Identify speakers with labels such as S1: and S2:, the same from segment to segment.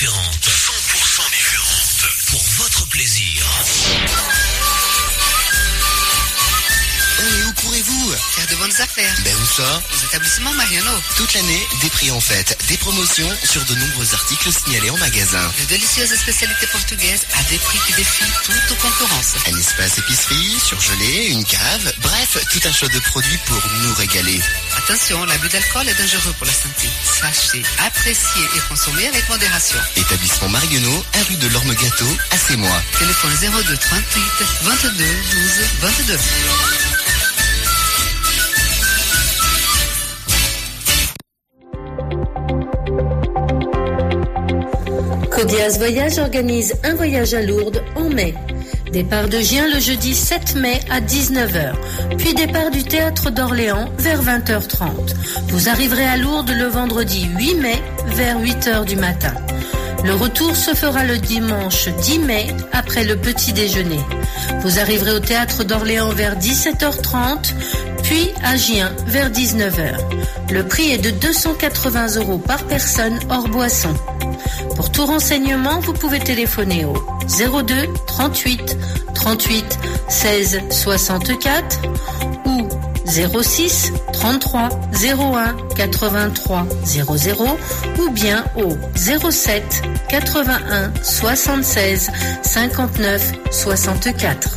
S1: différente. 100% différente. Pour votre plaisir.
S2: Et où courez-vous?
S3: Faire de bonnes affaires.
S2: Ben où ça?
S3: Aux établissements Mariano.
S2: Toute l'année, des prix en fête, des promotions sur de nombreux articles signalés en magasin.
S3: De délicieuses spécialités portugaises à des prix qui défient toute concurrence.
S2: Un espace épicerie, surgelé, une cave, bref, tout un choix de produits pour nous régaler.
S3: Attention, l'abus d'alcool est dangereux pour la santé. Sachez, apprécier et consommer avec modération.
S2: Établissement Marionneau, à rue de l'Orme-Gâteau, à Sémois.
S3: Téléphone 02 38 22 12 22.
S4: Codiaz Voyage organise un voyage à Lourdes en mai. Départ de Gien le jeudi 7 mai à 19h, puis départ du théâtre d'Orléans vers 20h30. Vous arriverez à Lourdes le vendredi 8 mai vers 8h du matin. Le retour se fera le dimanche 10 mai après le petit déjeuner. Vous arriverez au théâtre d'Orléans vers 17h30, puis à Gien vers 19h. Le prix est de 280 € par personne hors boisson. Pour tout renseignement, vous pouvez téléphoner au 02 38 38 16 64 ou 06 33 01 83 00 ou bien au 07 81 76 59 64.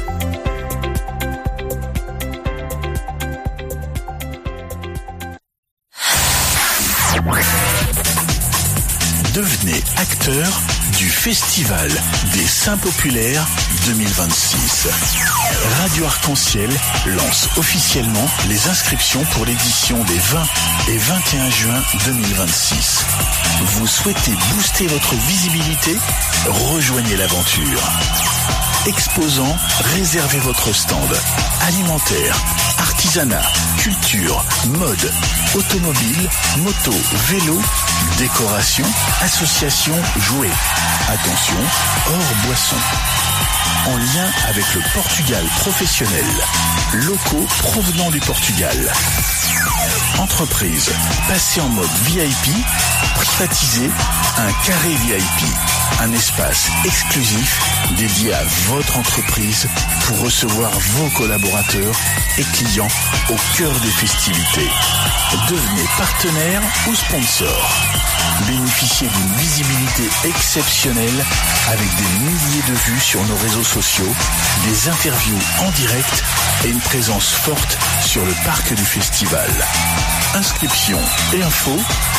S5: Devenez acteur du Festival des Saints Populaires 2026. Radio Arc-en-Ciel lance officiellement les inscriptions pour l'édition des 20 et 21 juin 2026. Vous souhaitez booster votre visibilité? Rejoignez l'aventure. Exposants, réservez votre stand. Alimentaire, artisanat, culture, mode, automobile, moto, vélo, décoration, association, jouets. Attention, hors boisson. En lien avec le Portugal professionnel. Locaux provenant du Portugal. Entreprise, passez en mode VIP, privatisez un carré VIP. Un espace exclusif dédié à votre entreprise pour recevoir vos collaborateurs et clients au cœur des festivités. Devenez partenaire ou sponsor. Bénéficiez d'une visibilité exceptionnelle avec des milliers de vues sur nos réseaux sociaux, des interviews en direct et une présence forte sur le parc du festival. Inscription et info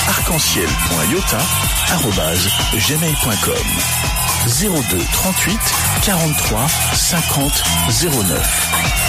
S5: arc-en-ciel.iota@gmail.com 02 38 43 50 09.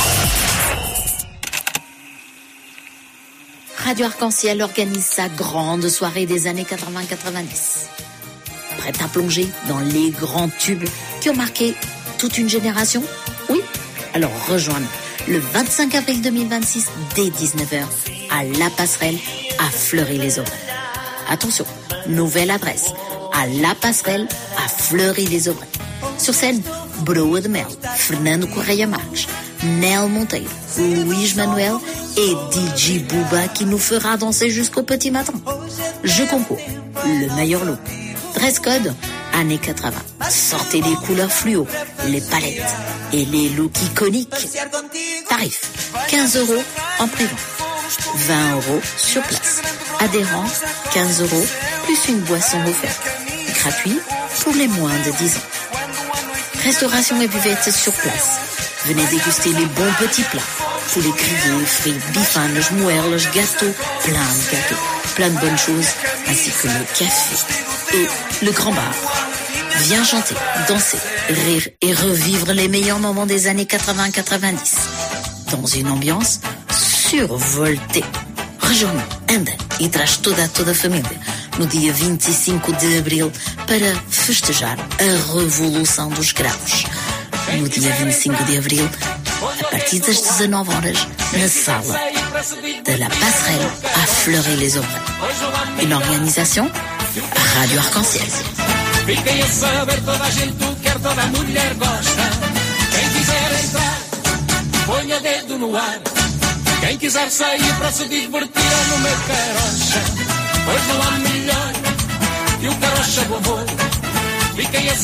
S6: Radio Arc-en-Ciel organise sa grande soirée des années 80-90. Prête à plonger dans les grands tubes qui ont marqué toute une génération? Oui? Alors rejoins-nous le 25 avril 2026 dès 19h à La Passerelle à Fleury-les-Aubrais. Attention, nouvelle adresse à La Passerelle à Fleury-les-Aubrais. Sur scène, Broa de Mel, Fernando Correia Marques, Nel Monteiro, Luís Manuel et DJ Booba qui nous fera danser jusqu'au petit matin. Je concours, le meilleur look. Dress code, années 80. Sortez les couleurs fluo, les palettes et les looks iconiques. Tarif, 15 € en pré-vente, 20 € sur place. Adhérent, 15 € plus une boisson offerte. Gratuit pour les moins de 10 ans. Restauration et buvette sur place. Venez déguster les bons petits plats. Poulet grillé, frites, bifanes, moelles, gâteaux, plein de gâteaux, plein de bonnes choses, ainsi que le café et le grand bar. Viens chanter, danser, rire et revivre les meilleurs moments des années 80-90 dans une ambiance survoltée. Rejoins-nous, anda e traz toda a família no dia 25 de abril para festejar a Revolução dos Graus. No dia 25 de abril, a partir das 19 horas, na sala de La Passerelle à Fleury-les-Aubrais. Une organisation Radio Arc-en-Ciel.
S7: Fiquei a saber, toda a gente quer, toda a mulher gosta. Quem quiser entrar, ponha dedo no ar. Quem quiser sair para se divertir é no meu carocha. Pois não há melhor que o carocha vovô.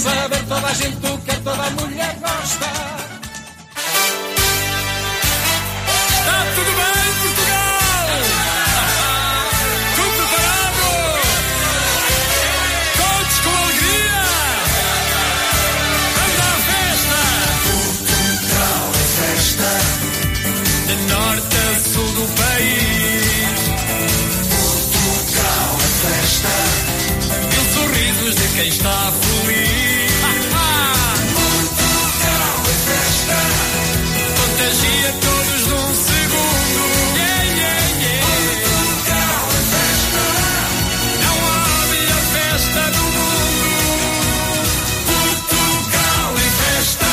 S7: saber, toda a gente o quer, toda a mulher gosta. Está tudo bem, Portugal? Tudo preparado? Todos com alegria? Vamos à festa! Portugal é festa, de norte a sul do país. Portugal é festa, mil sorrisos de quem está feliz. Portugal é festa, contagia todos num segundo. Portugal é festa, não há melhor festa do mundo. Portugal é festa.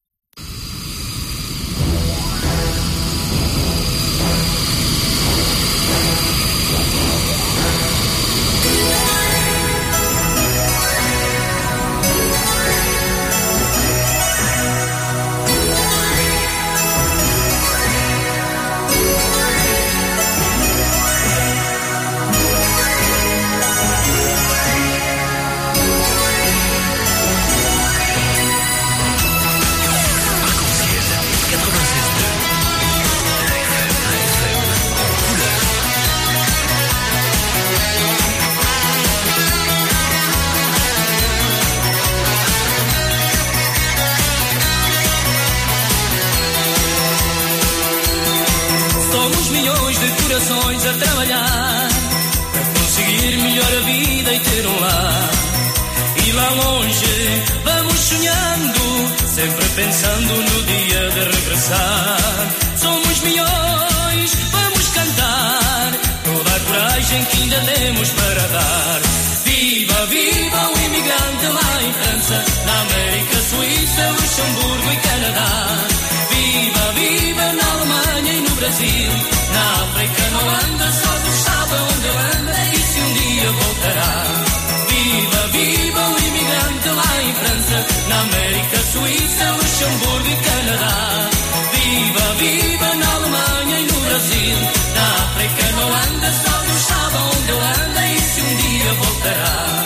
S8: Somos milhões de corações a trabalhar para conseguir melhor a vida e ter um lar. E lá longe vamos sonhando, sempre pensando no dia de regressar. Somos milhões, vamos cantar toda a coragem que ainda temos para dar. Viva, viva o imigrante lá em França, na América, Suíça, Luxemburgo e Canadá. Viva, viva na Alemanha e no Brasil, na África, na Holanda, só Deus sabe onde ele anda e se um dia voltará. Viva, viva o imigrante lá em França, na América, Suíça, Luxemburgo e Canadá. Viva, viva na Alemanha e no Brasil, na África, na Holanda, só Deus sabe onde ele anda e se um dia voltará.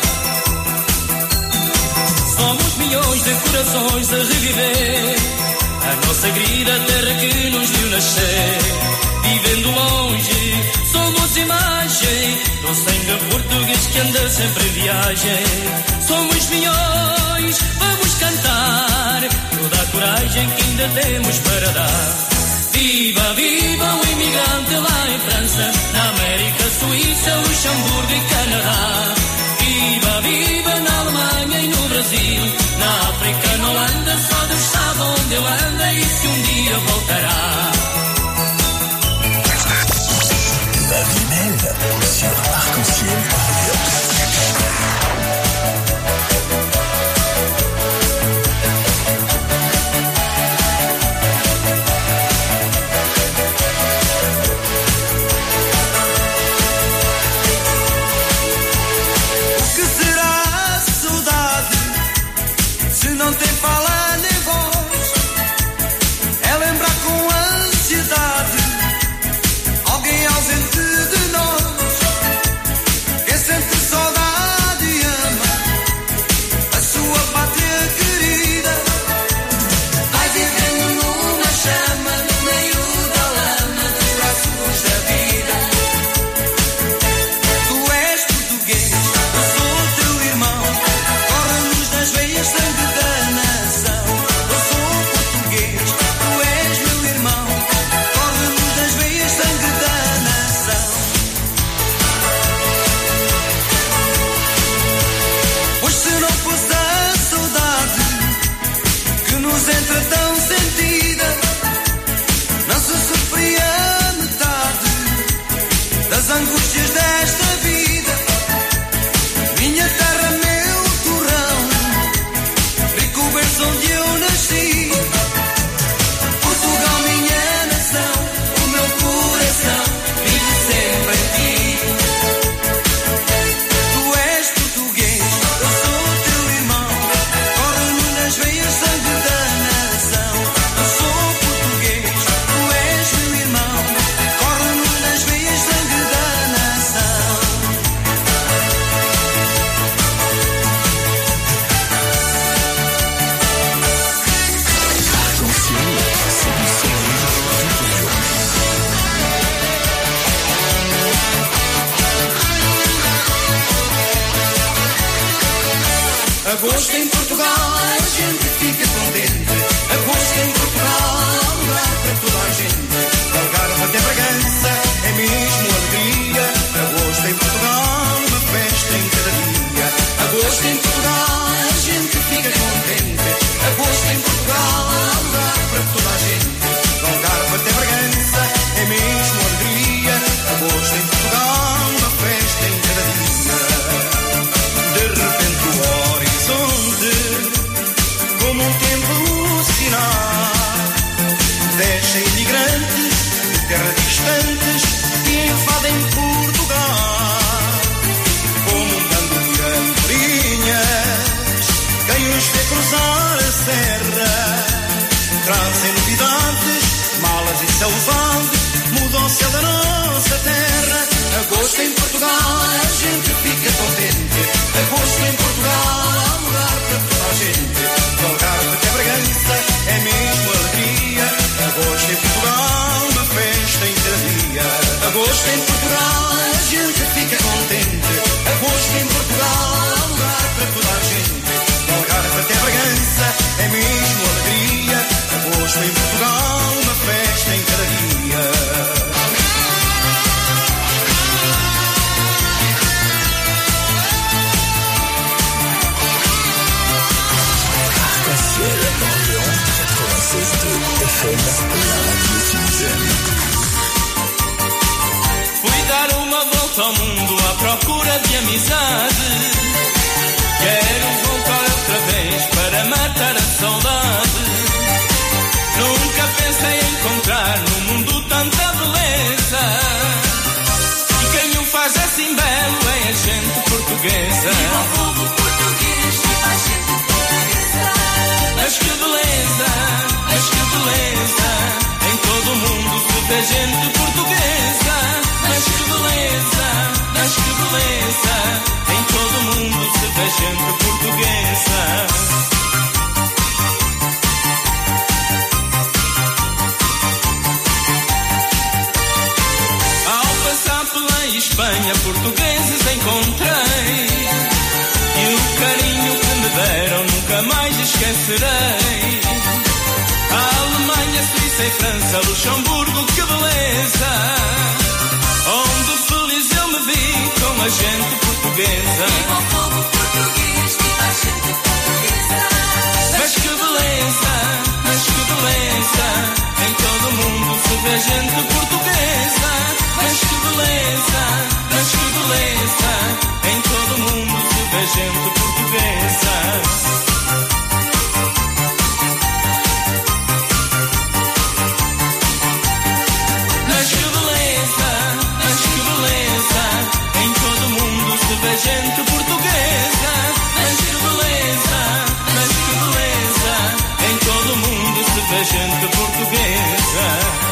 S8: Somos milhões de corações a reviver a nossa querida terra que nos viu nascer. Vivendo longe, somos imagem do sangue português que anda sempre em viagem. Somos milhões, vamos cantar toda a coragem que ainda temos para dar. Viva, viva o imigrante lá em França, na América, Suíça, Luxemburgo e Canadá. Viva, viva na Alemanha e no Brasil, na África, na Holanda, só Deus sabe onde ele anda e se um dia voltará.
S5: Babymel sur Arc-en-Ciel.
S7: O que será a saudade se não tem fala nem voz?
S9: Agosto em Portugal, a gente fica contente. Agosto em Portugal, lugar para toda a gente. Do Algarve até Bragança, é mesmo alegria. Agosto em Portugal, uma festa em cada dia. Agosto em Portugal, a gente fica contente. Agosto em Portugal, lugar para toda a gente. Do Algarve até Bragança, é mesmo alegria. Agosto em Portugal, uma festa em cada dia. De repente o horizonte, como um tempo alucinar, deixa imigrantes de terras distantes que invadem Portugal. Como um bando de andorinhas, quem os vê cruzar a serra, trazem novidades, malas e selvagens, mudam o céu da nossa terra. Agosto em Portugal, a gente fica contente. Agosto em Portugal, há lugar para toda a gente. Do Algarve até Bragança, é mesmo alegria. Agosto em Portugal, uma festa em cada dia. Agosto em Portugal, a gente fica contente. Agosto em Portugal, há lugar para toda a gente. Do Algarve até Bragança, é mesmo alegria. Agosto em Portugal, uma festa em cada dia.
S8: Fui dar uma volta ao mundo à procura de amizade. Quero voltar outra vez para matar a saudade. Nunca pensei encontrar no mundo tanta beleza. E quem o faz assim belo é a gente portuguesa. Viva o povo português, viva a gente portuguesa. Mas que beleza, mas que beleza. Em todo o mundo se vê gente portuguesa. Mas que beleza, mas que beleza. Em todo o mundo se vê gente portuguesa. Ao passar pela Espanha, portugueses encontrei. E o carinho que me deram nunca mais esquecerei. A Alemanha, Suíça e França, Luxemburgo, que beleza. Onde feliz eu me vi com a gente portuguesa. Viva o povo português, viva a gente portuguesa. Mas que beleza, mas que beleza. Em todo o mundo se vê gente portuguesa. Mas que beleza, mas que beleza. Em todo o mundo se vê gente portuguesa. Gente portuguesa, mas que beleza, mas que beleza. Em todo o mundo se vê gente portuguesa.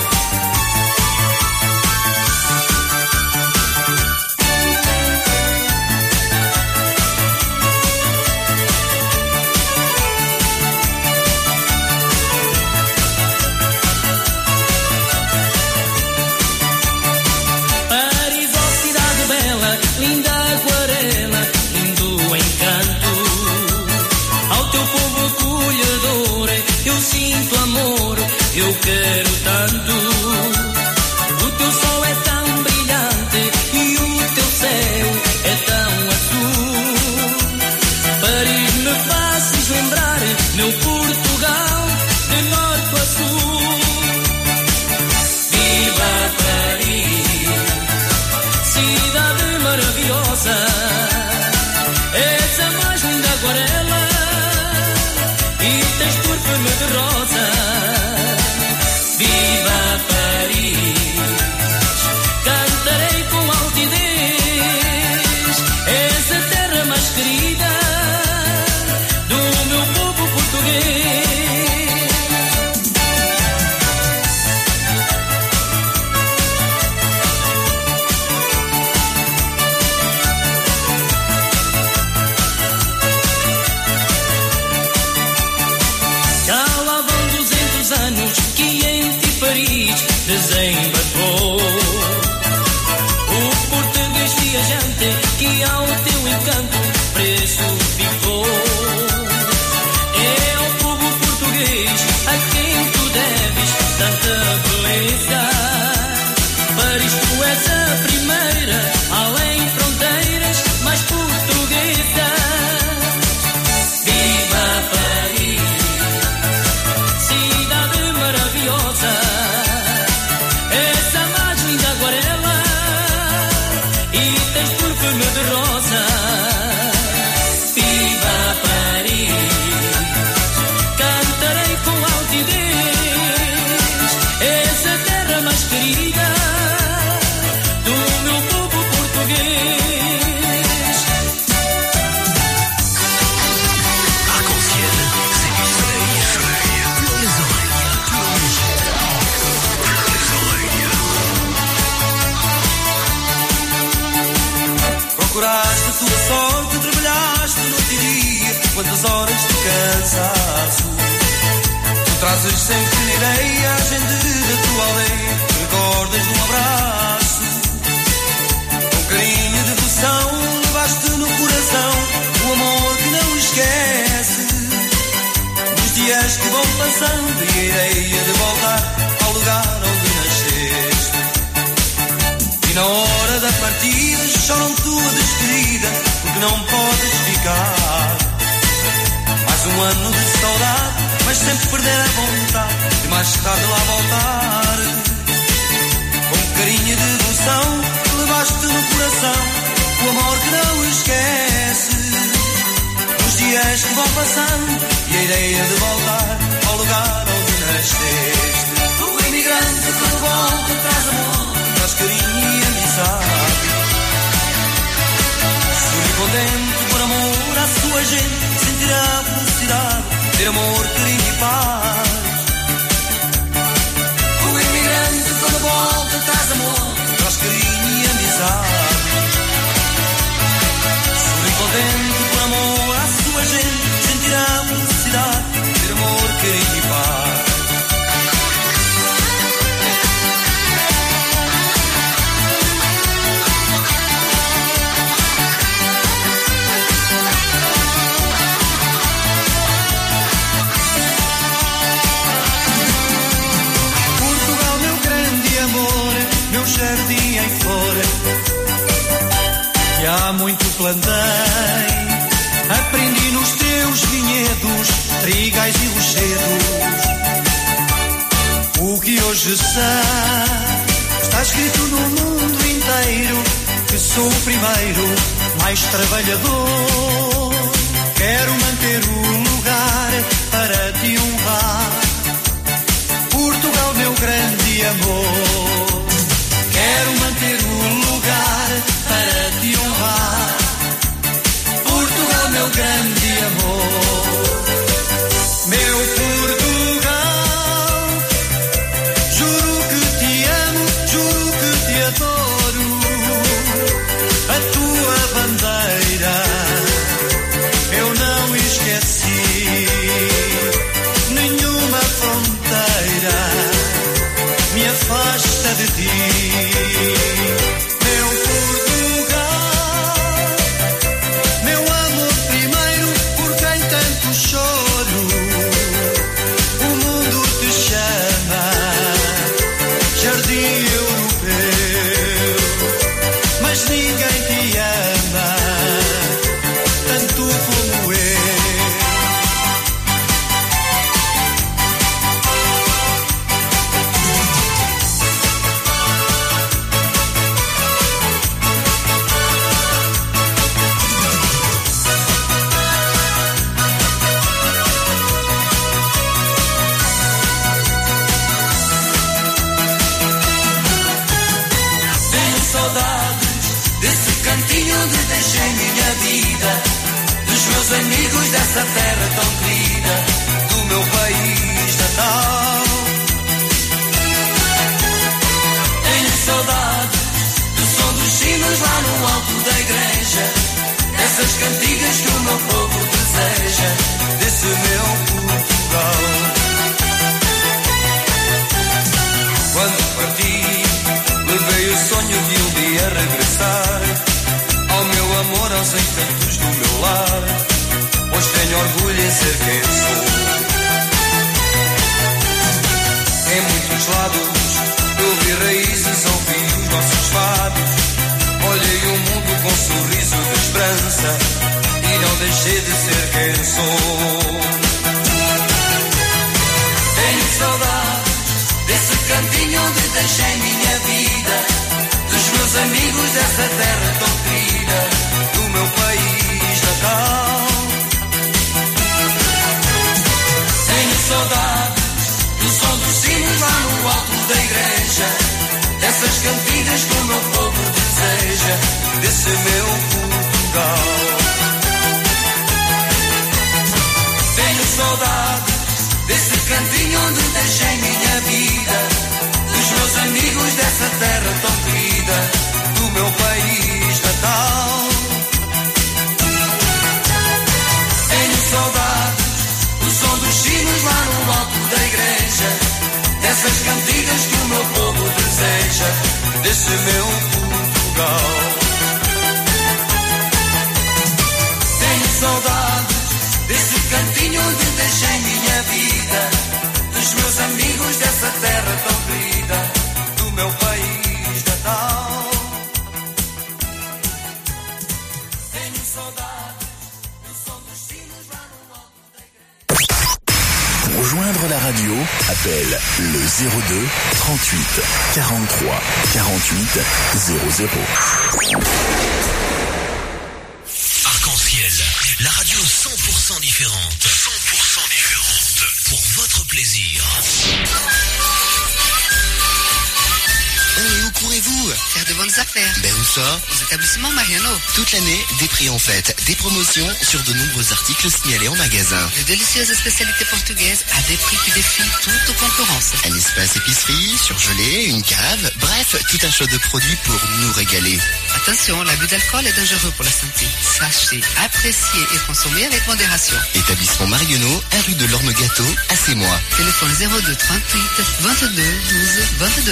S8: Eu quero tanto. O teu sol é tão brilhante e o teu céu é tão azul. Paris me fazes lembrar meu Portugal de norte a sul. Viva Paris, cidade maravilhosa. És a mais linda aquarela e tens perfume de rosa. Viva
S9: cansaço. Tu trazes sempre na ideia a gente da tua aldeia, recordas de um abraço. Com carinho e devoção levaste no coração o amor que não esquece. Nos dias que vão passando e a ideia de voltar ao lugar onde nasceste. E na hora da partida choram tua despedida, porque não podes ficar. Mais um ano de saudade, mas sempre perder a vontade de mais tarde lá voltar. Com carinho e devoção levaste no coração o amor que não esquece. Nos dias que vão passando e a ideia de voltar ao lugar onde nasceste. O imigrante quando volta traz amor, traz carinho e amizade. Sorri contente por amor à sua gente, sentirá a felicidade, ter amor, carinho e paz. O imigrante quando volta traz amor, traz carinho e amizade. Sorri contente por amor à sua gente, sentirá a felicidade, ter amor, carinho e paz. Jardim em flor, que há muito plantei, aprendi nos teus vinhedos, trigais e rochedos. O que hoje sei está escrito no mundo inteiro, que sou o primeiro, mais trabalhador. Quero manter o lugar para te honrar, Portugal, meu grande amor. Quero manter o lugar para te honrar, Portugal, meu grande amor. Meu Portugal, juro que te amo, juro que te adoro. A tua bandeira eu não esqueci, nenhuma fronteira me afasta de ti. Meu Portugal, meu amor primeiro, por quem tanto choro. O mundo te chama jardim europeu, mas ninguém te ama tanto como eu. Onde deixei minha vida, dos meus amigos dessa terra tão querida, do meu país natal. Tenho saudades do som dos sinos lá no alto da igreja, dessas cantigas que o meu povo deseja, desse meu Portugal. Quando parti, levei o sonho de um dia regressar ao meu amor, aos encantos do meu lar, pois tenho orgulho em ser quem sou. Em muitos lados eu vi raízes, ouvi os nossos fados, olhei o mundo com um sorriso de esperança e não deixei de ser quem sou. Tenho saudades desse cantinho onde deixei minha vida, dos meus amigos dessa terra tão querida, do meu país natal. Tenho saudades do som dos sinos lá no alto da igreja, dessas cantigas que o meu povo deseja, desse meu Portugal. Tenho saudades desse cantinho onde deixei minha vida, dos meus amigos dessa terra tão querida, do meu país natal. Tenho saudades esse meu Portugal. Tenho saudades desse cantinho onde deixei minha vida, dos meus amigos dessa terra tão querida, do meu país natal. Tenho saudades do som dos sinos lá no alto da igreja.
S5: Pour rejoindre la radio, appelle le 02 38 43 48 00.
S1: Arc-en-ciel, la radio 100% différente. 100% différente. Pour votre plaisir.
S2: Et où courez-vous?
S3: Faire de bonnes affaires.
S2: Ben où ça?
S3: Aux établissements Mariano.
S2: Toute l'année, des prix en fête, des promotions sur de nombreux articles signalés en magasin.
S3: De délicieuses spécialités portugaises à des prix qui défient toute concurrence.
S2: Un espace épicerie, surgelé, une cave, bref, tout un choix de produits pour nous régaler.
S3: Attention, l'abus d'alcool est dangereux pour la santé. Sachez, apprécier et consommer avec modération.
S2: Établissement Marionneau, à rue de l'Orme-Gâteau, à Sémois.
S3: Téléphone 02 38 22 12 22.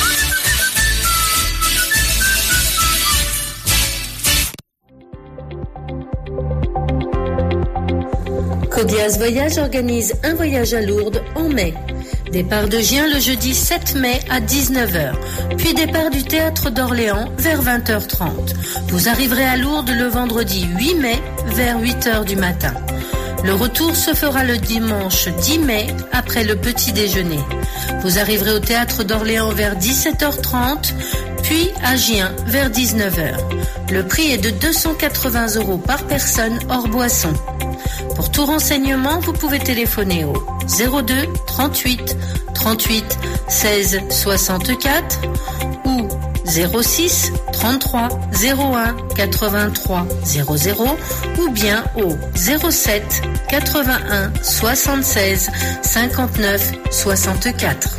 S4: Codiaz Voyage organise un voyage à Lourdes en mai. Départ de Gien le jeudi 7 mai à 19h, puis départ du théâtre d'Orléans vers 20h30. Vous arriverez à Lourdes le vendredi 8 mai vers 8h du matin. Le retour se fera le dimanche 10 mai après le petit déjeuner. Vous arriverez au théâtre d'Orléans vers 17h30, puis à Gien vers 19h. Le prix est de 280 € par personne hors boisson. Pour tout renseignement, vous pouvez téléphoner au 02 38 38 16 64 ou 06 33 01 83 00 ou bien au 07 81 76 59 64.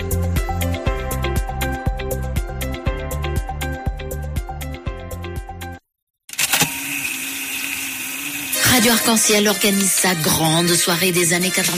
S6: Radio Arc-en-Ciel organise sa grande soirée des années 80-90.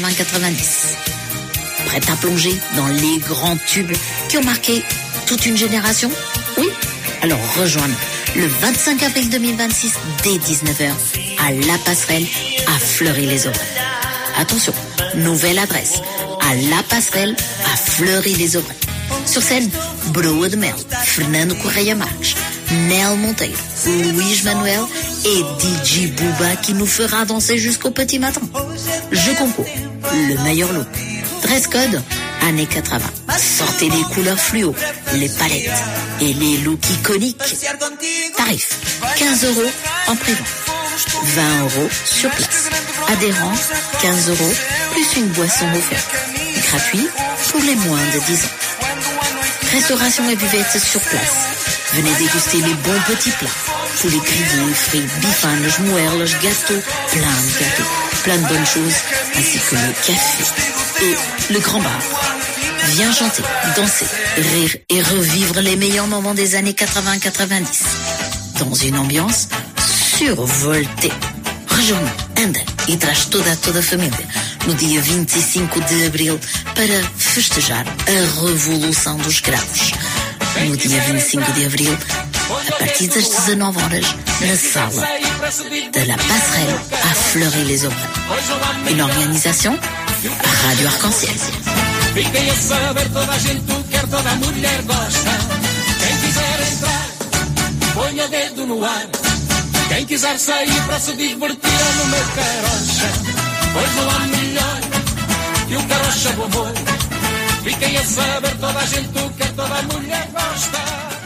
S6: Prête à plonger dans les grands tubes qui ont marqué toute une génération? Oui? Alors rejoins-nous le 25 avril 2026 dès 19h à La Passerelle à Fleury-les-Aubrais. Attention, nouvelle adresse à La Passerelle à Fleury-les-Aubrais. Sur scène, Broa de Mel, Fernando Correia Marques, Nel Monteiro, Luís Manuel et DJ Booba qui nous fera danser jusqu'au petit matin. Je concours, le meilleur look. Dress code, années 80. Sortez les couleurs fluo, les palettes et les looks iconiques. Tarif, 15 € en pré-vente, 20 € sur place. Adhérents, 15 € plus une boisson offerte. Gratuit pour les moins de 10 ans. Restauration et buvette sur place. Venez déguster les bons petits plats. Poulet grillé, frites, bifanes, moelles, gâteaux, plein de bonnes choses, ainsi que le café et le grand bar. Viens chanter, danser, rire et revivre les meilleurs moments des années 80-90. Dans une ambiance survoltée. Rejoins-nous, anda e traz toda a família no dia 25 de abril para festejar a Revolução dos Cravos. No dia 25 de abril, a partir das 19 horas, na sala de La Passerelle à Fleury-les-Aubrais. Une organisation à Radio Arc-en-Ciel.
S7: Fiquem a saber, toda a gente o quer, toda a mulher gosta. Quem quiser entrar, ponha o dedo no ar. Quem quiser sair para se divertir no meu carocha, pois não há melhor que o carocha do amor. Fiquem a saber, toda a gente o quer, toda a mulher gosta.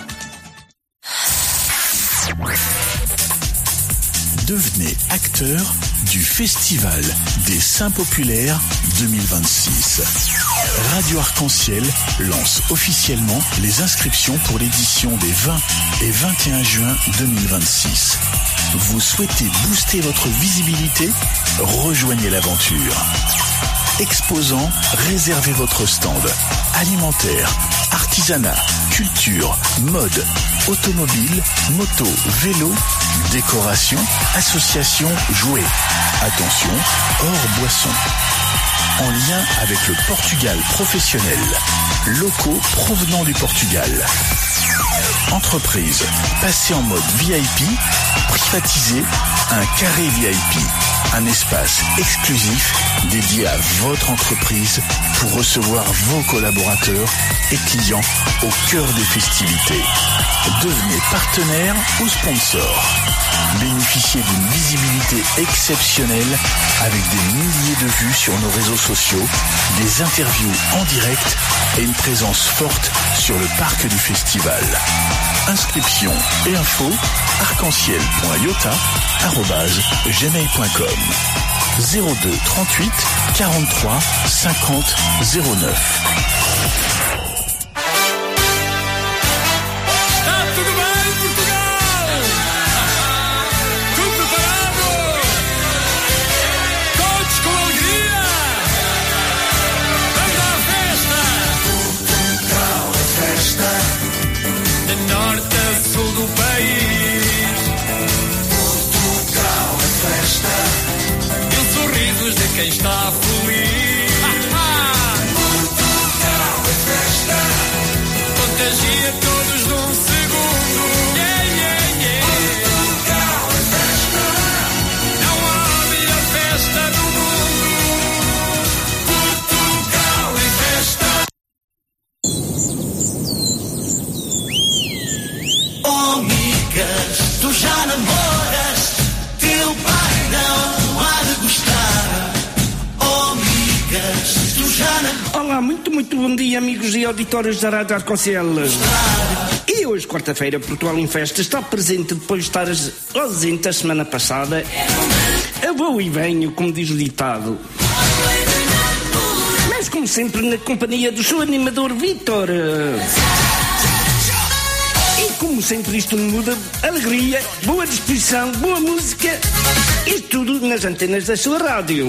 S5: Devenez acteur du Festival des Saints Populaires 2026. Radio Arc-en-Ciel lance officiellement les inscriptions pour l'édition des 20 et 21 juin 2026. Vous souhaitez booster votre visibilité? Rejoignez l'aventure. Exposants, réservez votre stand. Alimentaire, artisanat, culture, mode, automobile, moto, vélo, décoration, association, jouets. Attention, hors boisson. En lien avec le Portugal professionnel. Locaux provenant du Portugal. Entreprise, passez en mode VIP, privatisez un carré VIP, un espace exclusif dédié à votre entreprise pour recevoir vos collaborateurs et clients au cœur des festivités. Devenez partenaire ou sponsor. Bénéficiez d'une visibilité exceptionnelle avec des milliers de vues sur nos réseaux sociaux, des interviews en direct et une présence forte sur le parc du festival. Inscription et info arc-en-ciel.iota@gmail.com 02 38 43 50 09.
S8: Norte a sul do país, Portugal é festa, e os sorrisos de quem está feliz. Portugal é festa, contagia todos num segundo. Yeah, yeah, yeah. Portugal é festa, não há melhor festa do mundo. Portugal é festa.
S9: Oh, migas, tu já namoras, teu pai não há de gostar. Oh, migas, tu já namoras.
S10: Olá, muito bom dia, amigos e auditores da Rádio Arc-en-Ciel. E hoje, quarta-feira, Portugal em Festa está presente depois de estar ausente a semana passada. Eu vou e venho, como diz o ditado. Mas, como sempre, na companhia do seu animador Vítor. Como sempre, isto não muda. Alegria, boa disposição, boa música. Isto tudo nas antenas da sua rádio.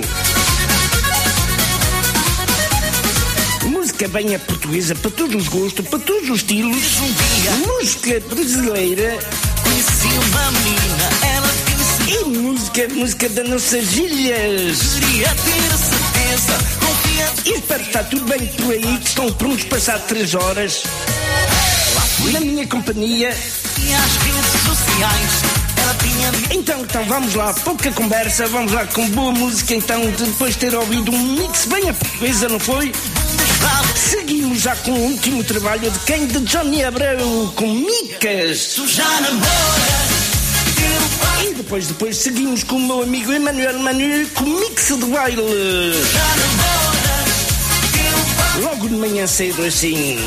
S10: Música bem a portuguesa, para todos os gostos, para todos os estilos. Música brasileira.
S9: Conheci uma menina, ela disse.
S10: E música das nossas ilhas.
S9: Queria ter certeza, confiança.
S10: E espero que está tudo bem por aí, que estão prontos para passar 3 horas. Na minha companhia.
S9: E às redes sociais ela tinha.
S10: Então vamos lá, pouca conversa, vamos lá com boa música. Então, depois de ter ouvido um mix bem a portuguesa, não foi? Seguimos já com o último trabalho de quem? De Johnny Abreu, com Micas.
S9: Tu já namoras.
S10: E depois seguimos com o meu amigo Emanuel Manu com Mix de Baile.
S9: Já namoras.
S10: Logo de manhã cedo assim.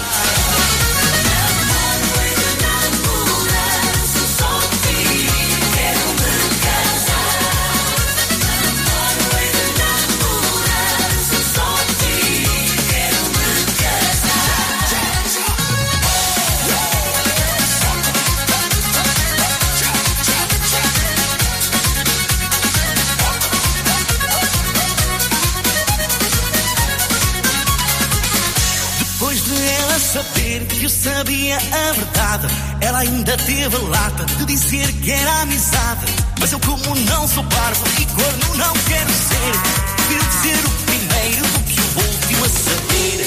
S9: Saber que eu sabia a verdade, ela ainda teve a lata de dizer que era amizade. Mas eu, como não sou parvo e corno não quero ser, prefiro ser o primeiro do que o último a saber.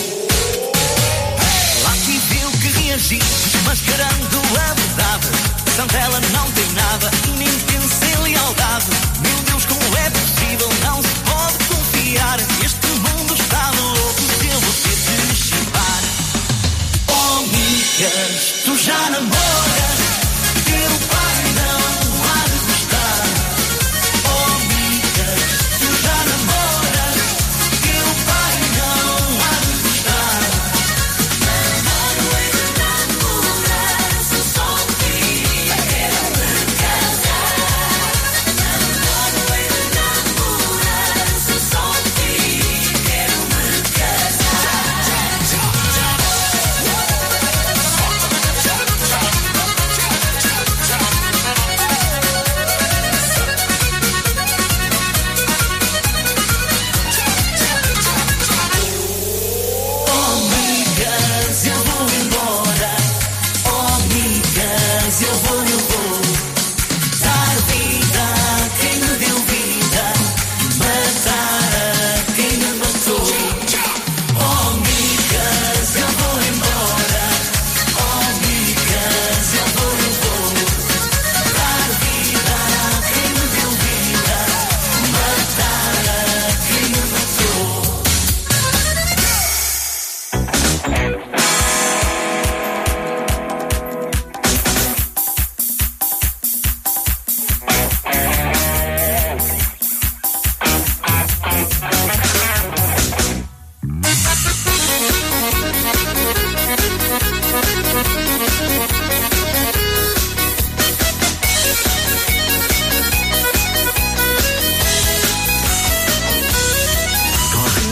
S9: Lá tive eu que reagir, desmascarando a verdade. Portanto ela não tem nada e nem pensa em lealdade. Meu Deus, como é possível, não se pode confiar. Este mundo está louco, eu vou ter que me chipar. Tu já namoras, teu pai não há de gostar. Oh, amigas, tu já namoras, teu pai não há de gostar. Namoro e namorar, só queria quero me casar.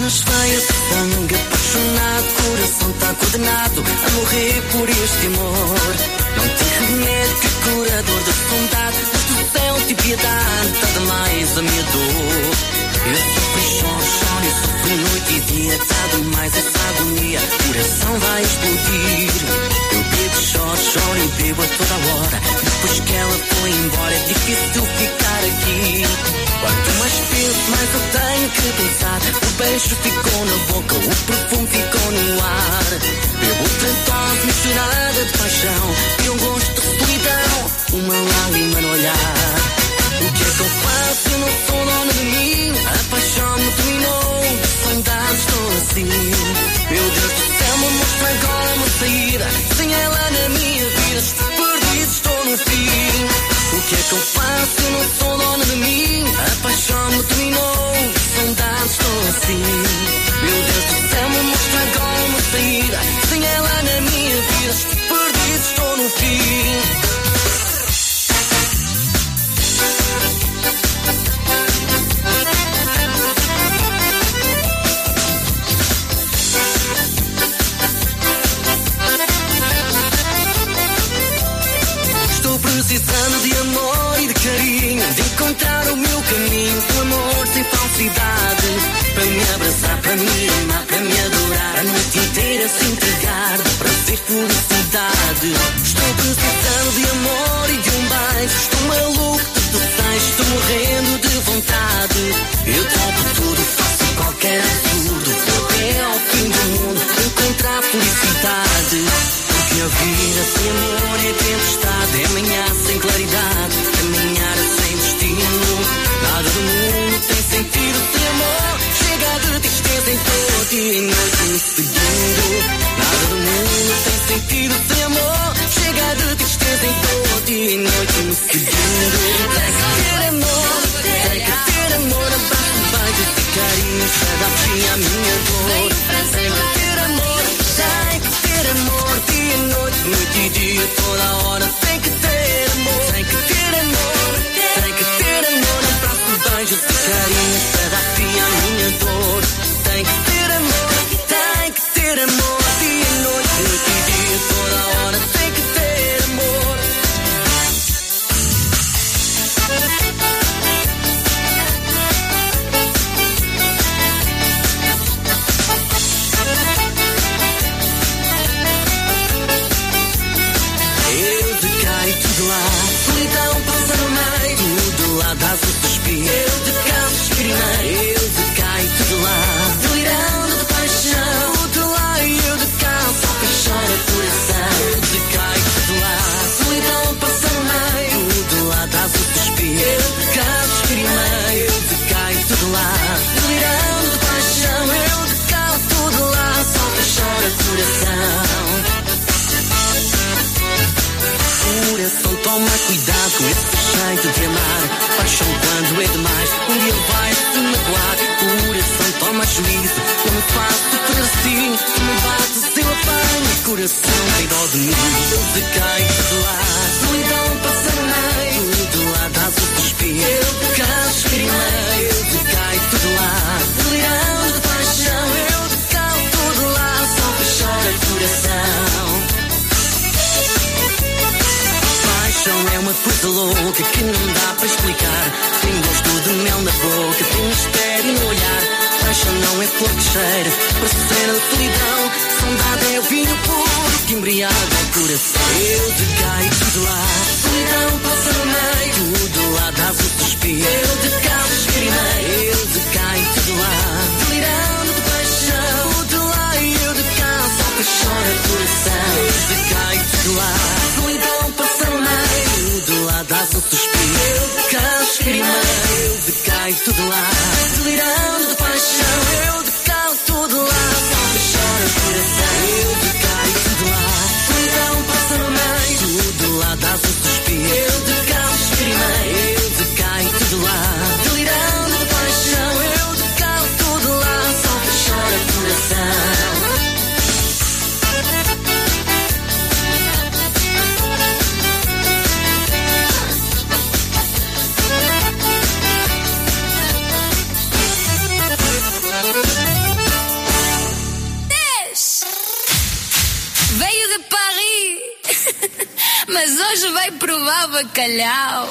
S8: mas vai a sangue apaixonado. Coração tá condenado a morrer por este amor. Não tem remédio que curador da vontade. Mas do céu de piedade, tá demais a minha dor. Eu sofro e choro e sofro noite e dia. Tá demais essa agonia, coração vai explodir. Eu bebo, choro e bebo a toda hora. Depois que ela foi embora é difícil ficar aqui. Quanto mais penso, mais eu tenho que pensar. O beijo ficou na boca, o perfume ficou no ar. Bebo outra dose misturada de paixão e um gosto de solidão, uma lágrima no olhar. O que é que eu faço? Eu não sou dono de mim. A paixão me dominou, de saudade estou assim. Meu Deus do céu, me mostra agora uma saída. Sem ela na minha vida, estou perdido, estou no fim. O que é que eu faço? Eu não sou dono de mim. A paixão me dominou, de saudade estou assim. Meu Deus do céu, me mostra agora uma saída. Sem ela na minha vida, estou perdido, estou no fim. Precisando de amor e de carinho, de encontrar o meu caminho, um amor sem falsidade, para me abraçar, para me amar, para me adorar, a noite inteira se entregar, de prazer, felicidade. Estou precisando de amor e de um beijo, estou maluco de desejo, estou morrendo de vontade. Eu topo tudo, faço qualquer absurdo, vou até ao fim do mundo, encontrar felicidade. Porque a vida sem amor é tempestade, é manhã sem claridade, caminhar sem destino. Nada do mundo tem sentido sem amor. Chega de tristeza em todo dia e noite me seguindo. Nada do mundo tem sentido sem amor. Chega de tristeza em todo dia e noite me seguindo. Tem que ter amor, tem que ter amor. Abraço, beijo e carinho, se adapte à minha dor. Tem que ter amor, tem que ter amor. Dia e noite e dia, toda hora. Tem que ter amor, tem que ter amor. Tem que ter amor, abraço, beijo e carinho, se adapte à minha dor. Tem que ter amor, tem que ter amor. Dia e noite e dia, toda hora. Tem que ter amor. Solidão passa no meio, tudo lá dá-se o suspiro. Eu de cá experimentei, eu de cá e tudo lá. Delirando de paixão, tudo lá e eu de cá, só que chora o coração. Eu de cá e tudo lá. Solidão passa no meio, tudo lá dá-se o suspiro. Eu de cá experimentei, eu de cá e tudo lá. Delirando de paixão, eu de cá, tudo lá, só que chora o coração. Coração, toma cuidado com esse jeito de amar. Paixão quando é demais, um dia vai se magoar. Coração, toma juízo, não me faço por assim. Se me bates, eu apanho. Coração, tem dó de mim. Eu de cá e tudo lá. Solidão passa no meio, tudo lá dá-se o suspiro. Eu de cá experimentei, eu de cá e tudo lá. Delirando de paixão, eu de cá, tudo lá, só que chora o coração. Paixão é uma coisa louca que não dá para explicar. Tem gosto de mel na boca, tem mistério no olhar. Paixão não é flor que cheira, parceira de solidão. Saudade é o vinho puro que embriaga o coração. Eu de cá e tudo lá. Solidão passa no meio, tudo lá dá-se o suspiro. Eu de cá experimentei, eu de cá e tudo lá. Delirando de paixão, tudo lá e eu de cá, só que chora o coração. Eu de cá e tudo lá. Solidão passa no meio, tudo lá dá-se o suspiro. Eu de cá experimentei, eu de cá e tudo lá. Delirando de paixão, eu de cá, tudo lá, só que chora o coração. Eu de cá e tudo lá. Solidão passa no meio, tudo lá dá-se o suspiro.
S11: vai provar bacalhau.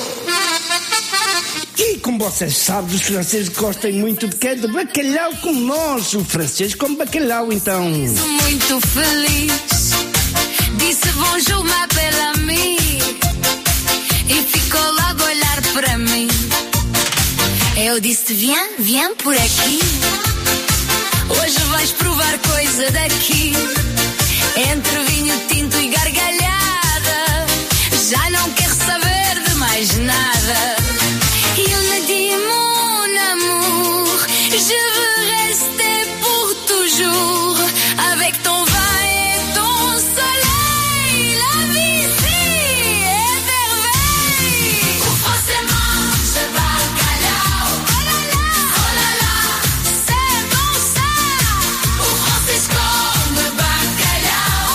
S10: E como vocês sabem, os franceses gostam muito de quê? De bacalhau como nós. O francês come bacalhau, então.
S11: Sou muito feliz. Disse bonjour, m'appelle ami. E ficou logo a olhar para mim. Eu disse, viens por aqui. Hoje vais provar coisa daqui. Entre vinho tinto e gargalhada, já não quero saber de mais nada. E eu me dis, mon amour, je veux rester pour toujours. Avec ton vin et ton soleil, la vie ici est merveille. O français mange bacalhau. Oh là là, oh là là, c'est bon ça. O français come bacalhau.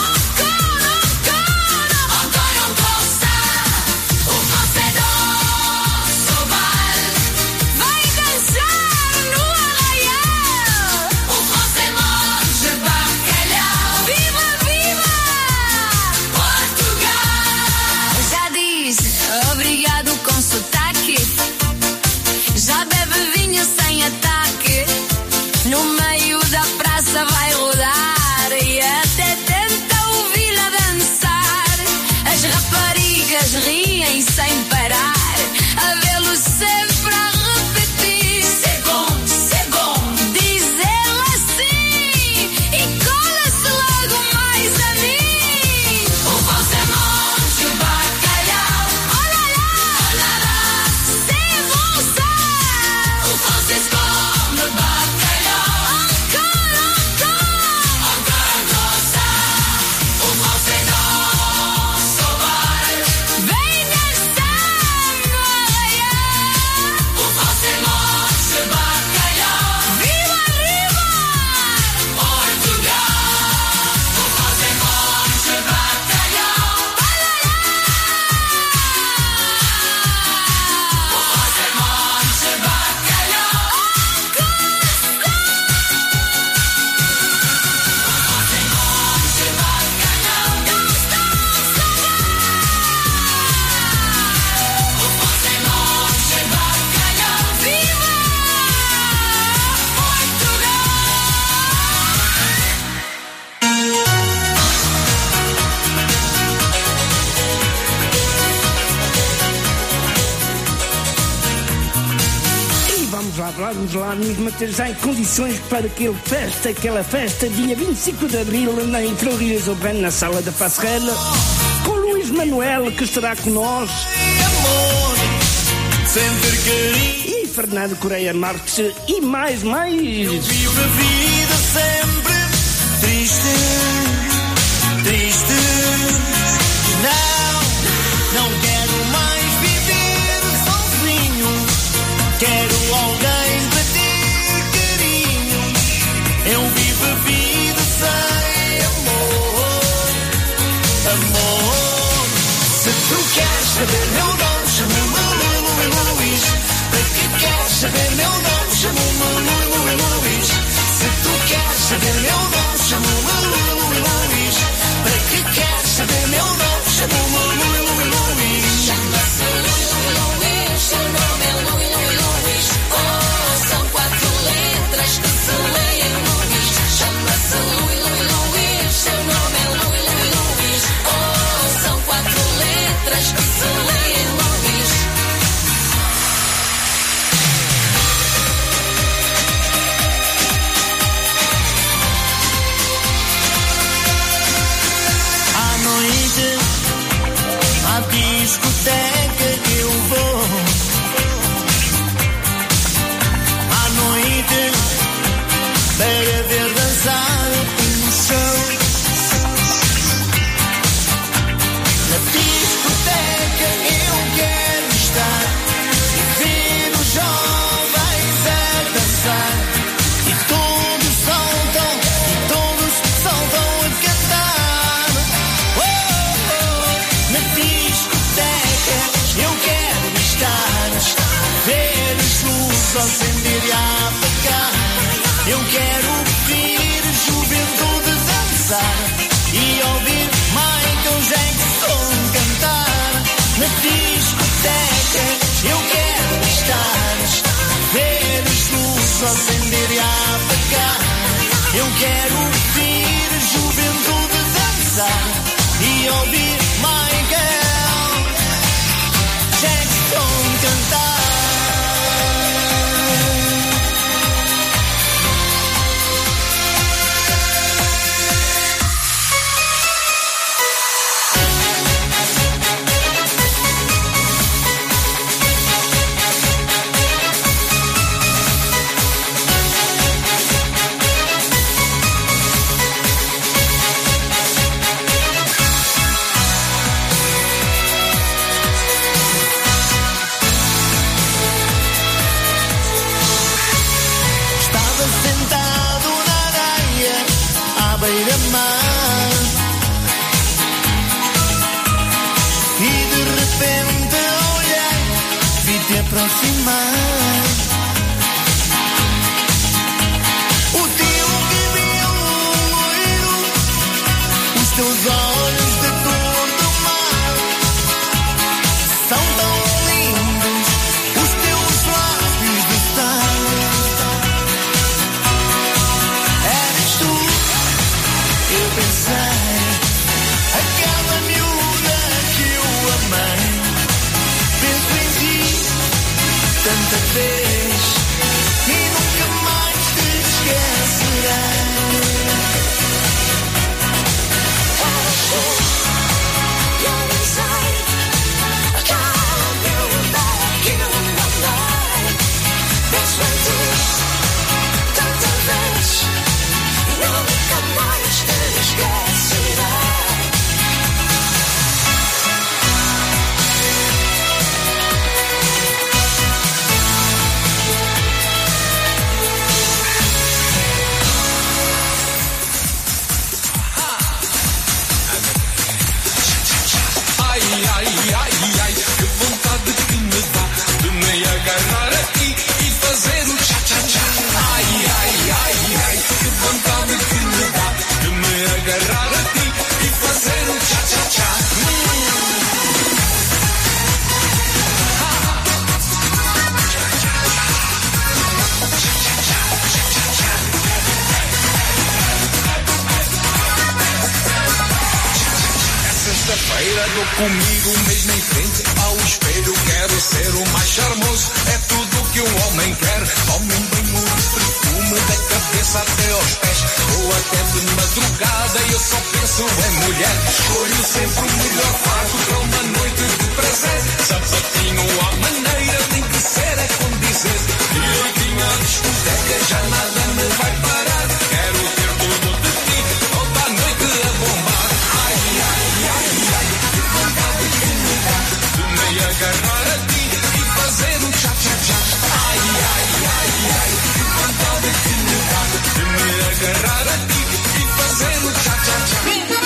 S11: Encore ça. O français danse au bal. Vai dançar no arraial. O français mange bacalhau. Viva, viva Portugal. Já diz obrigado com sotaque. Já bebe vinho sem ataque. No meio da praça vai rodar e até tenta ouvi-la dançar. As raparigas riem sem parar, a vê-lo sempre a repetir. C'est bon, diz ela assim, e cola-se logo mais a mim. O français mange bacalhau. Oh là là, oh là là, c'est bon ça. O français come bacalhau. Encore ça. O français danse au bal. Vem dançar no arraial. O français mange bacalhau. Viva, viva Portugal. O français mange bacalhau. O français mange bacalhau.
S10: E vamos lá, nos meter já em condições para aquela festa, dia 25 de Abril, na Floridas Urbana, na Sala da Passerela, com Luís Manuel, que estará conosco, e Fernando Correia Marques, e mais.
S9: Vivo a vida sempre triste. Não quero mais viver sozinho. Quero alguém para ter carinho. Eu vivo a vida sem amor. Se tu queres saber meu nome, chama-me Luís. Para que queres saber meu nome, chama-me Luís. Se tu queres saber meu nome, chama-me Luís. Para que queres saber meu nome, chama-me Luís. Chama-se Luís, seu nome é Luís. Oh, são 4 letras que se leem Luís. Chama-se Luís, seu nome é Luís. Oh, são 4 letras que se leem Luís. À noite, à discoteca eu vou. À noite, para ver dançar um show. Na discoteca eu quero estar e ver os jovens a dançar. E todos saltam a cantar. Oh, na discoteca eu quero estar, ver as luzes ao acender e a apagar. Eu quero ouvir a juventude dançar e ouvir Michael Jackson cantar. na discoteca eu quero estar. Ver as luzes acender e apagar. Eu quero ouvir a juventude dançar e ouvir Michael Jackson cantar. beira-mar e de repente olhei, vi-te aproximar. O teu cabelo loiro, os teus olhos de cor do mar são tão lindos, os teus lábios de sal. Eres tu, eu pensei, aquela miúda que eu amei. Penso em ti tanta vez e nunca mais te esquecerei. You're inside, a child miúda que eu amei. Penso em ti tanta vez e nunca mais te esquecerei.
S7: Ai, ai, ai, ai, que vontade que me dá de me agarrar aqui e fazer o tcha-tcha-tcha. Ai, ai, ai, ai, que vontade que me dá de me agarrar aqui e fazer o tcha-tcha-tcha. Sexta-feira dou comigo mesmo em frente ao espelho. Quero ser o mais charmoso, é tudo que um homem quer. Tome um banho de perfume da cabeça até aos pés, ou até de madrugada e eu só penso em mulher. Escolho sempre o melhor fato para uma noite de prazer. Sapatinho à maneira tem que ser, é como dizer. Direitinho à discoteca, já nada me vai parar. Quero ter tudo de ti, toda a noite a bombar. Ai, ai, ai, ai, que vontade que me dá de me agarrar a ti e fazer o tcha-tcha-tcha. Ai, ai, ai, ai, que vontade que me dá de me agarrar a ti e fazer o tcha-tcha-tcha.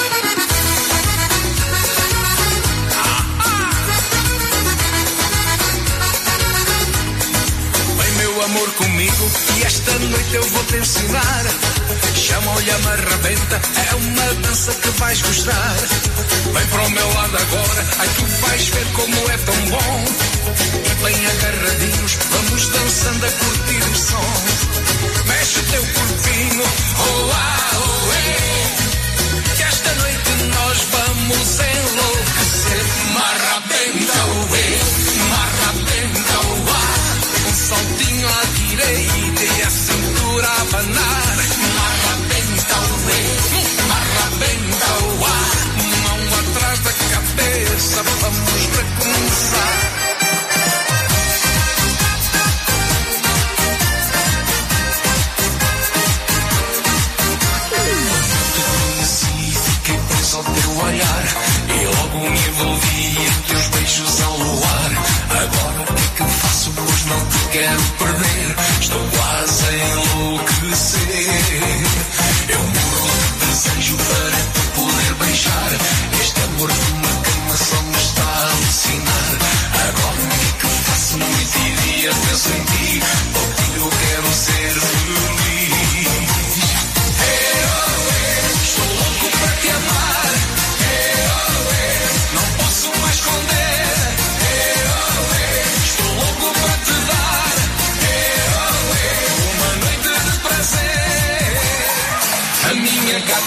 S7: Vem meu amor comigo e esta noite eu vou te ensinar. Chama-lhe a marrabenta, é uma dança que vais gostar. Vem para o meu lado agora, ai tu vais ver como é tão bom. E bem agarradinhos, vamos dançando a curtir o som. Mexe o teu corpinho, oh ah, oh eh, que esta noite nós vamos enlouquecer. Marrabenta, oh eh, marrabenta, oh ah, um saltinho à direita e a cintura a abanar. Marrabenta, oh eh, marrabenta, oh ah, mão atrás da cabeça, vamos recomeçar. Te conheci, fiquei preso ao teu olhar e logo me envolvi em teus beijos ao luar. Agora o que é que eu faço, pois não te quero perder. Estou quase a enlouquecer. Eu morro de desejo para te poder beijar. Este amor que me queima só me está a alucinar. Agora o que é que eu faço, noite e dia penso em ti. Porque eu quero ser feliz. Estou louco para te amar. Não posso mais esconder.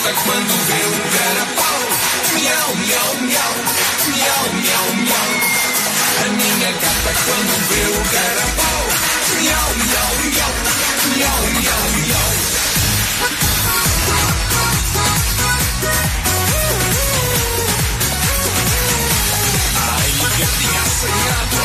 S9: gata quando vê um carapau. Miau, miau, miau, miau, miau, miau. A minha gata quando vê o carapau. Miau, miau, miau, miau, miau, miau. Ai, gatinha assanhada.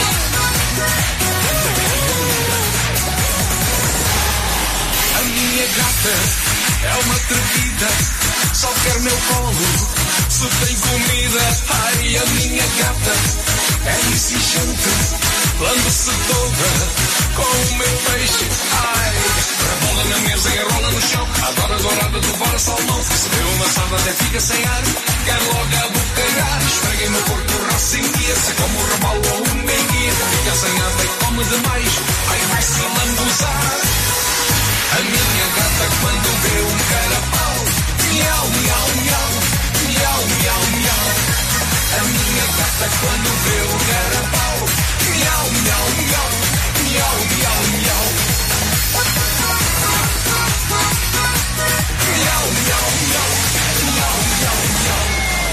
S9: A minha gata é uma atrevida, só quer meu colo, se tem comida. Ai, a minha gata é exigente, lambe-se toda com o meu peixe. Ai, rebola na mesa e rola no chão, adora dourada, devora salmão. Se vê uma assada até fica sem ar, quer logo abocanhar. Esfreguei no corpo o raço em dia, se como um rebalo ou um menguia. Fica assanhada e come demais, ai vai-se lambuzar. A minha gata quando vê um carapau. Miau, miau, miau, miau, miau, miau. A minha gata quando vê o carapau. Miau, miau, miau, miau, miau, miau. Miau, miau, miau, miau, miau, miau.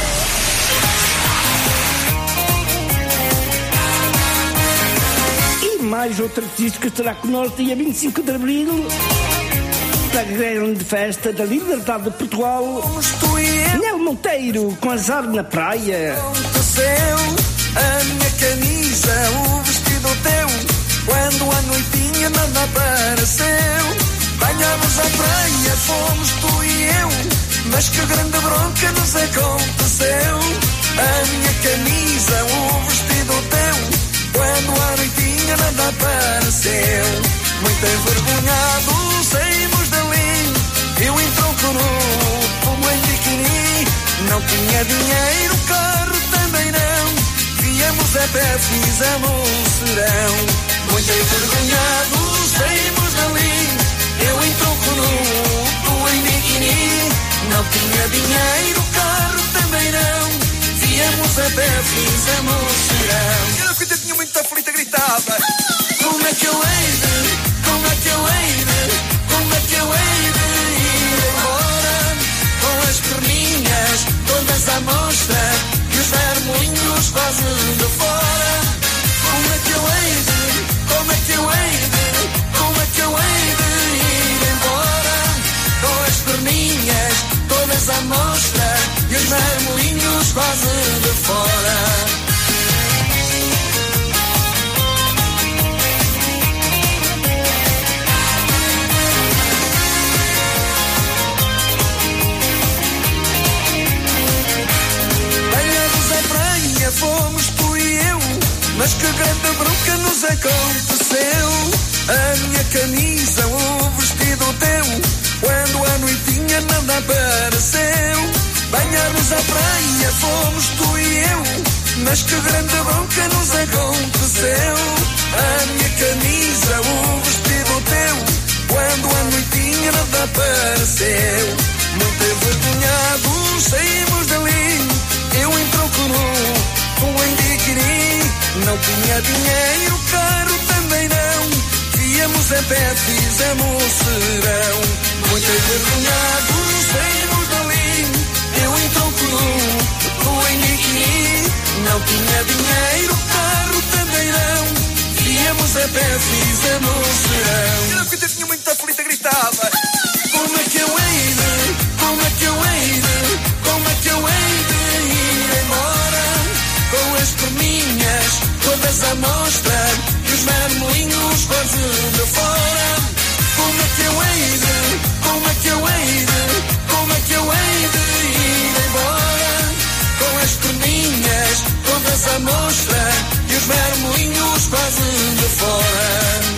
S10: E mais outra artista que estará conosco dia 25 de Abril, da grande festa da Liberdade de Portugal, Nel Monteiro, com azar na praia.
S12: Aconteceu a minha camisa, o vestido teu, quando a noitinha nada apareceu. Banhámos a praia, fomos tu e eu, mas que grande bronca nos aconteceu. A minha camisa, o vestido teu, quando a noitinha nada apareceu. Muito envergonhado saímos dali, eu em tronco nu, como em biquíni. Não tinha dinheiro, carro também não, viemos a pé, fizemos serão. Muito envergonhado saímos dali, eu em tronco nu, tu em biquíni. Não tinha dinheiro, carro também não, viemos a pé, fizemos serão. E a filha tinha muito aflita, gritava: como é que eu hei de, como é que eu hei de, como é que eu hei de ir embora, com as perninhas todas à mostra e os vermelhos quase de fora. Como é que eu hei de, como é que eu hei de, como é que eu hei de ir embora, com as perninhas todas à mostra e os vermelhos quase de fora. Fomos tu e eu, mas que grande bronca nos aconteceu. A minha camisa, o vestido teu, quando a noitinha nada apareceu. Banhámos a praia, fomos tu e eu, mas que grande bronca nos aconteceu. A minha camisa, o vestido teu, quando a noitinha nada apareceu. Muito envergonhado saímos dali, eu em tronco nu, em biquíni. Não tinha dinheiro, carro também não, viemos a pé, fizemos serão. Muito envergonhado saímos dali, eu em tronco nu, tu em biquíni. Não tinha dinheiro, carro também não, viemos a pé, fizemos serão. E a filha tinha muito aflita, gritava: como é que eu hei de, como é que eu hei de, como é que eu hei de ir embora, com as perninhas todas à mostra e os vermelhinhos quase de fora. Como é que eu hei de, como é que eu hei de, como é que eu hei de ir embora, com as perninhas todas à mostra e os vermelhinhos quase de fora.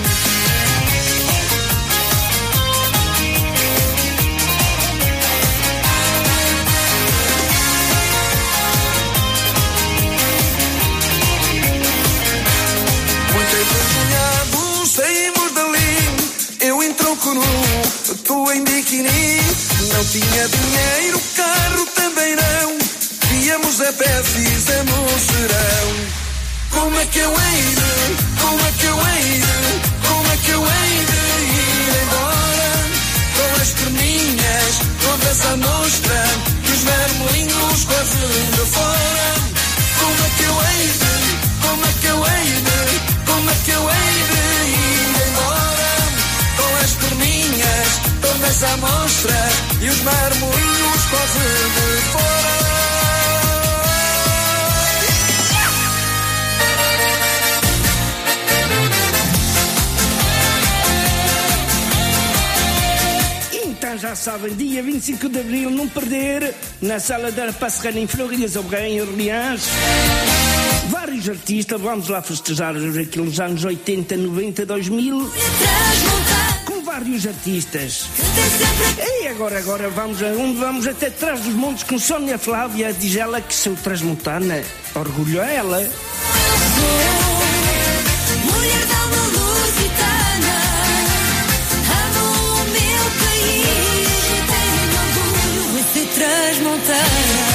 S12: Envergonhado saímos dali, eu em tronco nu, tu em biquíni. Não tinha dinheiro, carro também não, viemos a pé, fizemos serão. Como é que eu hei de, como é que eu hei de, como é que eu hei de ir embora, com as perninhas todas à mão mais à mostra e os marmoinhos quase de fora.
S10: Então já sabem, dia 25 de Abril, não perder, na Sala da Passerana em Floridas, em Orleans. Vários artistas, vamos lá festejar aqueles anos 80, 90, 2000, com vários artistas. E agora vamos até Trás dos Montes com Sónia Flávia, diz ela que sou transmontana, orgulho a ela.
S11: Mulher da alma lusitana, amo o meu país e tenho orgulho de ser transmontana.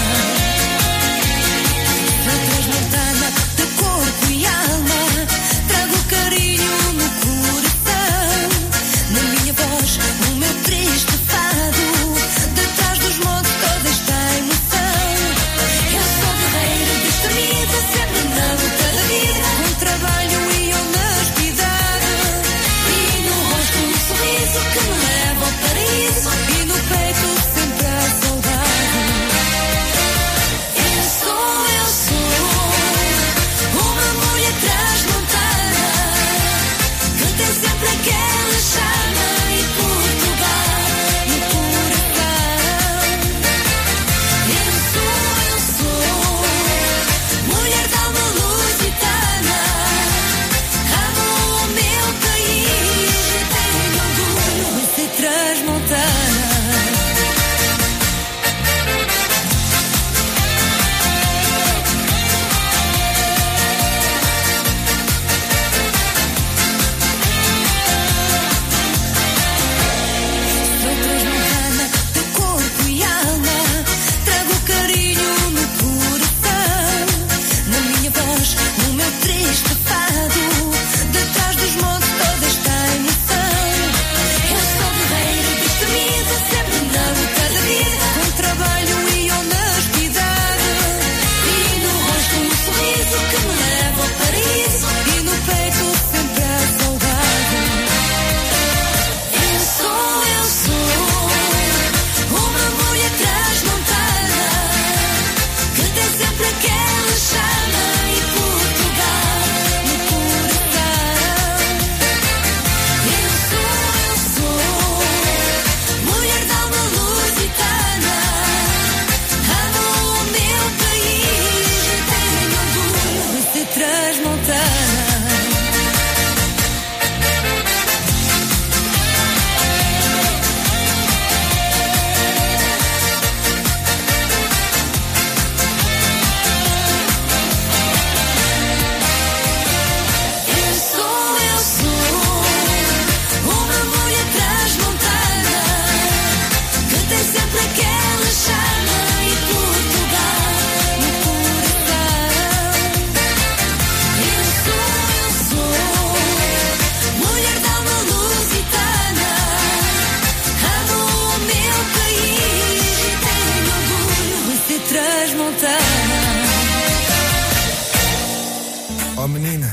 S12: Oh menina,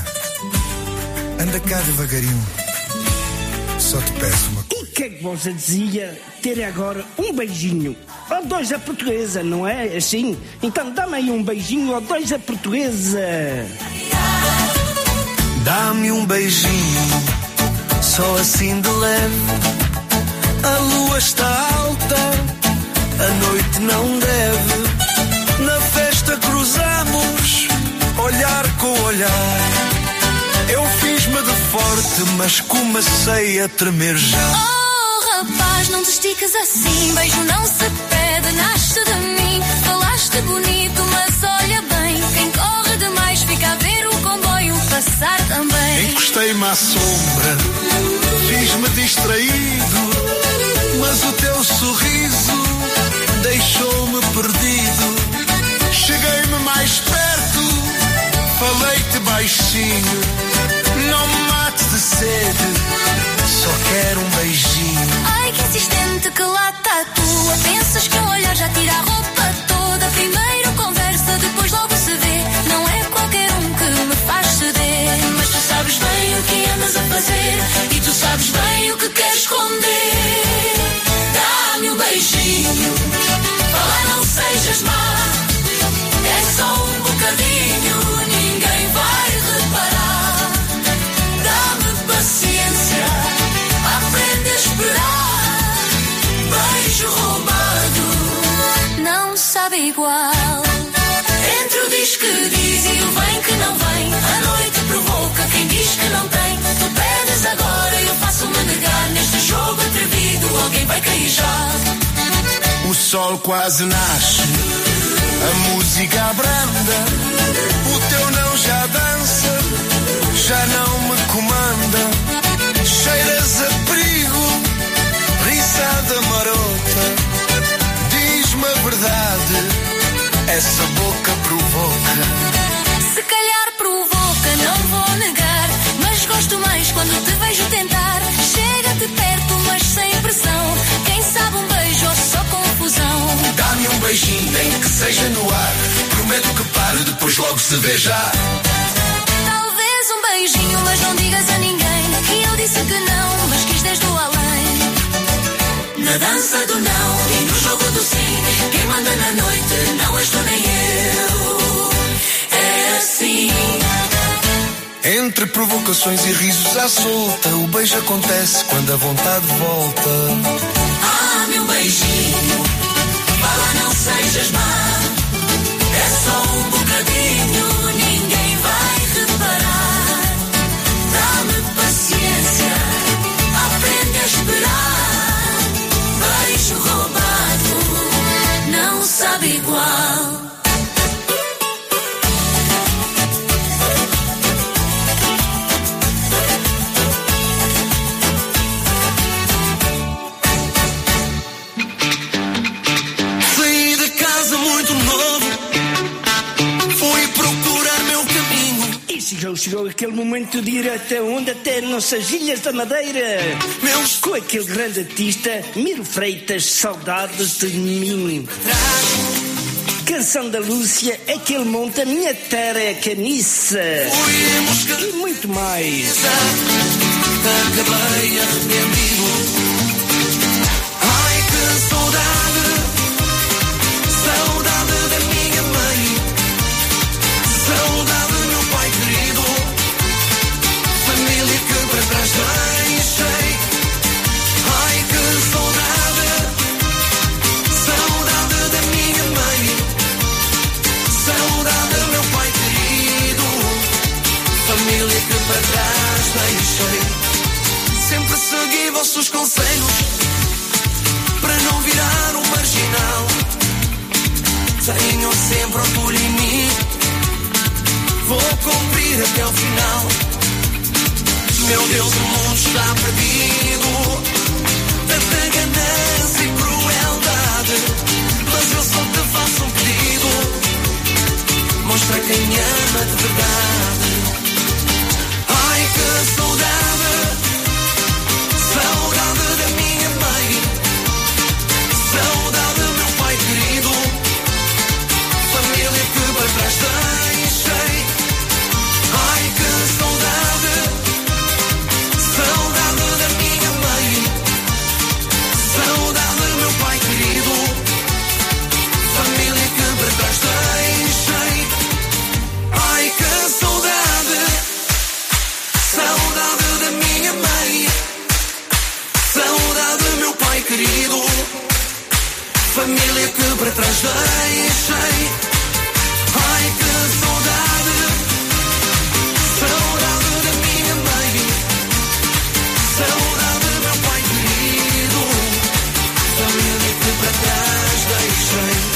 S12: anda cá devagarinho. Só te peço uma coisa.
S10: E o que é que você dizia ter agora um beijinho? Ou dois a portuguesa, não é? Assim? Então dá-me aí um beijinho ou dois a portuguesa.
S12: Dá-me um beijinho, só assim de leve. A lua está alta, a noite não deve. Na festa cruzamos, olhar com olhar. Eu fiz-me de forte, mas comecei a tremer já.
S11: Oh rapaz, não te esticas assim. Beijo não se pede, nasce de mim. Falaste bonito, mas olha bem. Quem corre demais fica a ver o comboio passar também.
S12: Encostei-me à sombra, fiz-me distraído, mas o teu sorriso deixou-me perdido. Cheguei-me mais perto, falei-te baixinho. Não me mates de sede, só quero um beijinho.
S11: Ai que insistente, que lata a tua. Pensas que um olhar já tira a roupa toda. Primeiro conversa, depois logo se vê. Não é qualquer um que me faz ceder. Mas tu sabes bem o que andas a fazer, e tu sabes bem o que queres esconder. me pedes agora, eu faço-me negar. Neste jogo atrevido, alguém vai cair já.
S9: O sol quase nasce, a música abranda, o teu não já dança, já não me comanda. Cheiras a perigo, risada marota, diz-me a verdade, essa boca provoca.
S11: Se calhar provoca, não vou negar, mas gosto mais quando te vejo tentar. Chega-te perto, mas sem pressão, quem sabe um beijo ou só confusão.
S9: Dá-me um beijinho, nem que seja no ar, prometo que pare, depois logo se vê já.
S11: Talvez um beijinho, mas não digas a ninguém que eu disse que não, mas quis desde o além. Na dança do não e no jogo do sim, quem manda na noite não és tu nem eu. É assim.
S9: Entre provocações e risos à solta, o beijo acontece quando a vontade volta.
S11: Ah, meu beijinho, vá lá, não sejas má. É só um bocadinho, ninguém vai reparar. Dá-me paciência, aprende a esperar. Beijo roubado, não sabe igual.
S10: Chegou aquele momento de ir até onde? Até nossas Ilhas da Madeira. Com aquele grande artista, Miro Freitas, Saudades de Mim. Canção da Lúcia, Aquele Monte, A Minha Terra é Caniça. E muito mais.
S12: Acabei arrependido. Ai, que saudade, saudade da minha mãe, saudade do meu pai querido, família que para trás deixei. Ai, que saudade, saudade da minha mãe, saudade do meu pai querido, família que para trás deixei. Sempre segui vossos conselhos para não virar um marginal. Tenham sempre orgulho em mim, vou cumprir até o final. Meu Deus, o mundo está perdido, tanta ganância e crueldade. Mas eu só te faço um pedido, mostra quem ama de verdade. Ai, que saudade, saudade da minha mãe, saudade do meu pai querido, família que para trás deixei. Ai, que saudade, saudade da minha mãe, saudade do meu pai querido, família que para trás deixei. Ai, que saudade, saudade da minha mãe, saudade do meu pai querido, família que para trás deixei. Ai, que saudade, saudade da minha mãe, saudade do meu pai querido, família que para trás deixei.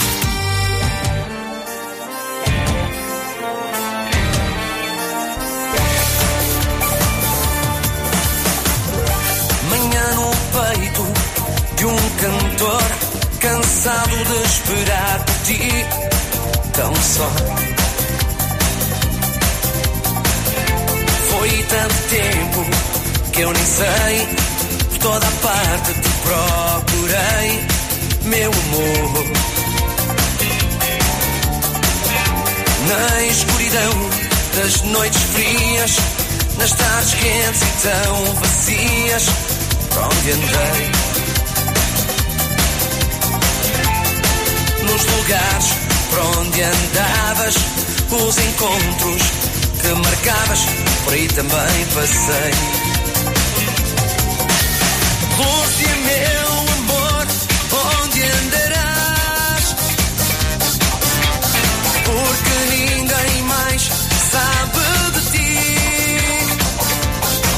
S12: Manhã no peito de um cantor, cansado de esperar por ti, tão só. Foi tanto tempo que eu nem sei, por toda a parte te procurei, meu amor. Na escuridão das noites frias, nas tardes quentes e tão vazias, por onde andei, nos lugares por onde andavas, os encontros que marcavas, por aí também passei. Lúcia, meu amor, onde andarás? Porque ninguém mais sabe de ti.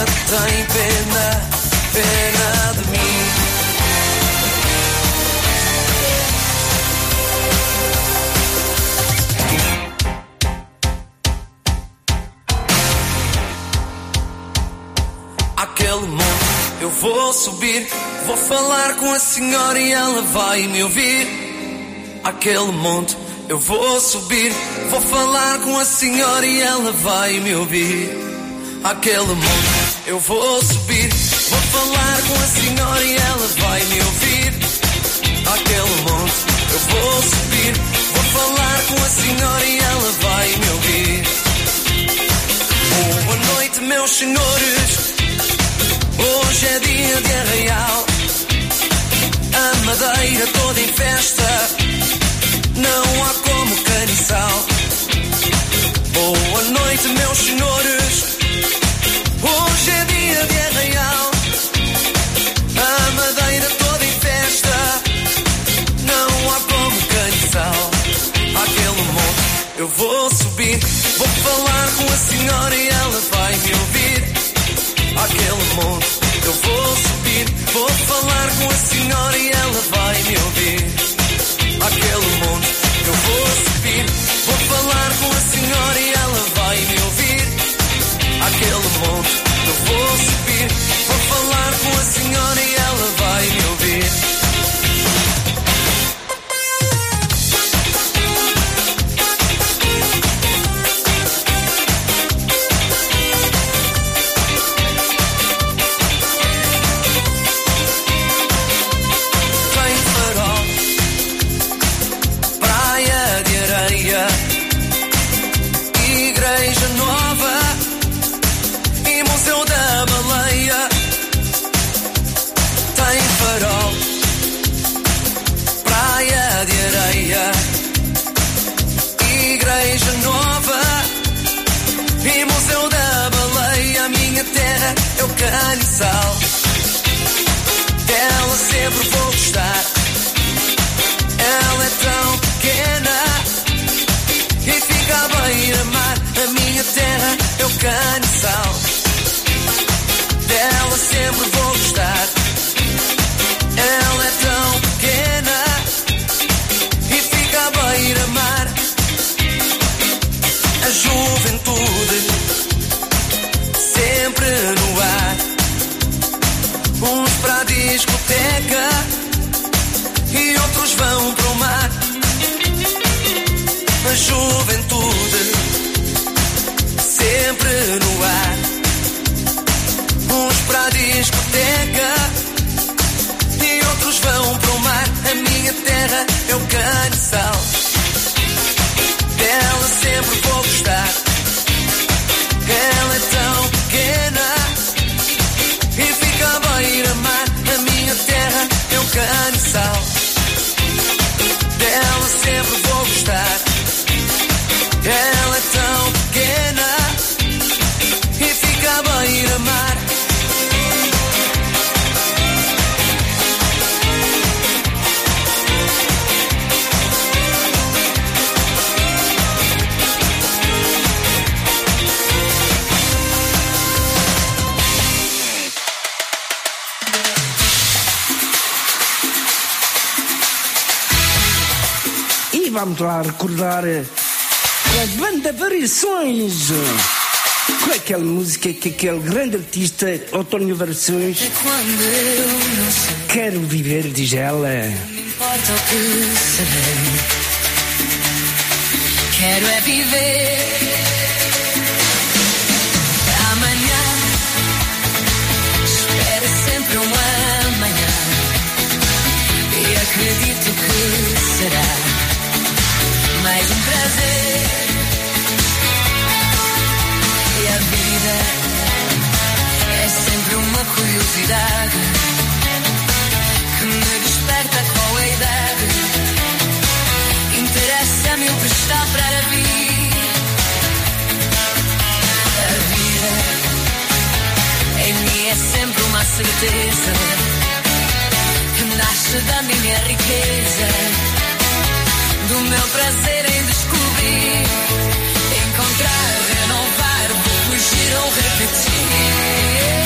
S12: dia tem pena, pena de mim. Aquele monte eu vou subir, vou falar com a senhora e ela vai me ouvir. Aquele monte eu vou subir, vou falar com a senhora e ela vai me ouvir. Aquele monte eu vou subir, vou falar com a senhora e ela vai me ouvir. Aquele monte eu vou subir, vou falar com a senhora e ela vai me ouvir. Boa noite, meus senhores, hoje é dia de arraial, a Madeira toda em festa, não há como caniçal. Boa noite, meus senhores, hoje é dia de arraial, a Madeira toda em festa, não há como caniçal. Aquele monte eu vou subir, vou falar com a senhora e ela vai me ouvir. Aquele monte eu vou subir, vou falar com a senhora e ela vai me ouvir. Aquele monte eu vou subir, vou falar com a senhora e ela vai me ouvir. Aquele monte eu vou subir, vou falar com a senhora e ela vai me ouvir. Igreja Nova e Museu da Baleia. Tem farol, praia de areia. Igreja Nova e Museu da Baleia. Minha terra é o caniçal, dela sempre vou gostar. Ela é tão pequena e fica à beira-mar. A minha terra é o caniçal, dela sempre vou gostar. Ela é tão pequena e fica à beira-mar. A juventude sempre no ar, uns para a discoteca e outros vão para o mar. A juventude sempre no ar, uns para a discoteca e outros vão para o mar. A minha terra é o caniçal, dela sempre vou gostar. Ela é tão pequena e fica à beira-mar. A minha terra é o caniçal, dela sempre vou gostar. Ela é tão pequena e fica à beira-mar.
S10: E vamos lá recordar a banda Variações, com aquela música que aquele grande artista António Variações. Quero viver, diz ela.
S11: Não importa o que serei, quero é viver. Amanhã, espera sempre um amanhã, e acredito que será mais um prazer. E a vida é sempre uma curiosidade que me desperta com a idade. Interessa-me o que está para vir. A vida em mim é sempre uma certeza que nasce da minha riqueza, do meu prazer em descobrir, encontrar, renovar, fugir ou repetir.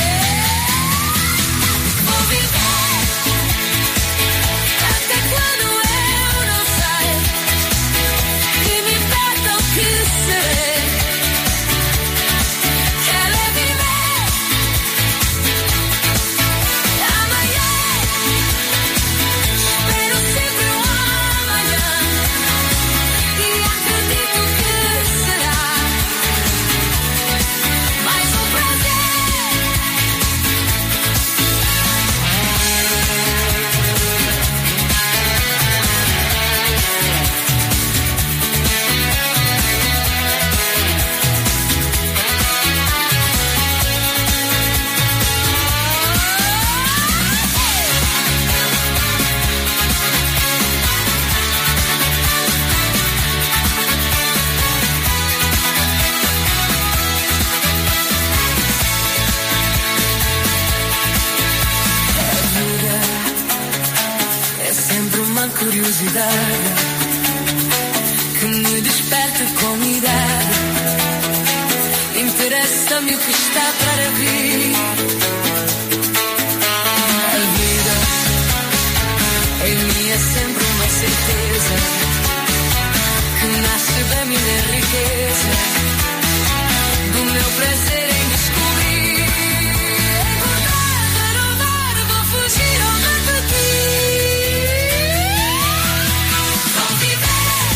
S11: curiosidade que me desperta com idade. Interessa-me o que está para vir. A vida em mim é sempre uma certeza que nasce da minha riqueza, do meu prazer em descobrir. Encontrar, roubar, vou fugir ou repetir. Vou viver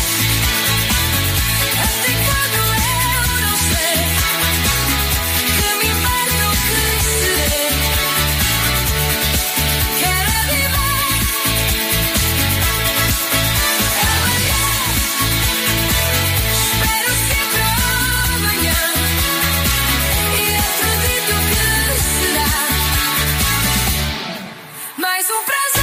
S11: até quando eu não sei, que me importa o que serei. Quero viver amanhã, espero sempre amanhã e acredito que será mais um prazer.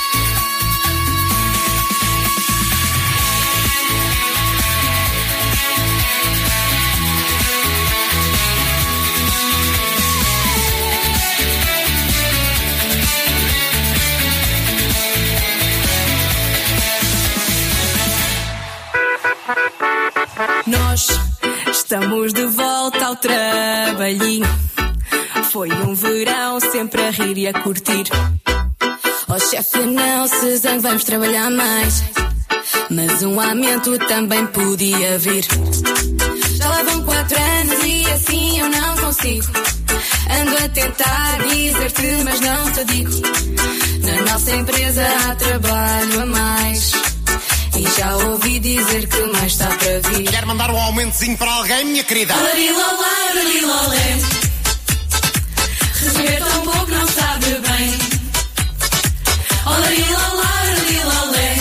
S11: Nós estamos de volta ao trabalhinho. Foi um verão sempre a rir e a curtir. Oh chefe, não se zangue, vamos trabalhar mais, mas um aumento também podia vir. Já lá vão 4 anos e assim eu não consigo. Ando a tentar dizer-te, mas não te digo. Na nossa empresa há trabalho a mais e já ouvi dizer que mais está para vir.
S2: Quer mandar um aumentozinho para alguém, minha querida?
S11: Olarilolá, olarilolé. Receber tão pouco não sabe bem. Olarilolá, olarilolé.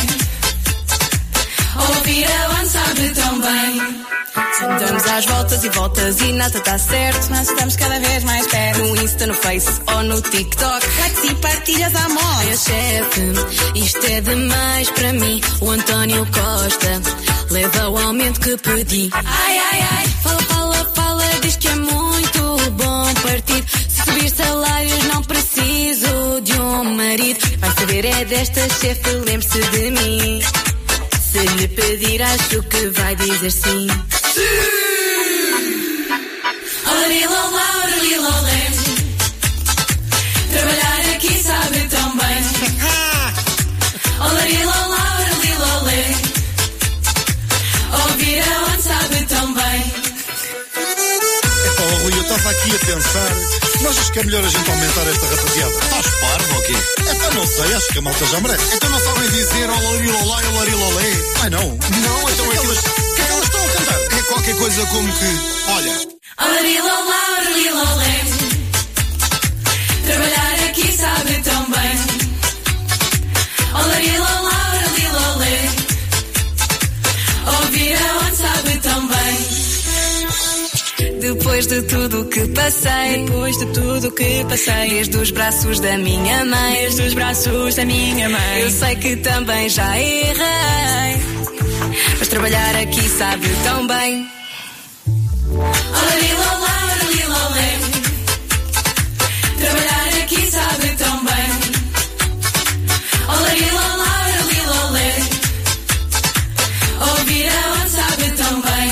S11: Ouvir a banda sabe tão bem. Andamos às voltas e voltas e nada está certo. Nós estamos cada vez mais perto. No Insta, no Face ou no TikTok. Likes e partilhas à moda. Ai, chefe, isto é demais para mim. O António Costa leva o aumento que pedi. Ai, ai, ai. Fala, fala, fala, diz que é muito bom partido. Se subir salários não preciso de um marido. Vai saber é desta, chefe, lembre-se de mim. Se lhe pedir, acho que vai dizer sim. Olarilolá, olarilolé. Trabalhar aqui sabe tão bem. Olarilolá, olarilolé. Ouvir a onde sabe tão bem.
S13: Epá, Rui, eu estava aqui a pensar. Não achas que é melhor a gente aumentar esta rapaziada?
S2: Estás parvo ou quê?
S13: Então não sei, acho que a malta já merece.
S2: Então não sabem dizer olarilolá e olarilolé?
S13: Ai não.
S2: Não, então aquelas... O que é que elas estão a cantar? É qualquer coisa como que... Olha...
S11: Olarilolá, olarilolé. Trabalhar aqui sabe tão bem. Olarilolá, olarilolé. Ouvir a onde sabe tão bem. Depois de tudo que passei, desde os braços da minha mãe, eu sei que também já errei, mas trabalhar aqui sabe tão bem. Olarilolá, olarilolé. Trabalhar aqui sabe tão bem. Olarilolá, olarilolé. Ouvir a onde sabe tão bem.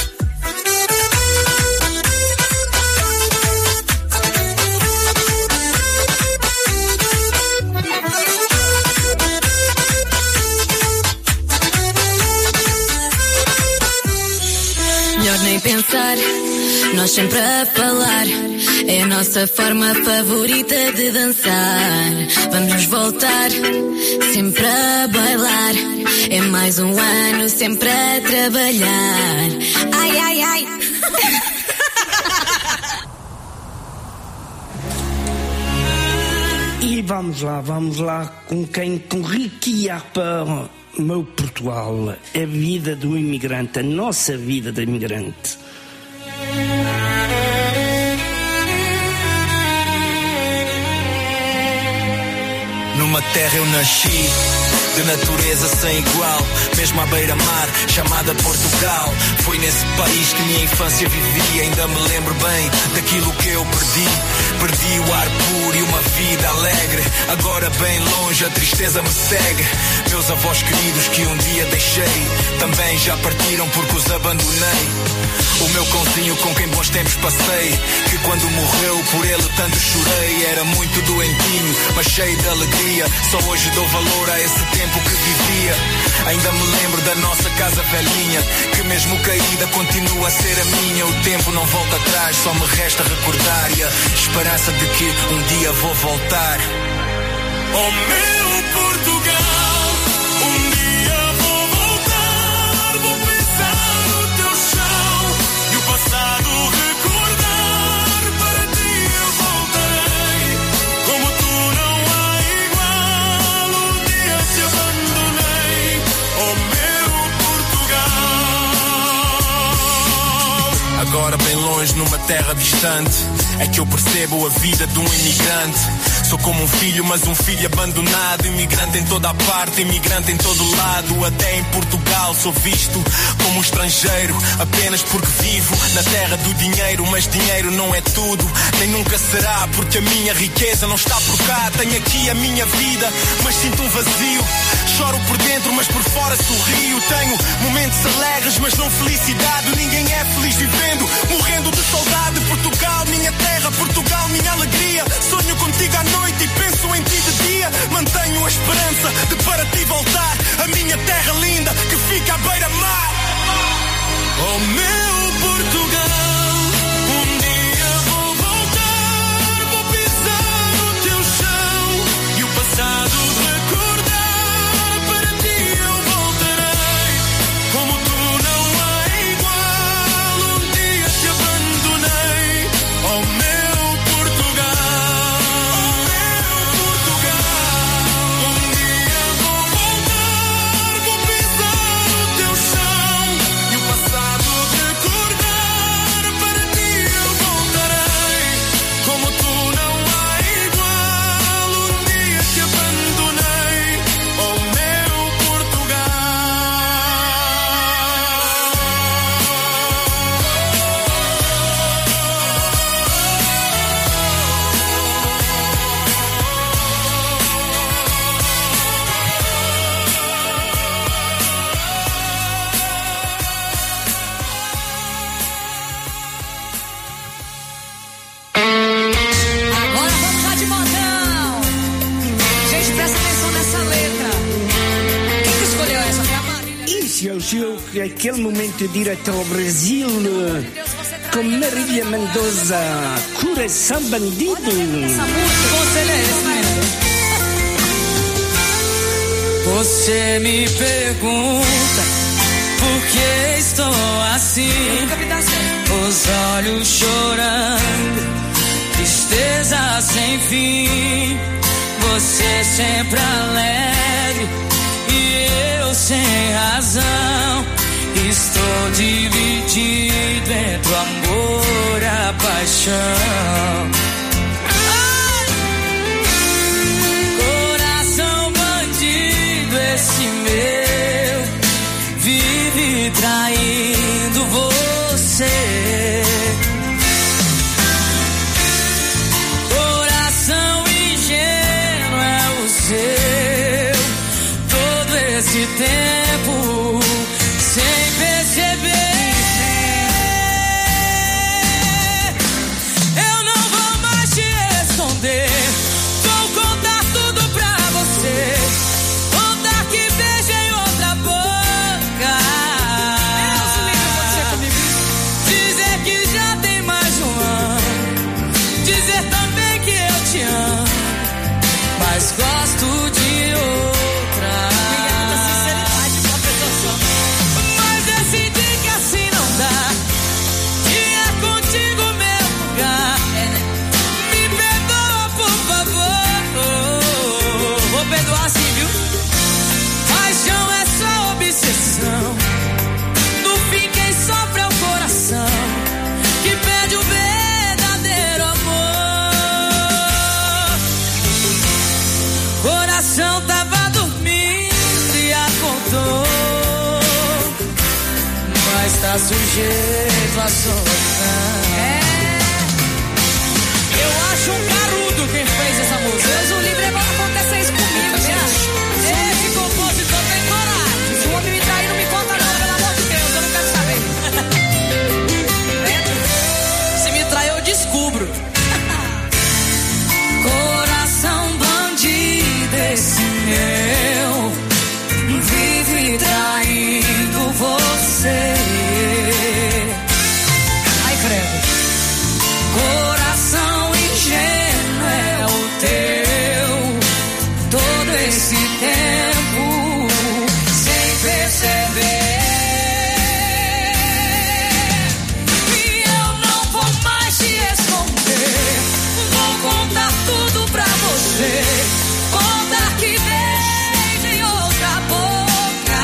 S11: Melhor nem pensar, nós sempre a falar. É a nossa forma favorita de dançar. Vamos nos voltar, sempre a bailar. É mais um ano, sempre a trabalhar. Ai, ai, ai.
S10: E vamos lá, com Ricky Harper. Meu Portugal, a vida do imigrante, a nossa vida do imigrante.
S14: Numa terra eu nasci, de natureza sem igual, mesmo à beira-mar, chamada Portugal. Foi nesse país que minha infância vivi, ainda me lembro bem daquilo que eu perdi. Perdi o ar puro e uma vida alegre. Agora bem longe a tristeza me segue. Meus avós queridos que um dia deixei também já partiram porque os abandonei. O meu cãozinho com quem bons tempos passei, que quando morreu por ele tanto chorei. Era muito doentinho, mas cheio de alegria. Só hoje dou valor a esse tempo que vivia. Ainda me lembro da nossa casa velhinha, que mesmo caída continua a ser a minha. O tempo não volta atrás, só me resta recordar e a esperança de que um dia vou voltar.
S15: Oh meu Portugal, um dia vou voltar, vou pisar no teu chão e o passado recordar. Para ti eu voltarei, como tu não há igual. Um dia te abandonei, oh meu Portugal.
S14: Agora bem longe numa terra distante, é que eu percebo a vida de um imigrante. Sou como um filho, mas um filho abandonado. Imigrante em toda a parte, imigrante em todo lado. Até em Portugal sou visto como um estrangeiro, apenas porque vivo na terra do dinheiro. Mas dinheiro não é tudo, nem nunca será, porque a minha riqueza não está por cá. Tenho aqui a minha vida, mas sinto um vazio. Choro por dentro, mas por fora sorrio. Tenho momentos alegres, mas não felicidade. Ninguém é feliz vivendo, morrendo de saudade. Portugal, minha terra, Portugal, minha alegria. Sonho contigo à noite e penso em ti de dia. Mantenho a esperança de para ti voltar. A minha terra linda que fica à beira-mar.
S15: Oh meu Portugal, um dia vou voltar, vou pisar no teu chão e o passado recordar. Para ti eu voltarei, como tu não há igual. Um dia te abandonei, oh meu Portugal, um dia vou voltar, vou pisar no teu chão e o passado recordar. Para ti eu voltarei, como tu não há igual. Um dia te abandonei, oh meu
S16: Agora vamos lá de modão. Gente, presta atenção nessa letra. Quem que escolheu essa? Foi a Marília.
S10: Isso é o seu, aquele momento direto ao Brasil, com Marília Mendonça, Coração Bandido.
S16: Essa música, você é esse, menino.
S8: Você me pergunta por que estou assim, os olhos chorando, tristeza sem fim. Você sempre alegre e eu sem razão. Estou dividido entre o amor e a paixão. Coração bandido, esse meu vive traindo você. Coração ingênuo é o seu, todo esse tempo sem perceber. Eu não vou mais te esconder, vou contar tudo pra você. Contar que beijei outra boca, dizer que já tem mais um ano, dizer também que eu te amo, mas gosto de outra. Mas decidi que assim não dá, que é contigo meu lugar. Me perdoa, por favor. Vou perdoar sim, viu? Paixão é só obsessão. No fim quem sofre é o coração, que perde o verdadeiro amor. Coração tava dormindo e acordou, mas tá sujeito à solidão.
S16: Eu acho você, contar que beijo em outra boca,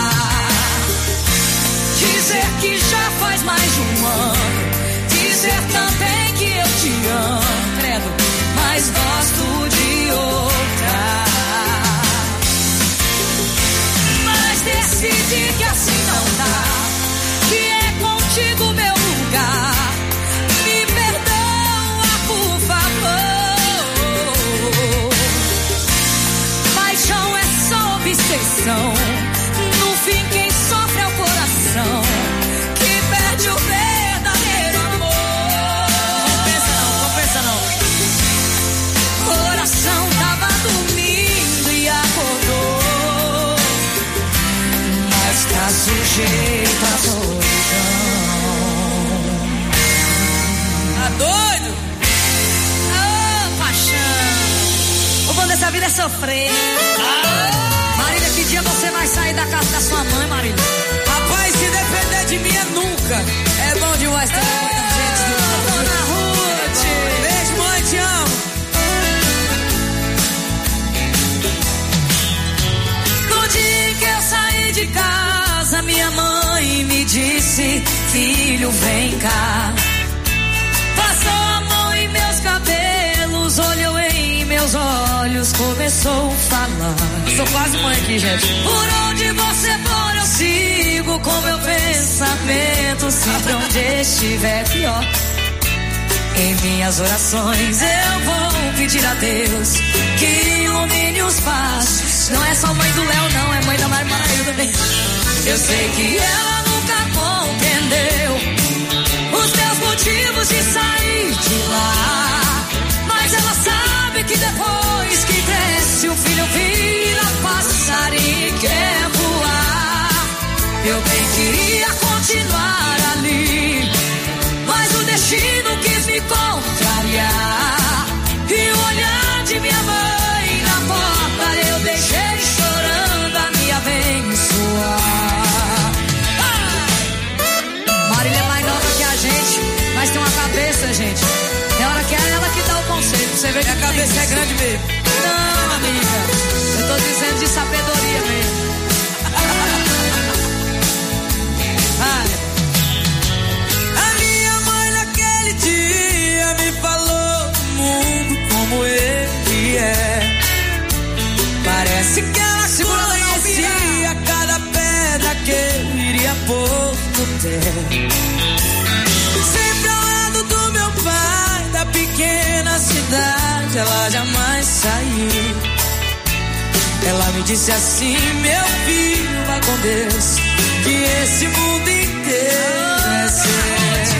S16: dizer que já faz mais de um ano, dizer também que eu te amo, credo, mas gosto de outra. Mas decidi que assim não dá, que é contigo meu lugar. Me perdoa, por favor. Paixão é só obsessão, no fim quem sofre é o coração, que perde o verdadeiro amor. Não pensa não. Coração tava dormindo e acordou, mas tá sujeito à solidão. Tá doido? Ah, paixão. O bom dessa vida é sofrer. Marília, que dia você vai sair da casa da sua mãe, Marília? Rapaz, se depender de mim é nunca. É bom demais ter muita gente. Dona Ruth. Beijo, mãe, te amo. No dia que eu saí de casa, minha mãe me disse: filho, vem cá. Passou a mão em meus cabelos, olhou em meus olhos, começou a falar. Sou quase mãe aqui, gente. Por onde você for eu sigo com meu pensamento, sempre onde estiver pior. Em minhas orações eu vou pedir a Deus que ilumine os passos. Não é só mãe do Léo, não, é mãe da Maria também. Eu sei que ela nunca compreendeu os meus motivos de sair de lá, mas ela sabe que depois que cresce o filho vira passarinho e quer voar. Eu bem queria continuar ali, mas o destino quis me contrariar, e o olhar de minha mãe na porta eu deixei chorando a me abençoar. Marília é mais nova que a gente, mas tem uma cabeça, gente. É hora que é ela que dá o conselho. Você vê que a cabeça é grande mesmo. Não, amiga, eu tô dizendo de sabedoria mesmo. Ai. A minha mãe naquele dia me falou do mundo como ele é. Parece que ela conhecia cada pedra que eu iria pôr no pé. Sempre ao lado do meu pai, da pequena cidade, ela jamais saiu. Ela me disse assim: meu filho, vá com Deus, que esse mundo inteiro é seu.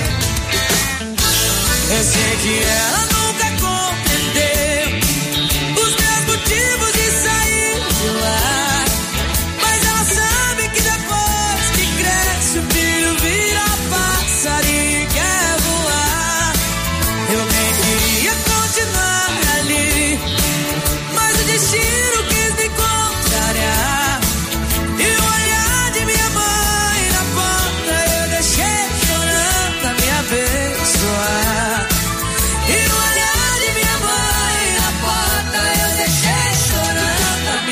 S16: Eu sei que ela nunca compreendeu os meus motivos de sair de lá, mas ela sabe que depois que cresce o filho vira passarinho e quer voar. Eu nem queria continuar ali, mas o destino quis me contrariar, e o olhar de minha mãe na porta eu deixei chorando a me abençoar. E o olhar de minha mãe na porta eu deixei chorando a me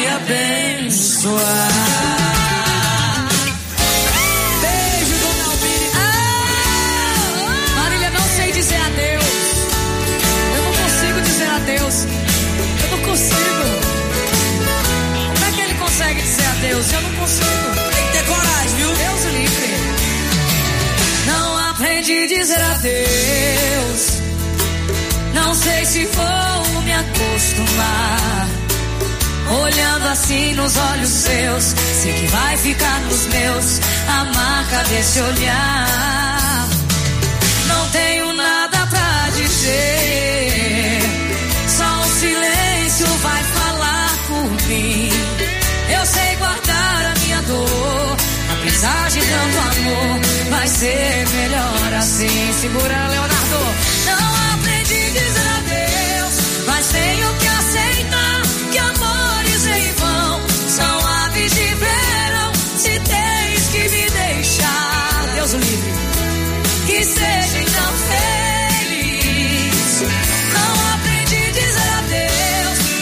S16: abençoar. Beijo, dona Almir. Marília, não sei dizer adeus. Eu não consigo dizer adeus. Eu não consigo. Como é que ele consegue dizer adeus? Eu não consigo. Tem que ter coragem, viu? Deus o livre. Não aprendi a dizer adeus. Não sei se vou me acostumar. Olhando assim nos olhos seus, sei que vai ficar nos meus a marca desse olhar. Não tenho nada pra dizer, só o silêncio vai falar por mim. Eu sei guardar a minha dor, apesar de tanto amor, vai ser melhor assim. Segura, Leonardo. Não aprendi a dizer adeus, mas tenho que aceitar que amores em vão são aves de verão. Se tens que me deixar, Deus o livre, que seja então feliz. Não aprendi a dizer adeus,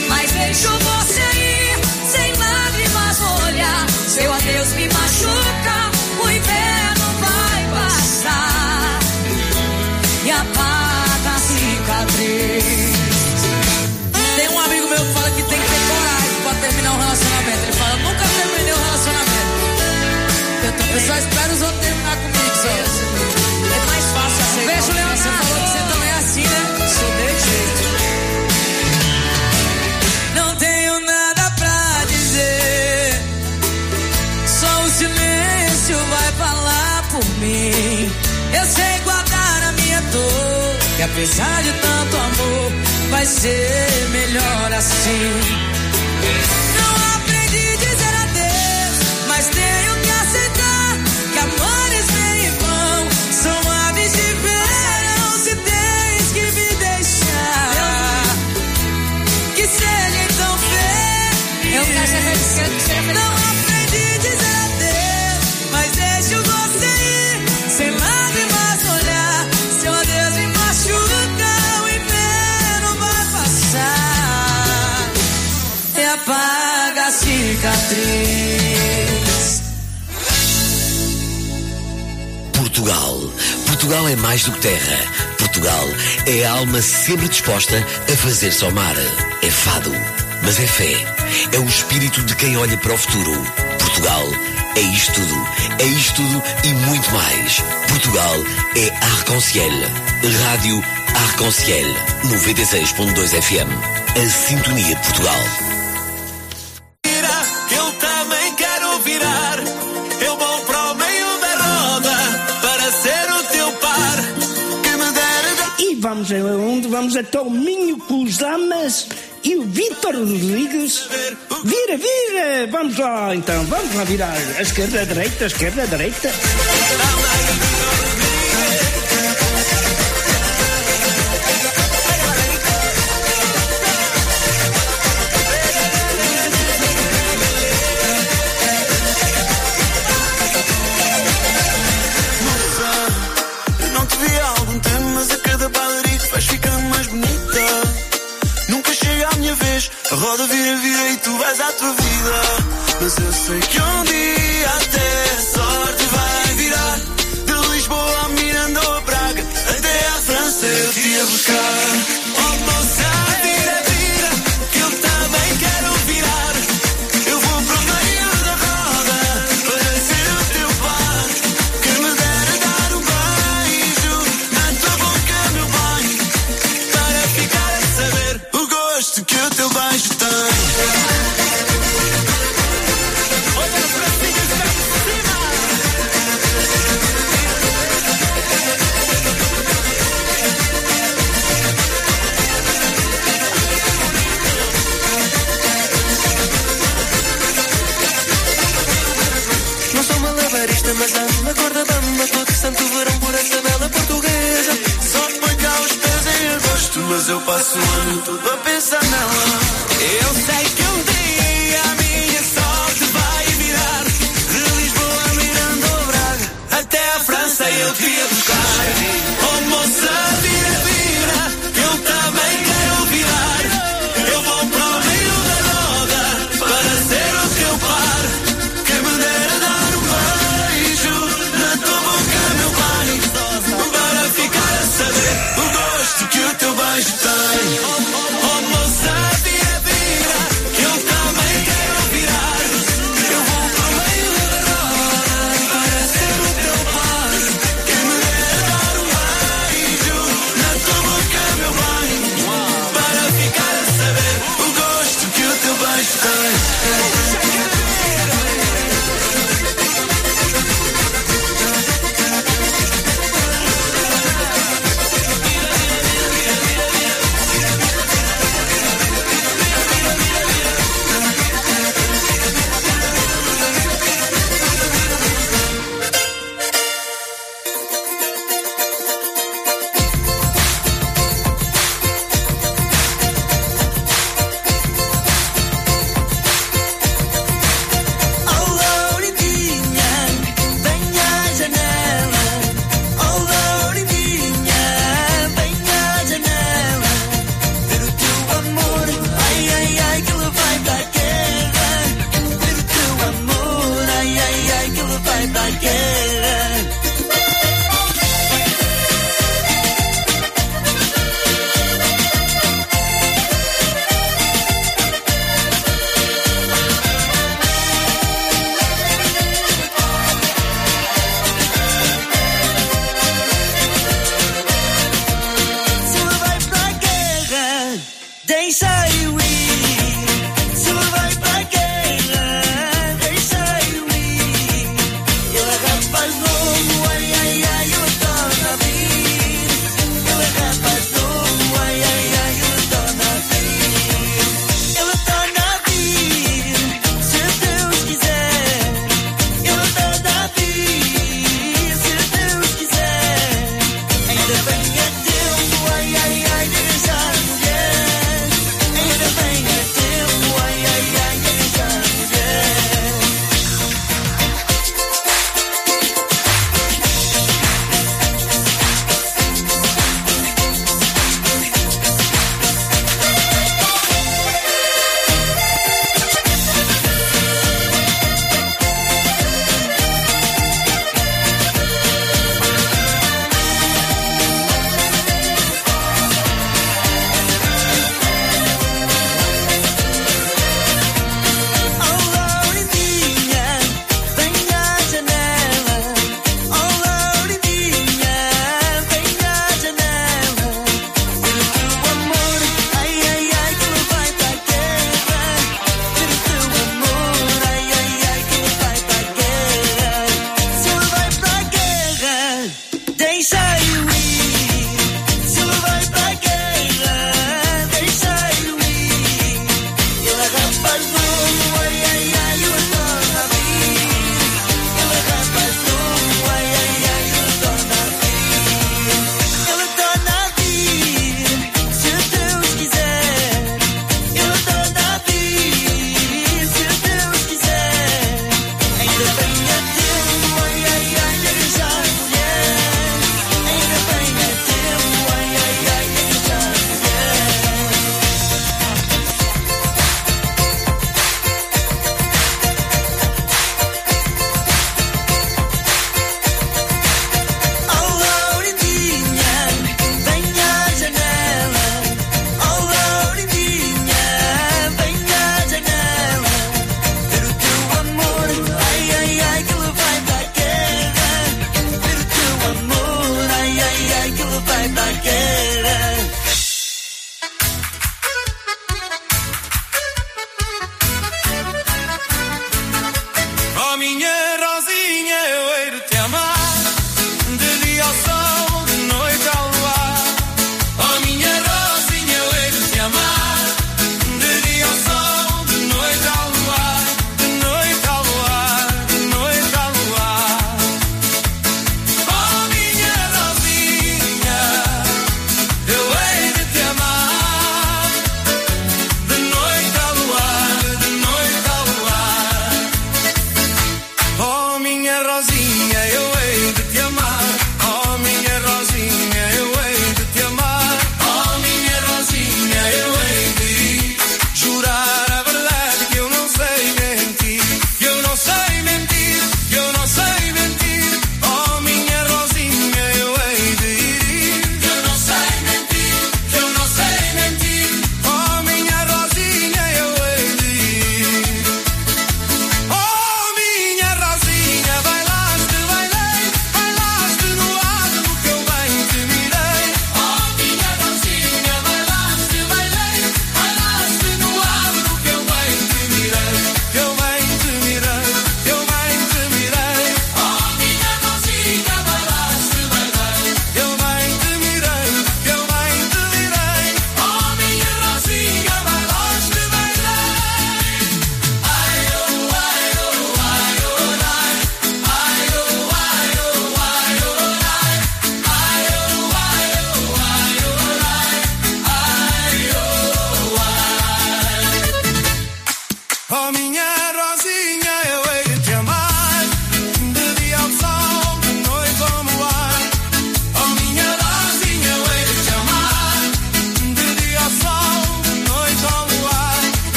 S16: apesar de tanto amor, vai ser melhor assim. Não aprendi a dizer adeus, mas tenho que aceitar que amores vêm e vão, são aves de verão. Se tens que me deixar, que seja então feio. Não aprendi a dizer adeus, mas deixo você ir, sem lágrimas no olhar. Seu adeus me machuca, o inverno vai passar e apaga a cicatriz.
S17: Portugal é mais do que terra. Portugal é a alma sempre disposta a fazer-se ao mar. É fado, mas é fé. É o espírito de quem olha para o futuro. Portugal é isto tudo. É isto tudo e muito mais. Portugal é Arc-en-Ciel. Rádio Arc-en-Ciel 96.2 FM. A sintonia de Portugal.
S15: Eu também quero virar. Eu vou para o meio da roda para ser o teu par. Que me der.
S10: E vamos aonde? Vamos até o Minho com os Lamas e o Vítor Rodrigues. Vira! Vamos lá então, vamos lá virar. A esquerda, a direita, a esquerda, a direita.
S15: Não te vi há algum tempo, mas a cada bailarico vais ficando mais bonita. Nunca chega a minha vez, a roda vira e tu vais à tua vida. Mas eu sei que um dia até a sorte vai virar. De Lisboa a Miranda ou a Braga, até à França eu te ia buscar. Oh moça, vira, que eu também quero virar. Eu vou para o meio da roda para ser o teu par. Que me dera dar um beijo na tua boca, meu bem, para ficar a saber o gosto que o teu beijo tem.
S9: Não sou malabarista, mas ando na corda bamba todo santo verão por essa bela portuguesa.
S15: Só põe cá os pés em agosto, mas eu passo o ano todo a pensar nela. Eu sei que um dia a minha sorte vai virar. De Lisboa a Miranda ou a Braga, até à França eu te ia buscar. Oh moça, vira, que eu também quero virar. Eu vou para o meio da roda para ser o teu par. Que me dera dar um beijo na tua boca, meu bem, para ficar a saber o gosto que o teu beijo tem. Oh moça, vira, que eu também quero virar. Eu vou para o meio da roda para ser o teu par. Que me dera dar um beijo na tua boca, meu bem, para ficar a saber o gosto que o teu beijo tem.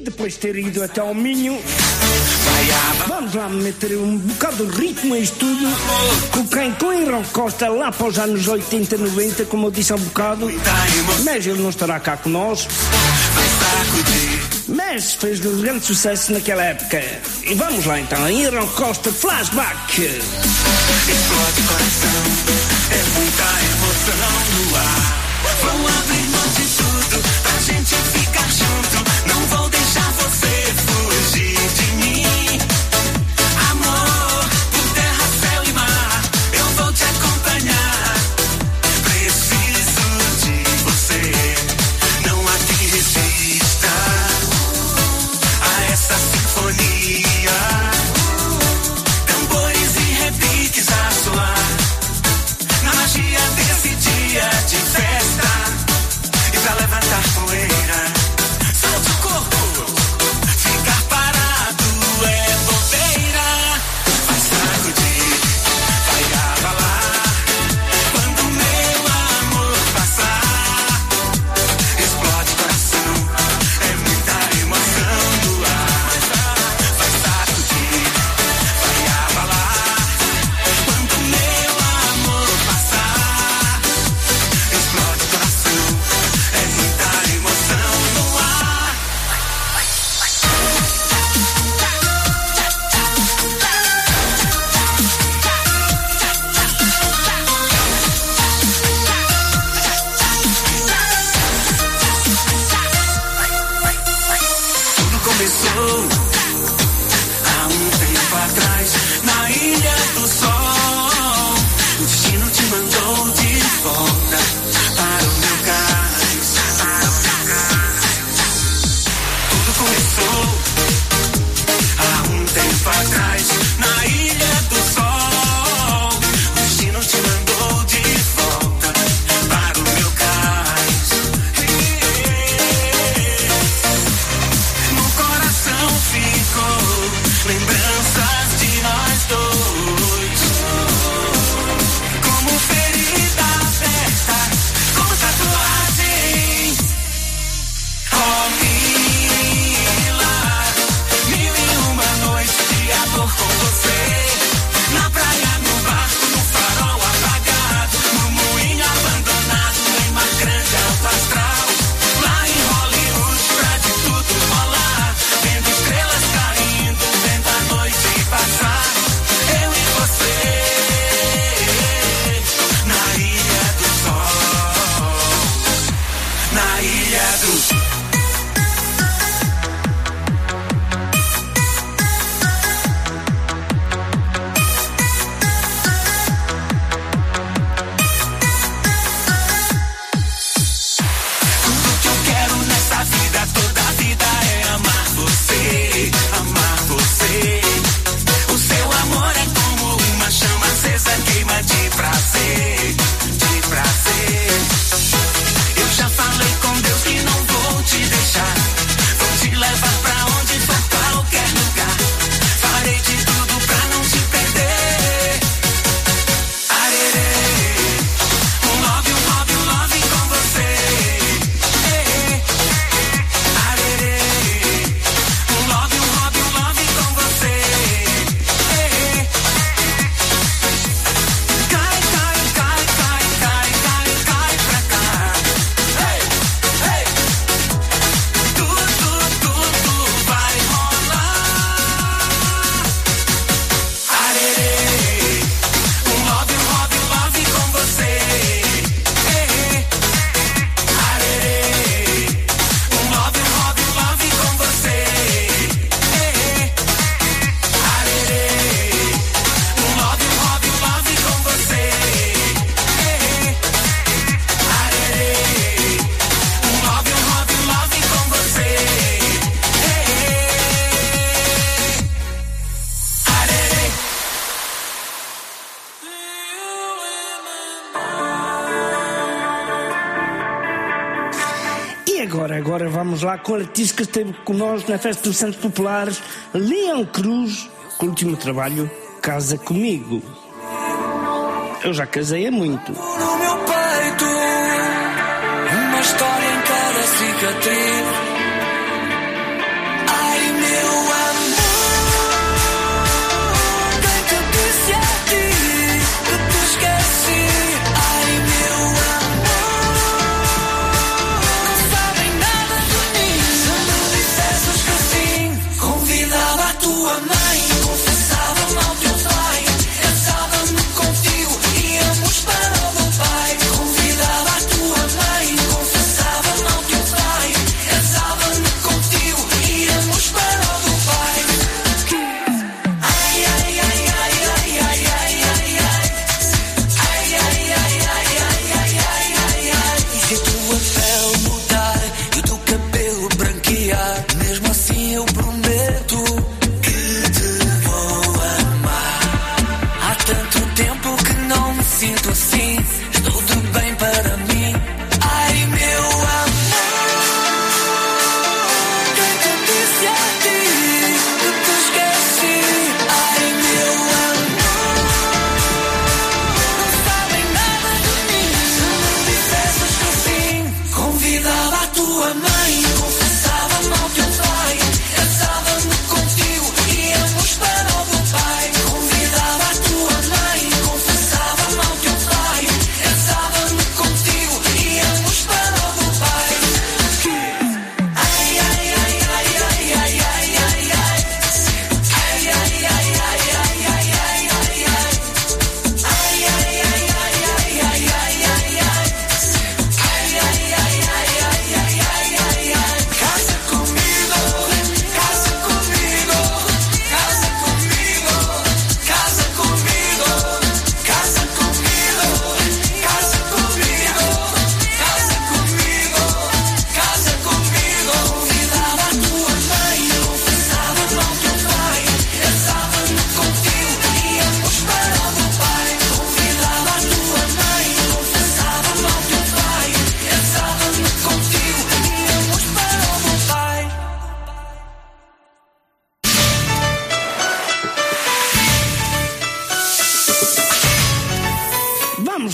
S10: depois de ter ido até ao Minho, vamos lá meter um bocado de ritmo a isto tudo, com Henrique Costa lá para os anos 80, 90, como eu disse há um bocado, mas ele não estará cá com nós, mas fez um grande sucesso naquela época. E vamos lá então, Henrique Costa, Flashback.
S15: Explode coração, é muita emoção no ar. Vou abrir mão de tudo pra gente ficar junto. Não vou deixar você fugir de mim. Amor, por terra, céu e mar, eu vou te acompanhar. Preciso de você, não há quem resista a essa sinfonia. Tambores e repiques a soar na magia desse dia de festa. E pra levantar poeira, solte o corpo, ficar parado é bobeira. Vai sacudir, vai abalar, quando meu amor passar. Explode coração, é muita emoção no ar. Vai sacudir, vai abalar, quando meu amor passar. Explode coração, é muita emoção no ar. Tudo começou há um tempo atrás, na Ilha do Sol. O destino te mandou de volta para o meu cais. Tudo começou há um tempo atrás, na Ilha do Sol. O destino te mandou de volta para o meu cais. No coração ficou lembranças de nós dois, como ferida aberta, como tatuagem. Oh, Mila, 1001 noites de amor com você. Na praia, no barco, no farol apagado, no moinho abandonado, em Mar Grande, Alto Astral. Lá em Hollywood, pra de tudo rolar, vendo estrelas caindo, vendo a noite passar. Eu e você, na Ilha do Sol, na Ilha do Sol. Tudo que eu quero nessa vida, toda a vida é amar você, amar você. O seu amor é como uma chama acesa, queima de prazer, de prazer. Eu já falei com Deus que não vou te deixar, vou te levar pra onde for, qualquer lugar. Farei de tudo pra não te perder. Arerê, um love com você. Arerê, um love com você. Cai, cai, cai, cai, cai, cai, cai pra cá. Ei, ei, tudo vai rolar. Arerê, um love com você. Arerê, um love com você. Arerê, um love com você. Arerê, um love com você. Arerê.
S10: E agora vamos lá com o artista que esteve com nós na Festa dos Santos Populares, Leão Cruz, com o último trabalho, Casa Comigo. Eu já casei há muito.
S12: No meu peito, uma história em cada cicatriz.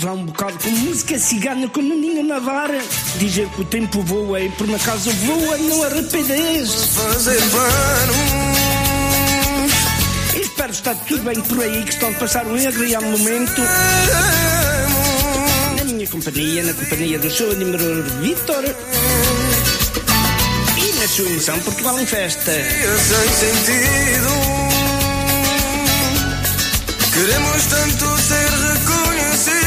S10: lá um bocado com música cigana com Nuninho Navarra. Dizer que o tempo voa e por uma casa voa, não arrependez.
S12: Fazer planos.
S10: Espero que está tudo bem por aí, que estão a passar um agreado momento. Na minha companhia, na companhia do seu admirador Vítor. E na sua emissão Portugal em Festa.
S12: Sem sentido. Queremos tanto ser reconhecidos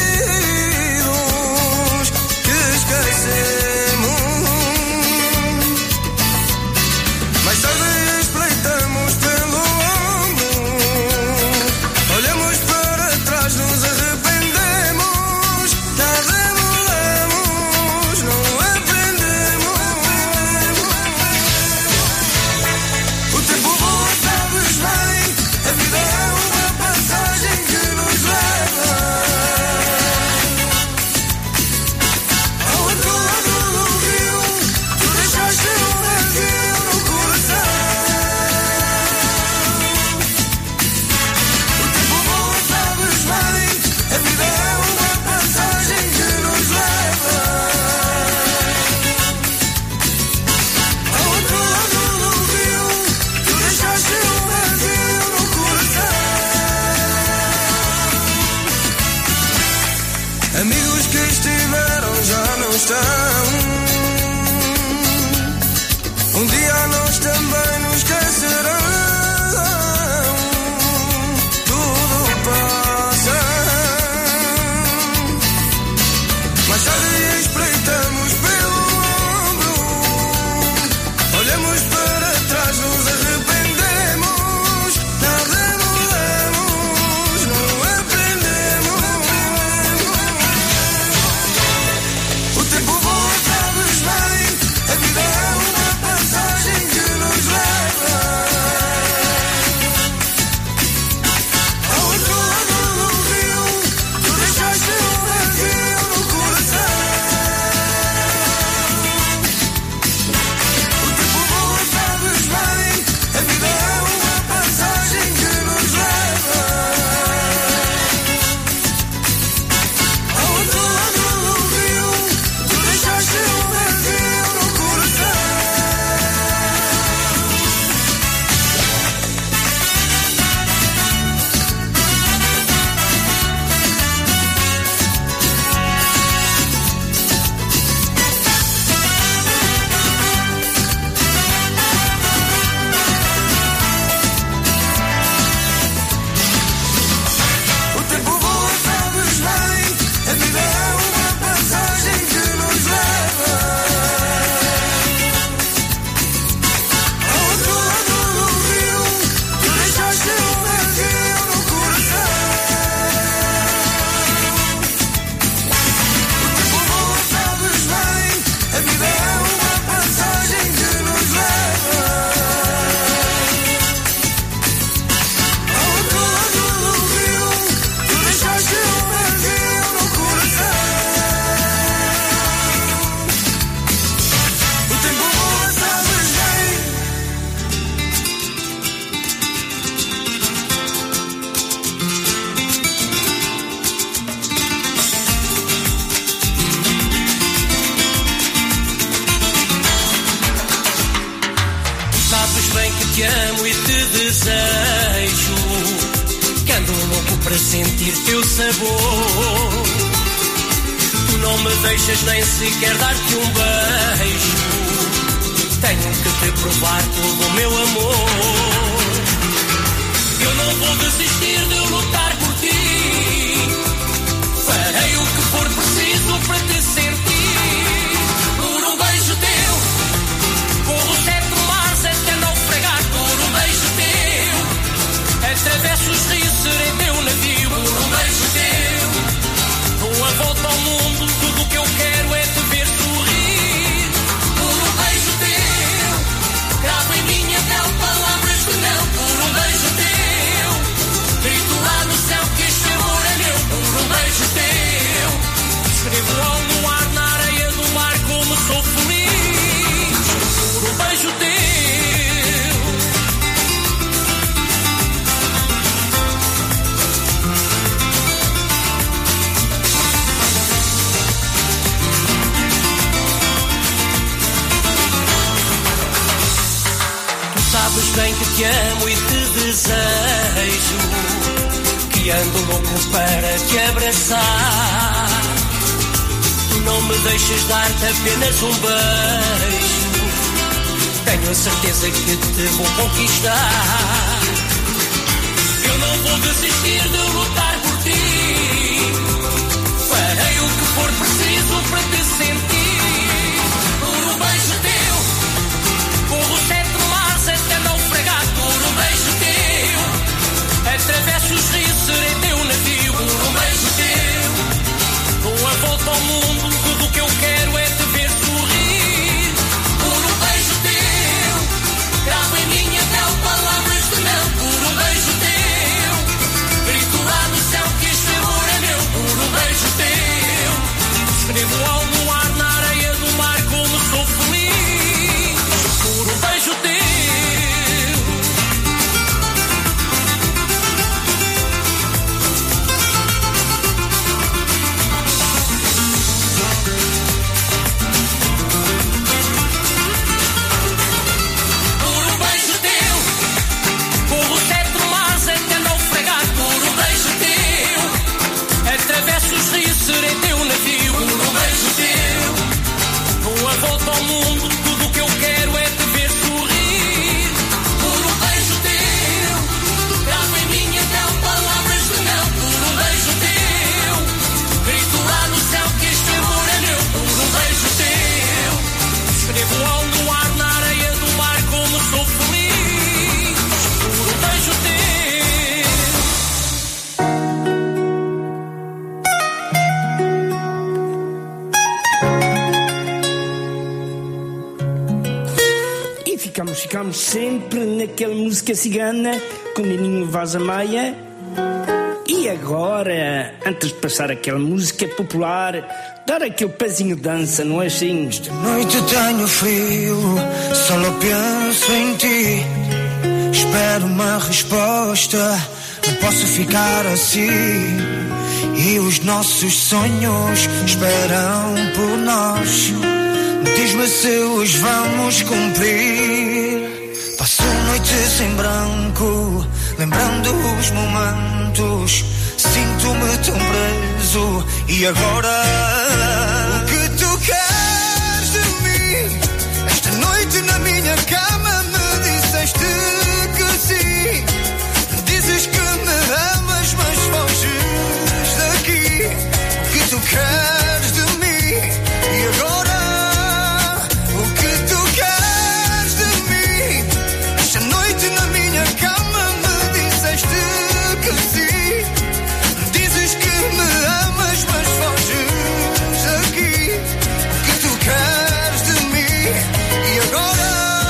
S12: que esquecemos. Mais tarde espreitamos pelo ombro, olhamos para trás, nos arrependemos. Nada mudamos, não aprendemos. O tempo voa, sabes bem, a vida é uma passagem que nos leva ao outro lado do rio. Tu deixaste um vazio no coração. O tempo voa, sabes bem, a vida é uma passagem que nos leva ao outro lado do rio. Tu deixaste um vazio no coração. Amigos que estiveram já não estão. Um dia a nós também nos esquecerão. Tudo passa. Mais tarde espreitamos pelo ombro, olhamos para trás, nos arrependemos. Nada mudamos, não aprendemos. O tempo voa, sabes bem, a vida é uma passagem que nos leva ao outro lado do rio. Tu deixaste um vazio no coração. O tempo voa, sabes bem, a vida é uma passagem que nos leva ao outro lado do rio. Tu deixaste um vazio no coração. O tempo voa, sabes bem, a vida é uma passagem que nos leva ao outro lado do rio. Tu deixaste um vazio no coração. O tempo voa, sabes bem, a vida é uma passagem que nos leva ao outro lado do rio. Tu deixaste um vazio no coração. O tempo voa, sabes bem.
S8: Sabes bem que te amo e te desejo, que ando louco para sentir teu sabor. Tu não me deixas nem sequer dar-te um beijo. Tenho que te provar todo o meu amor. Eu não vou desistir de lutar por ti. Farei o que for preciso para te sentir. Por um beijo teu, corro 7 mares até naufragar. Por um beijo teu, atravesso os rios, serei teu navio. Por um beijo teu, dou a volta ao mundo. Tudo o que eu quero é te ver sorrir. Por um beijo teu, cravo em minha pele. sabes bem que te amo e te desejo, que ando louco para te abraçar. Tu não me deixas dar-te apenas um beijo, tenho a certeza que te vou conquistar. Eu não vou desistir de lutar por ti, farei o que for preciso para te sentir. Por um beijo teu, corro 7 mares até naufragar. Por um beijo teu, atravesso os rios, serei teu navio. Por um beijo teu, dou a volta ao mundo, tudo o que eu quero é te ver sorrir. Por um beijo teu, gravo em minha pele palavras de mel. Por um beijo teu, grito lá no céu que este amor é meu. Por um beijo teu, escrevo ao luar na areia do mar como sou feliz. Por um beijo teu. Serei teu navio. Por um beijo teu, dou a volta ao mundo, tudo o que eu quero é te ver sorrir. Por um beijo teu, gravo em minha pele palavras de mel. Por um beijo teu, grito lá no céu que este amor é meu. Por um beijo teu, escrevo ao luar na areia do mar como sou feliz. Por um beijo teu.
S10: Ficamos sempre naquela música cigana com o Nininho Vaz Maia. E agora, antes de passar aquela música popular, dar aquele pezinho de dança, não é assim?
S12: Esta noite tenho frio, só penso em ti. Espero uma resposta, não posso ficar assim. E os nossos sonhos esperam por nós. Diz-me se os vamos cumprir. Passo noites em branco, lembrando os momentos. Sinto-me tão preso. E agora, o que tu queres de mim? Esta noite na minha cama me disseste que sim. Dizes que me amas, mas foges daqui. O que tu queres de mim? E agora, na minha cama me disseste que sim. Dizes que me amas, mas foges daqui. O que tu queres de mim? E agora?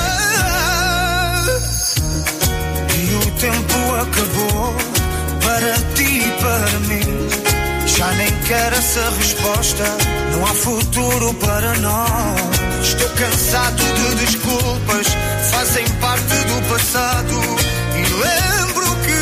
S12: E o tempo acabou para ti e para mim. Já nem quero essa resposta, não há futuro para nós. Estou cansado de desculpas, fazem parte do passado. E lembro que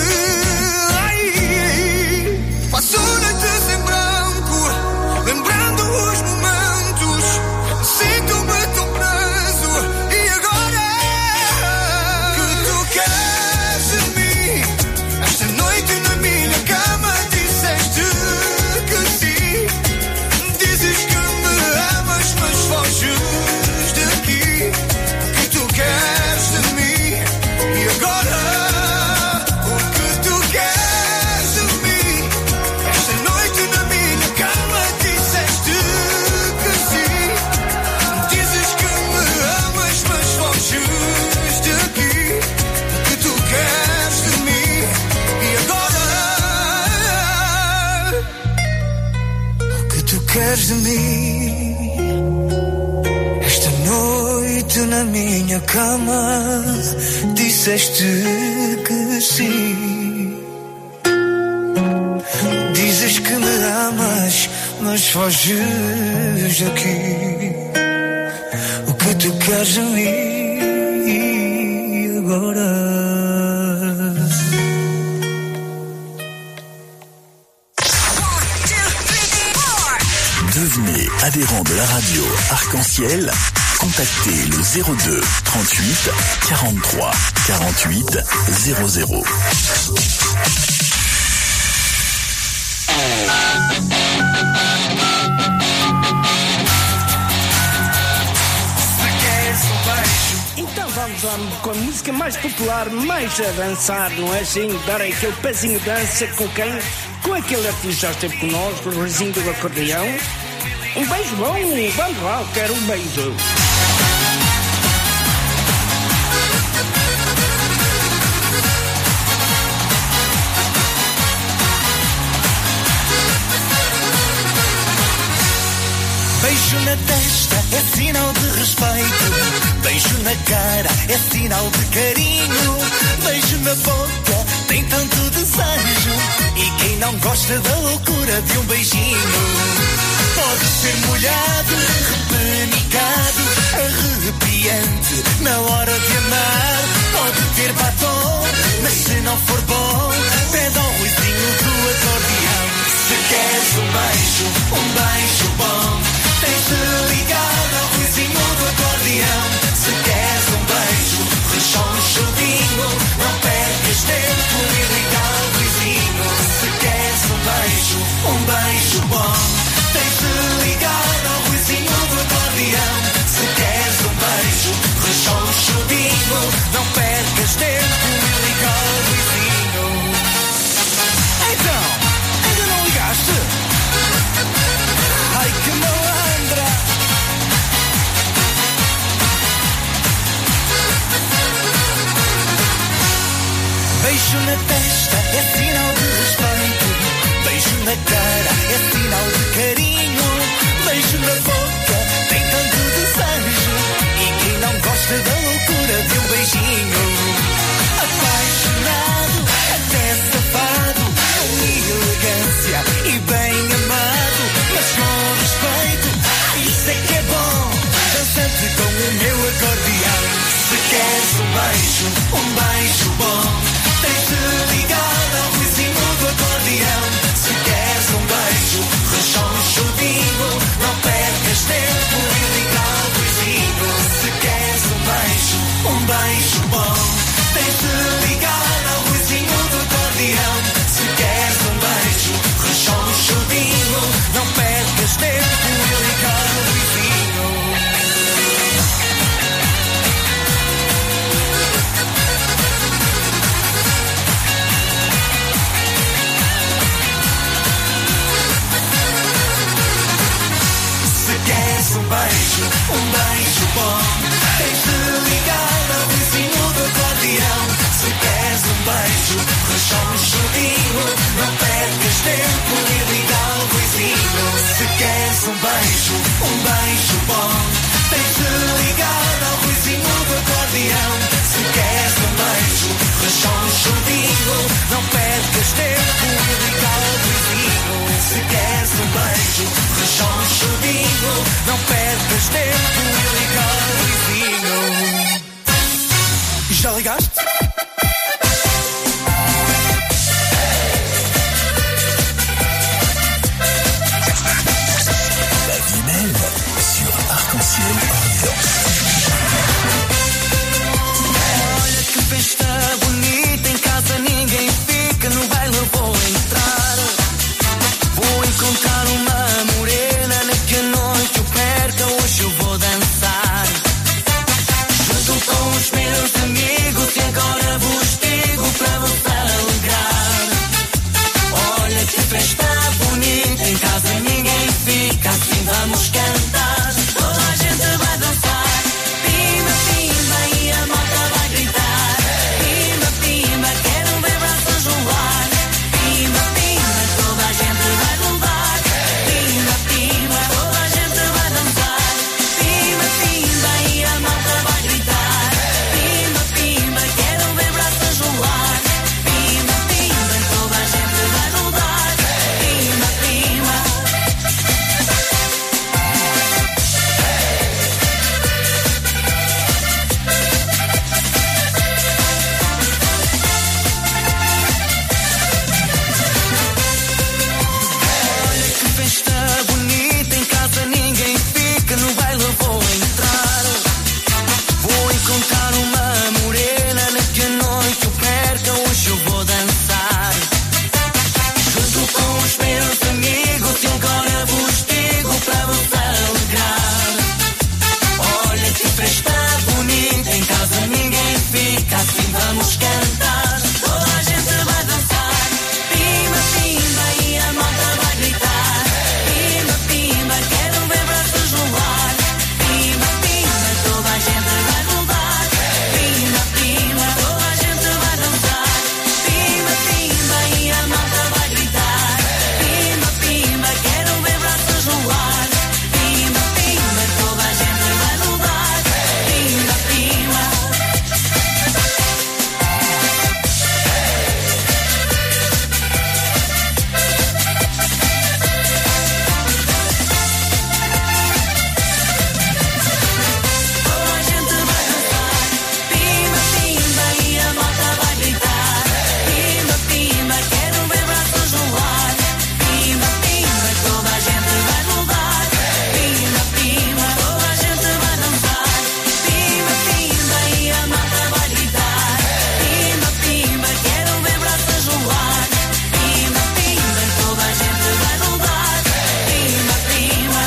S12: passo noites em branco, lembrando os momentos. Sinto-me tão preso. E agora, que tu queres de mim? Esta noite na minha cama disseste que sim. Dizes que me amas, mas foges daqui. O que tu queres de mim? E agora, o que tu queres de mim? Esta noite na minha cama disseste que sim. Dizes que me amas, mas foges daqui. O que tu queres de mim? E agora, o que tu queres de mim? Esta noite na minha cama disseste que sim. Dizes que me amas, mas foges daqui. O que tu queres de mim agora?
S5: Devenez adhérent de la radio Arc-en-Ciel contactez le 02 38 43 48 00.
S10: Então vamos lá com a música mais popular, mais a dançar, não é assim? Dar aquele pezinho de dança com quem? Com aquele artista já esteve conosco, o Rezinho do Acordeão. Um beijo bom, vamos lá, quero um beijo.
S9: Beijo na testa é sinal de respeito. Beijo na cara é sinal de carinho. Beijo na boca tem tanto desejo. E quem não gosta da loucura de um beijinho? Pode ser molhado, repenicado, arrepiante na hora de amar. Pode ter batom, mas se não for bom, pede ao Ruizinho do acordeão. Se queres um beijo bom, tens de ligar ao Ruizinho do acordeão. Se queres um beijo rechonchudinho, não percas tempo e liga ao Ruizinho. Se queres um beijo bom, tens de ligar ao Ruizinho do acordeão. Se queres um beijo rechonchudinho, não percas tempo e liga ao Ruizinho. Então, ainda não ligaste? Ai que malandra! Beijo na testa é sinal de respeito. Beijo na cara é sinal de carinho. Beijo na boca tem tanto desejo. E quem não gosta da loucura de um beijinho? Apaixonado, até safado, com elegância e bem amado, mas com respeito. Isso é que é bom, dançante com o meu acordeão. Se queres um beijo bom, tens de ligar ao Ruizinho do acordeão. Se queres um beijo rechonchudinho, não percas tempo e liga ao Ruizinho. Se queres um beijo bom, tens de ligar ao Ruizinho do acordeão. Se queres um beijo rechonchudinho, não percas tempo e liga ao Ruizinho. Um beijo bom, tens de ligar ao Ruizinho do acordeão. Se queres um beijo rechonchudinho, não percas tempo e liga ao Ruizinho. Se queres um beijo bom, tens de ligar ao Ruizinho do acordeão. Se queres um beijo rechonchudinho, não percas tempo e liga ao Ruizinho. Se queres um beijo rechonchudinho, não percas tempo e liga ao Ruizinho. Já ligaste?
S5: La vie belle sur Arc-en-Ciel Orléans.
S9: Olha que festa bonita, em casa ninguém fica, no baile eu vou entrar. Vou encontrar uma morena, nem que a noite eu perca, hoje eu vou dançar. Junto com os meus amigos e agora
S16: vamos cantar, toda a gente vai dançar. Pimba, pimba e a malta vai gritar. Pimba, pimba, quero ver braços no ar. Pimba, pimba, toda a gente vai rodar. Pimba, pimba, toda a gente vai dançar. Pimba, pimba e a malta vai gritar. Pimba, pimba, quero ver braços no ar. Pimba, pimba, toda a gente vai rodar. Pimba, pimba. Toda a gente vai dançar. Pimba, pimba e a malta vai gritar. Pimba, pimba, quero ver braços no ar. Pimba, pimba, toda a gente vai rodar. Pimba, pimba, toda a gente vai dançar. Pimba, pimba e a malta vai gritar. Pimba, pimba, quero ver braços no ar. Pimba, pimba, toda a gente vai rodar. Pimba, pimba.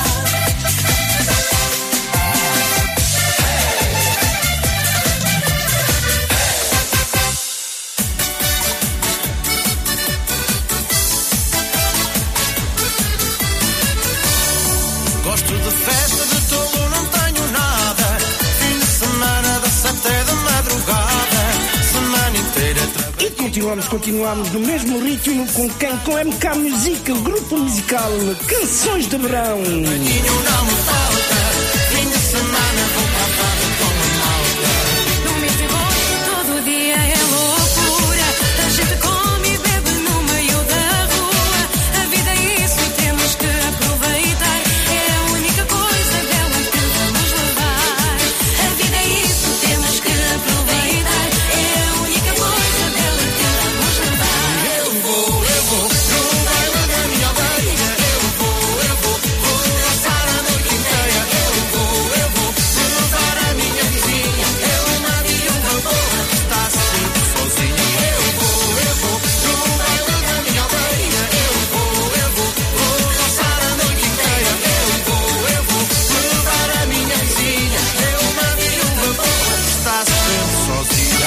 S9: Gosto de festa, de tolo não tenho nada. Fim de semana das até da madrugada. Semana inteira
S10: E continuamos no mesmo ritmo com quem? Com MK Music, o grupo musical Canções de Verão.
S9: trabalhinho não me falta. Fim de semana vou para a farra com a malta.
S16: No mês de agosto todo dia é loucura. A gente come e bebe no meio da rua. A vida é isso e temos que aproveitar. É a única coisa bela que vamos levar. A vida é isso, temos que aproveitar. É a única coisa bela que vamos levar.
S9: Eu vou no baile da minha aldeia. Eu vou dançar a noite inteira. Eu vou levar a minha vizinha. Ela me viu uma boa que está sempre sozinha. Eu vou no baile da minha aldeia. Eu vou dançar a noite inteira. Eu vou levar a minha vizinha. Ela me viu uma boa que está sempre sozinha.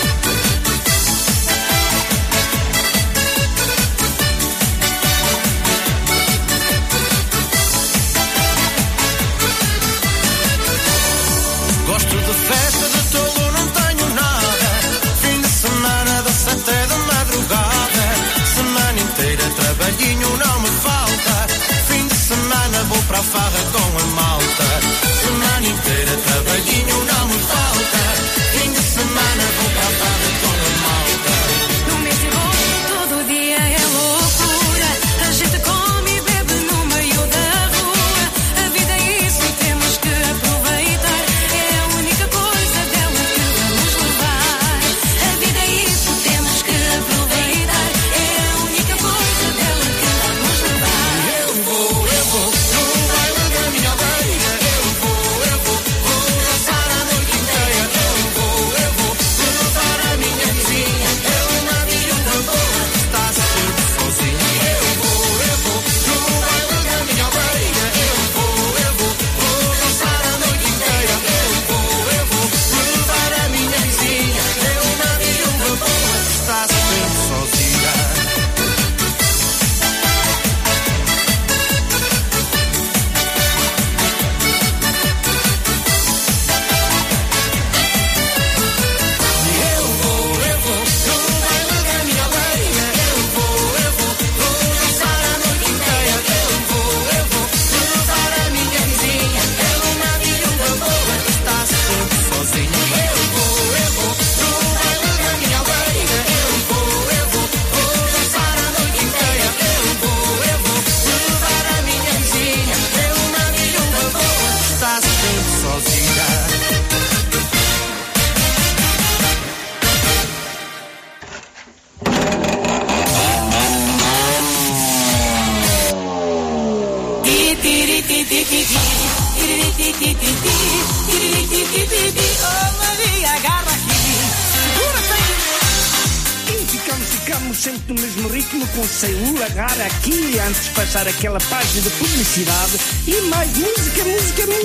S9: Gosto de festa, de tolo não tenho nada. Fim de semana das até da madrugada. Semana inteira trabalhinho não me falta. Fim de semana vou para a farra com a malta. Semana inteira trabalhinho não me falta. Fim de semana vou para a farra com a malta.
S16: No mês de agosto todo dia é loucura. A gente come e bebe no meio da rua. A vida é isso e temos que aproveitar. É a única coisa bela que vamos levar. A vida é isso, temos que aproveitar. É a única coisa bela que vamos levar.
S9: Eu vou no baile da minha aldeia. Eu vou dançar a noite inteira. Eu vou levar a minha vizinha. Ela me viu uma boa que está sempre sozinha. Eu vou no baile da minha aldeia. Eu vou dançar a noite inteira. Eu vou levar a minha vizinha. Ela me viu uma boa que está sempre sozinha. Eu vou no baile da minha aldeia. Eu vou dançar a noite inteira. Eu vou levar a minha vizinha. Ela me viu uma boa que está sempre sozinha. Eu vou no baile da minha aldeia. Eu vou dançar a noite inteira. Eu vou levar a minha vizinha. Ela me viu uma boa que está sempre sozinha.
S16: Oh Maria, agarra aqui.
S10: E ficamos sempre no mesmo ritmo com Seul, agarra aqui, antes de passar aquela página de publicidade. E mais música.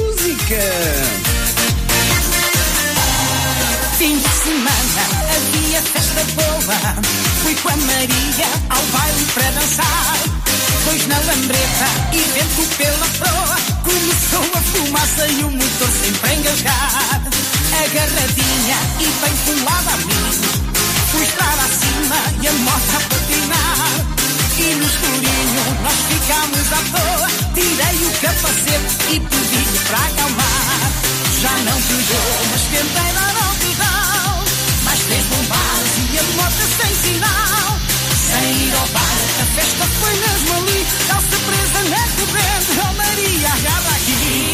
S16: Fim de semana havia festa boa. Fui com a Maria ao baile para dançar. Pois na lambreta e vento pela proa começou a fumaça e o motor sempre a engasgar. Agarradinha e bem colada a mim, fui estrada acima e a moto a patinar. E no escurinho nós ficámos à toa. Tirei o capacete e pedi-lhe para acalmar. Já não pegou, mas tentei dar ao pedal. Mais 3 bombadas e a moto sem sinal. Sem ir ao bar, a festa foi mesmo ali. Calça presa na corrente, oh Maria, agarra aqui.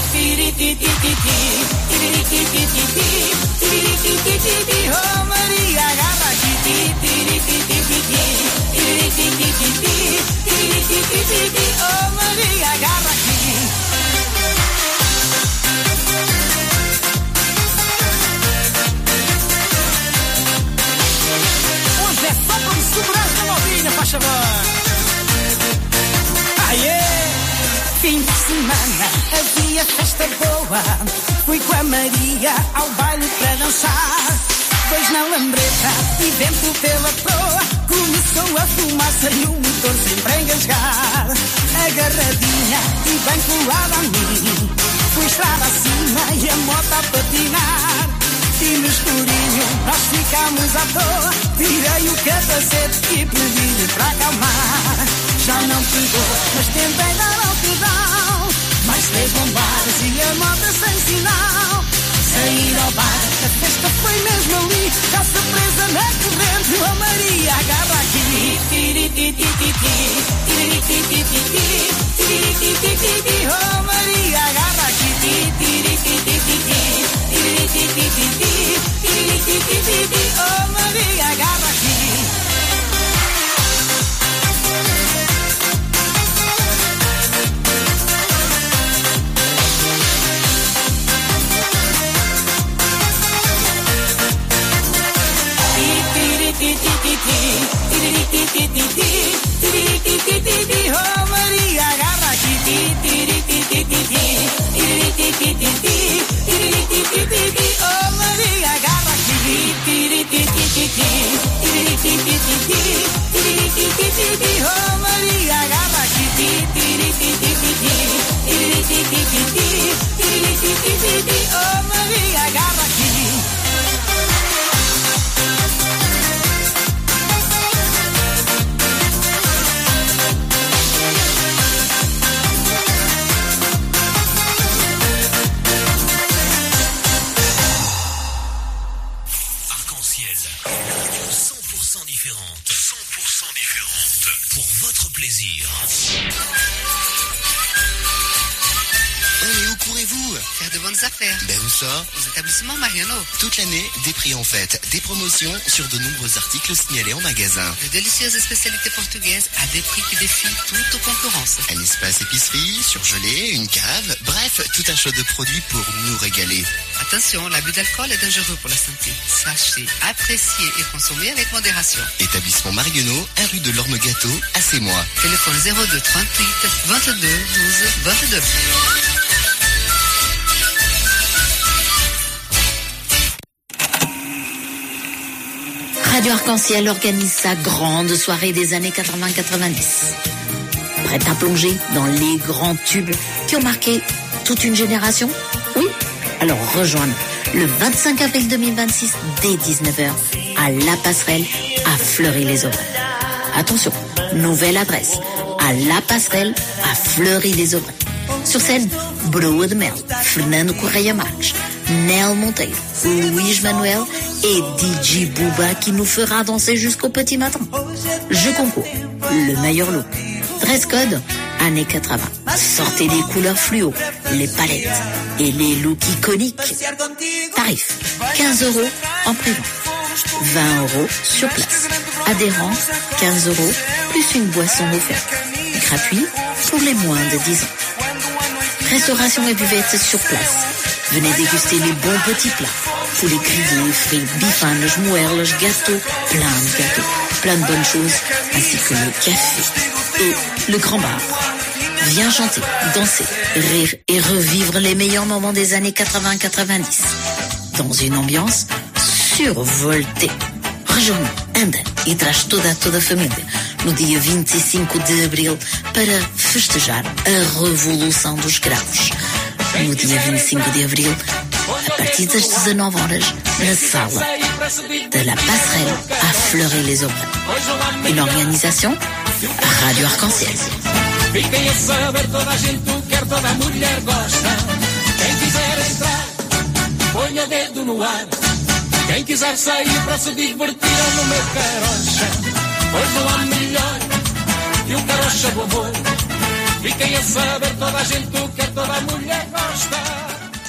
S16: Oh Maria, agarra aqui. Oh Maria, agarra aqui. Hoje é só para me segurar na modinha, faz favor. Fim de semana havia festa boa. Fui com a Maria ao baile para dançar. Pois na lambreta e vento pela proa começou a fumaça e o motor sempre a engasgar. Agarradinha e bem colada a mim, fui estrada acima e a moto a patinar. E no escurinho nós ficámos à toa. Tirei o capacete e pedi-lhe para acalmar. Já não pegou, mas tentei dar ao pedal. Mais 3 bombadas e a moto sem sinal. Sem ir ao bar, a festa foi mesmo ali. Calça presa na corrente, oh Maria, agarra aqui. Oh Maria, agarra aqui. Oh Maria, agarra aqui. Oh Maria, agarra aqui. Oh Maria, agarra aqui. Oh Maria, agarra aqui. Oh Maria, agarra aqui.
S3: Faire de bonnes affaires.
S2: Ben où ça?
S3: Aux établissements Mariano.
S2: Toute l'année, des prix en fête, des promotions sur de nombreux articles signalés en magasin.
S3: De délicieuses spécialités portugaises à des prix qui défient toute concurrence.
S2: Un espace épicerie, surgelé, une cave, bref, tout un choix de produits pour nous régaler.
S3: Attention, l'abus d'alcool est dangereux pour la santé. Sachez, apprécier et consommer avec modération.
S2: Établissement Marionneau, 1 rue de l'Orme-Gâteau, à Sémois.
S3: Téléphone 02 38 22 12 22.
S6: Radio Arc-en-Ciel organise sa grande soirée des années 80-90. Prête à plonger dans les grands tubes qui ont marqué toute une génération? Oui? Alors rejoins-nous le 25 avril 2026 dès 19h à La Passerelle à Fleury-les-Aubrais. Attention, nouvelle adresse, à La Passerelle à Fleury-les-Aubrais. Sur scène, Broa de Mel, Fernando Correia Marques, Nel Monteiro, Luís Manuel et DJ Booba qui nous fera danser jusqu'au petit matin. Je concours, le meilleur look. Dress code, années 80. Sortez les couleurs fluo, les palettes et les looks iconiques. Tarif, 15 € en pré-vente, 20 € sur place. Adhérents, 15 € plus une boisson offerte. Gratuit pour les moins de 10 ans. Restauration et buvette sur place. Venez déguster les bons petits plats. Poulet grillé, frites, bifanes, moelles, gâteaux, plein de gâteaux, plein de bonnes choses, ainsi que le café et le grand bar. Viens chanter, danser, rire et revivre les meilleurs moments des années 80-90. Dans une ambiance survoltée. Rejoins-nous anda e traz toda a família no dia 25 de abril para festejar a Revolução dos Cravos. No dia 25 de abril, a partir das 19 horas, na sala de la Passerelle à Fleury-les-Aubrais. Une organisation, Rádio Arc-en-Ciel.
S7: Fiquem a saber, toda a gente quer, toda a mulher gosta. Quem quiser entrar, ponha o dedo no ar. Quem quiser sair para se divertir no meu carocha, pois não há melhor que um carocha do amor. Fiquem a saber, toda a gente quer, toda a mulher gosta.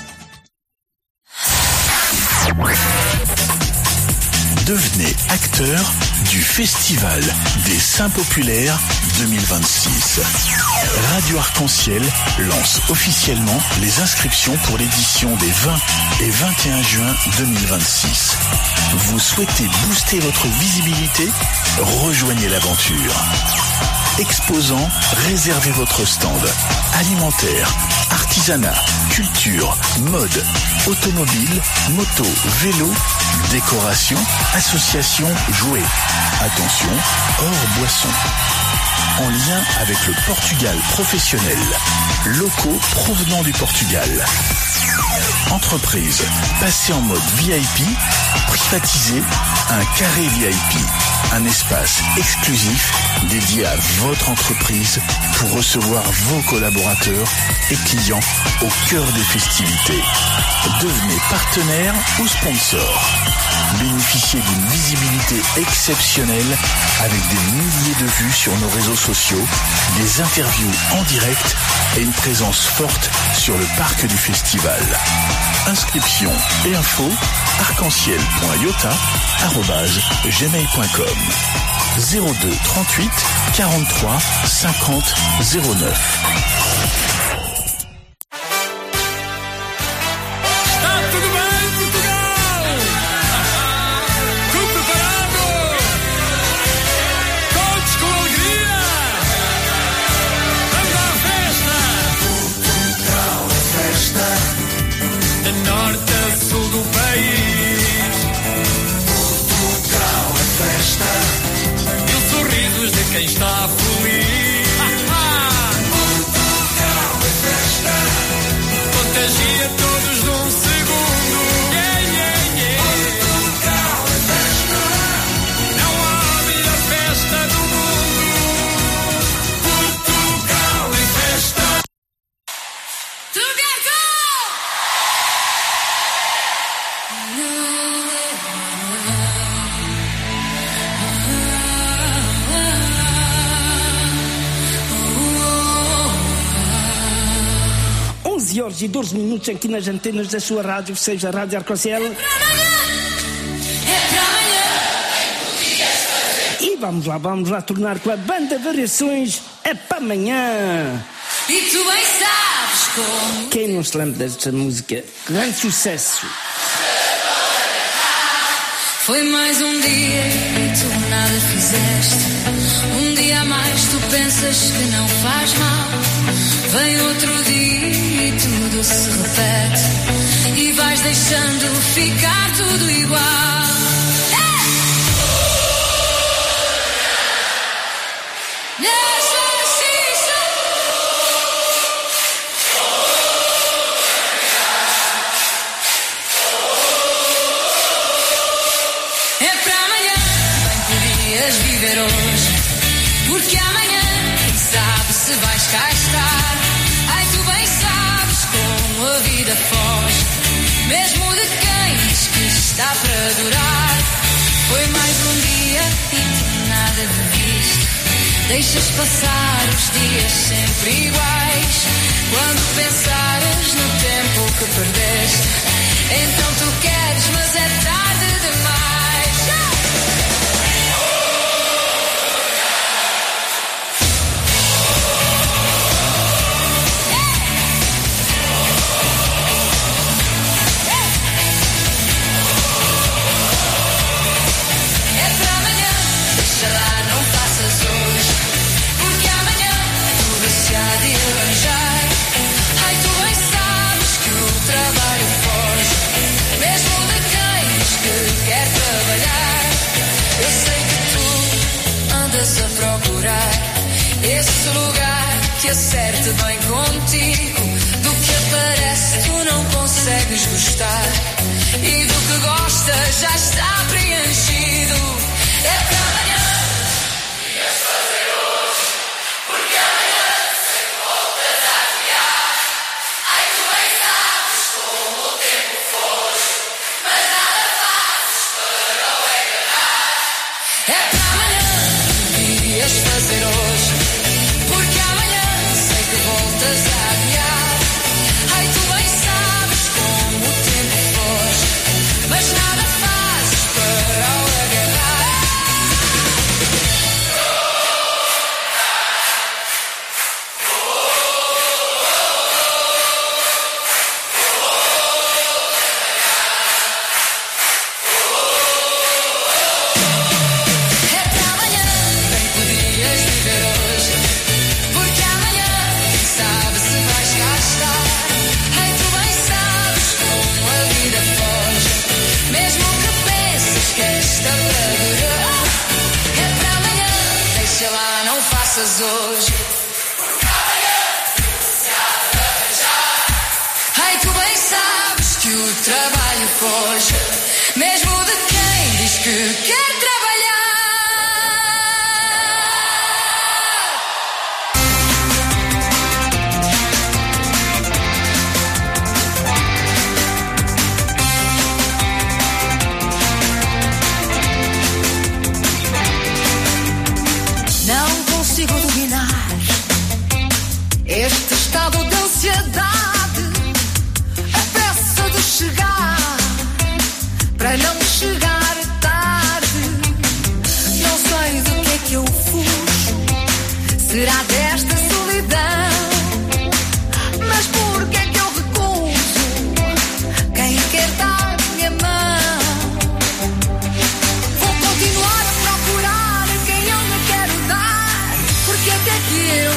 S5: Devenez acteur du Festival des Saints Populaires 2026. Radio Arc-en-Ciel lance officiellement les inscriptions pour l'édition des 20 et 21 juin 2026. Vous souhaitez booster votre visibilité? Rejoignez l'aventure. Exposants, réservez votre stand. Alimentaire, artisanat, culture, mode, automobile, moto, vélo, décoration, association, jouets. Attention, hors boisson. En lien avec le Portugal professionnel. Locaux provenant du Portugal. Entreprise, passez en mode VIP, privatisez un carré VIP. Un espace exclusif dédié à votre entreprise pour recevoir vos collaborateurs et clients au cœur des festivités. Devenez partenaire ou sponsor. Bénéficiez d'une visibilité exceptionnelle avec des milliers de vues sur nos réseaux sociaux, des interviews en direct et une présence forte sur le parc du festival. Inscription et info arc-en-ciel.iota@gmail.com 02 38 43 50 09.
S8: Quem está feliz, Portugal é festa, contagia todos num segundo. Portugal é festa, não há melhor festa do mundo. Portugal é festa.
S10: Horas e 12 minutos aqui nas antenas da sua rádio, seja a Rádio Arc-en-Ciel. E vamos lá tornar com a banda Variações. É para amanhã.
S16: E tu bem sabes como.
S10: Quem não se lembra desta música? Grande sucesso.
S16: Foi mais um dia e tu nada fizeste. Um dia a mais tu pensas que não faz mal. Vem outro dia e tudo se repete. E vais deixando ficar tudo igual. Viver hoje, porque amanhã quem sabe se vais cá estar. Ai, tu bem sabes como a vida foge, mesmo de quem diz que está para durar. Foi mais um dia e tu nada viste. Deixas passar os dias sempre iguais. Quando pensares no tempo que perdeste, então tu queres, mas é tarde demais. Não faças hoje, porque amanhã tudo se há de arranjar. Ai, tu bem sabes que o trabalho foge, mesmo de quem diz que quer trabalhar. acerte bem contigo. Do que aparece tu não consegues gostar. E do que gostas já está preenchido. É para amanhã. Ias fazer hoje. Porque amanhã sei que voltas a criar. Ai, tu bem sabes como o tempo foge. Mas nada fazes para o enganar. É para amanhã. Ias fazer hoje. Porque amanhã sei que voltas a adiar. Ai, tu bem sabes como o tempo foge. Mas nada fazes para o agarrar. É para amanhã, bem podias viver hoje. Porque amanhã, quem sabe se vais cá estar. Ai, tu bem sabes como a vida foge. Mesmo que penses que esta para durar. É para amanhã, deixa lá, não faças hoje. Porque amanhã, se há de arranjar. Ai, tu bem sabes que o trabalho foge. Mesmo de quem diz que quer trabalhar. Não consigo dominar este estado de ansiedade. A pressa de chegar para não chegar tarde. Não sei do que é que eu fujo. Será desta solidão? Mas por que é que eu recuso quem quer dar minha mão? Vou continuar a procurar quem eu me quero dar. Porque até que eu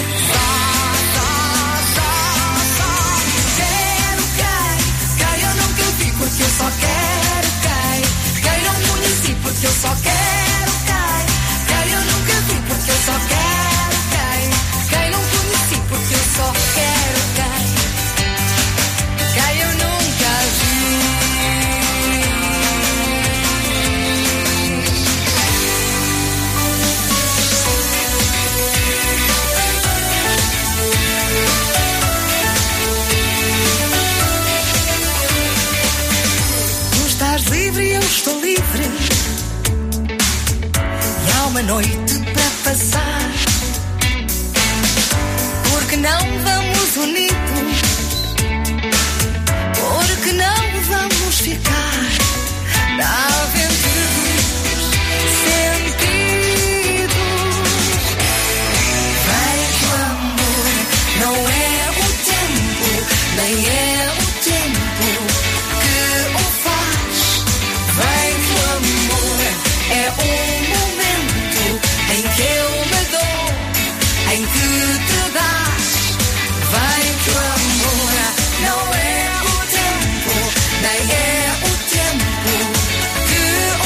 S16: quero quem eu nunca vi. Porque eu só quero quem não conheci. Porque eu só quero quem eu nunca vi. Porque eu só quero quem não conheci. Porque eu só quero quem eu nunca vi. Tu estás livre e eu estou livre. E há uma noite para passar. Porque não vamos unidos? Porque não vamos ficar na aventura dos sentidos? Vem que o amor não é o tempo, nem é o tempo que o faz. Vem que o amor é um momento em que eu me dou, em que te dás. Vem que o amor não é o tempo, nem é o tempo que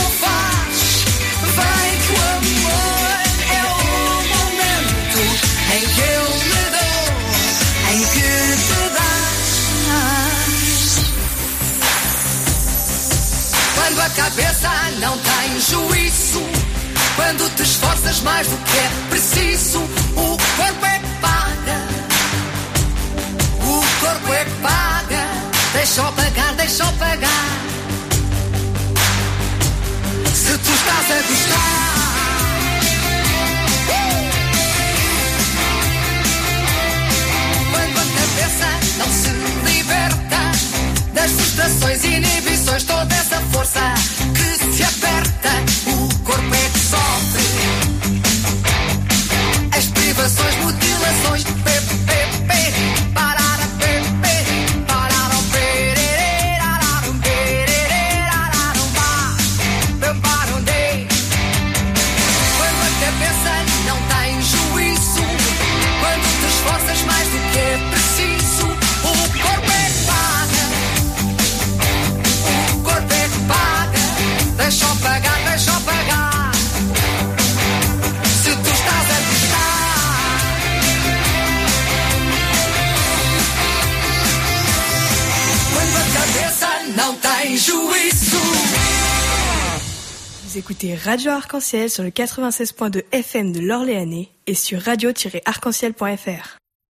S18: écoutez Radio Arc-en-Ciel sur le 96.2 FM de l'Orléanais et sur radio-arc-en-ciel.fr.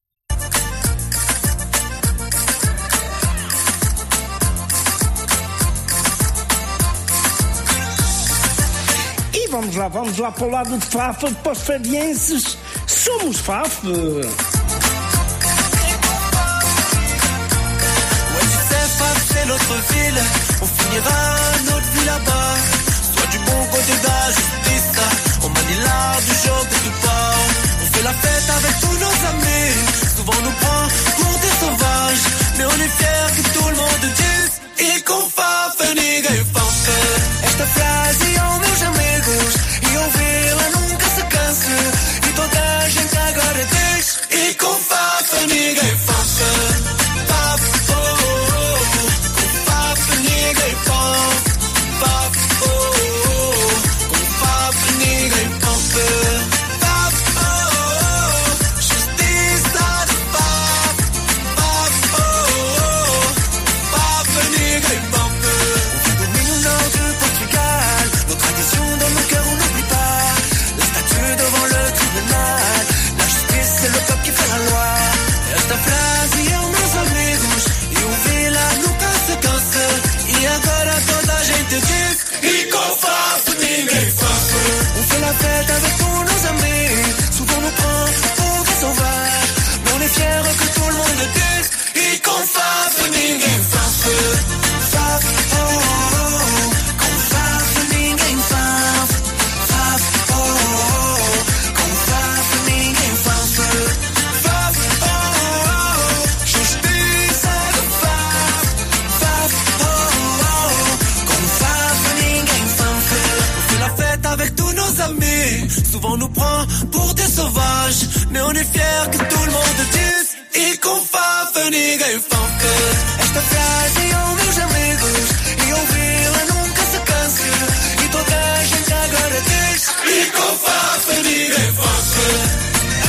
S10: E vamos lá para o lado de Fafa, para os fadienses. Somos Fafa.
S9: C'est notre ville, on finira notre vie là-bas. Soit du bon côté de la justice, on manie l'art du jour de tout part. On fait la fête avec tous nos amis, souvent on nous prend pour des sauvages. Mais on est fiers que tout le monde dise e com Fafa ninguém falta. Esta frase aos meus amigos e ouvi-la nunca se canse. E toda a gente agora diz e com Fafa ninguém falta. Souvent on nous prend pour des sauvages, mais on est fiers que tout le monde dise e com Fafa ninguém falta. Esta frase aos meus amigos e ouvi-la nunca se canse. E toda a gente agora diz e com Fafa ninguém falta.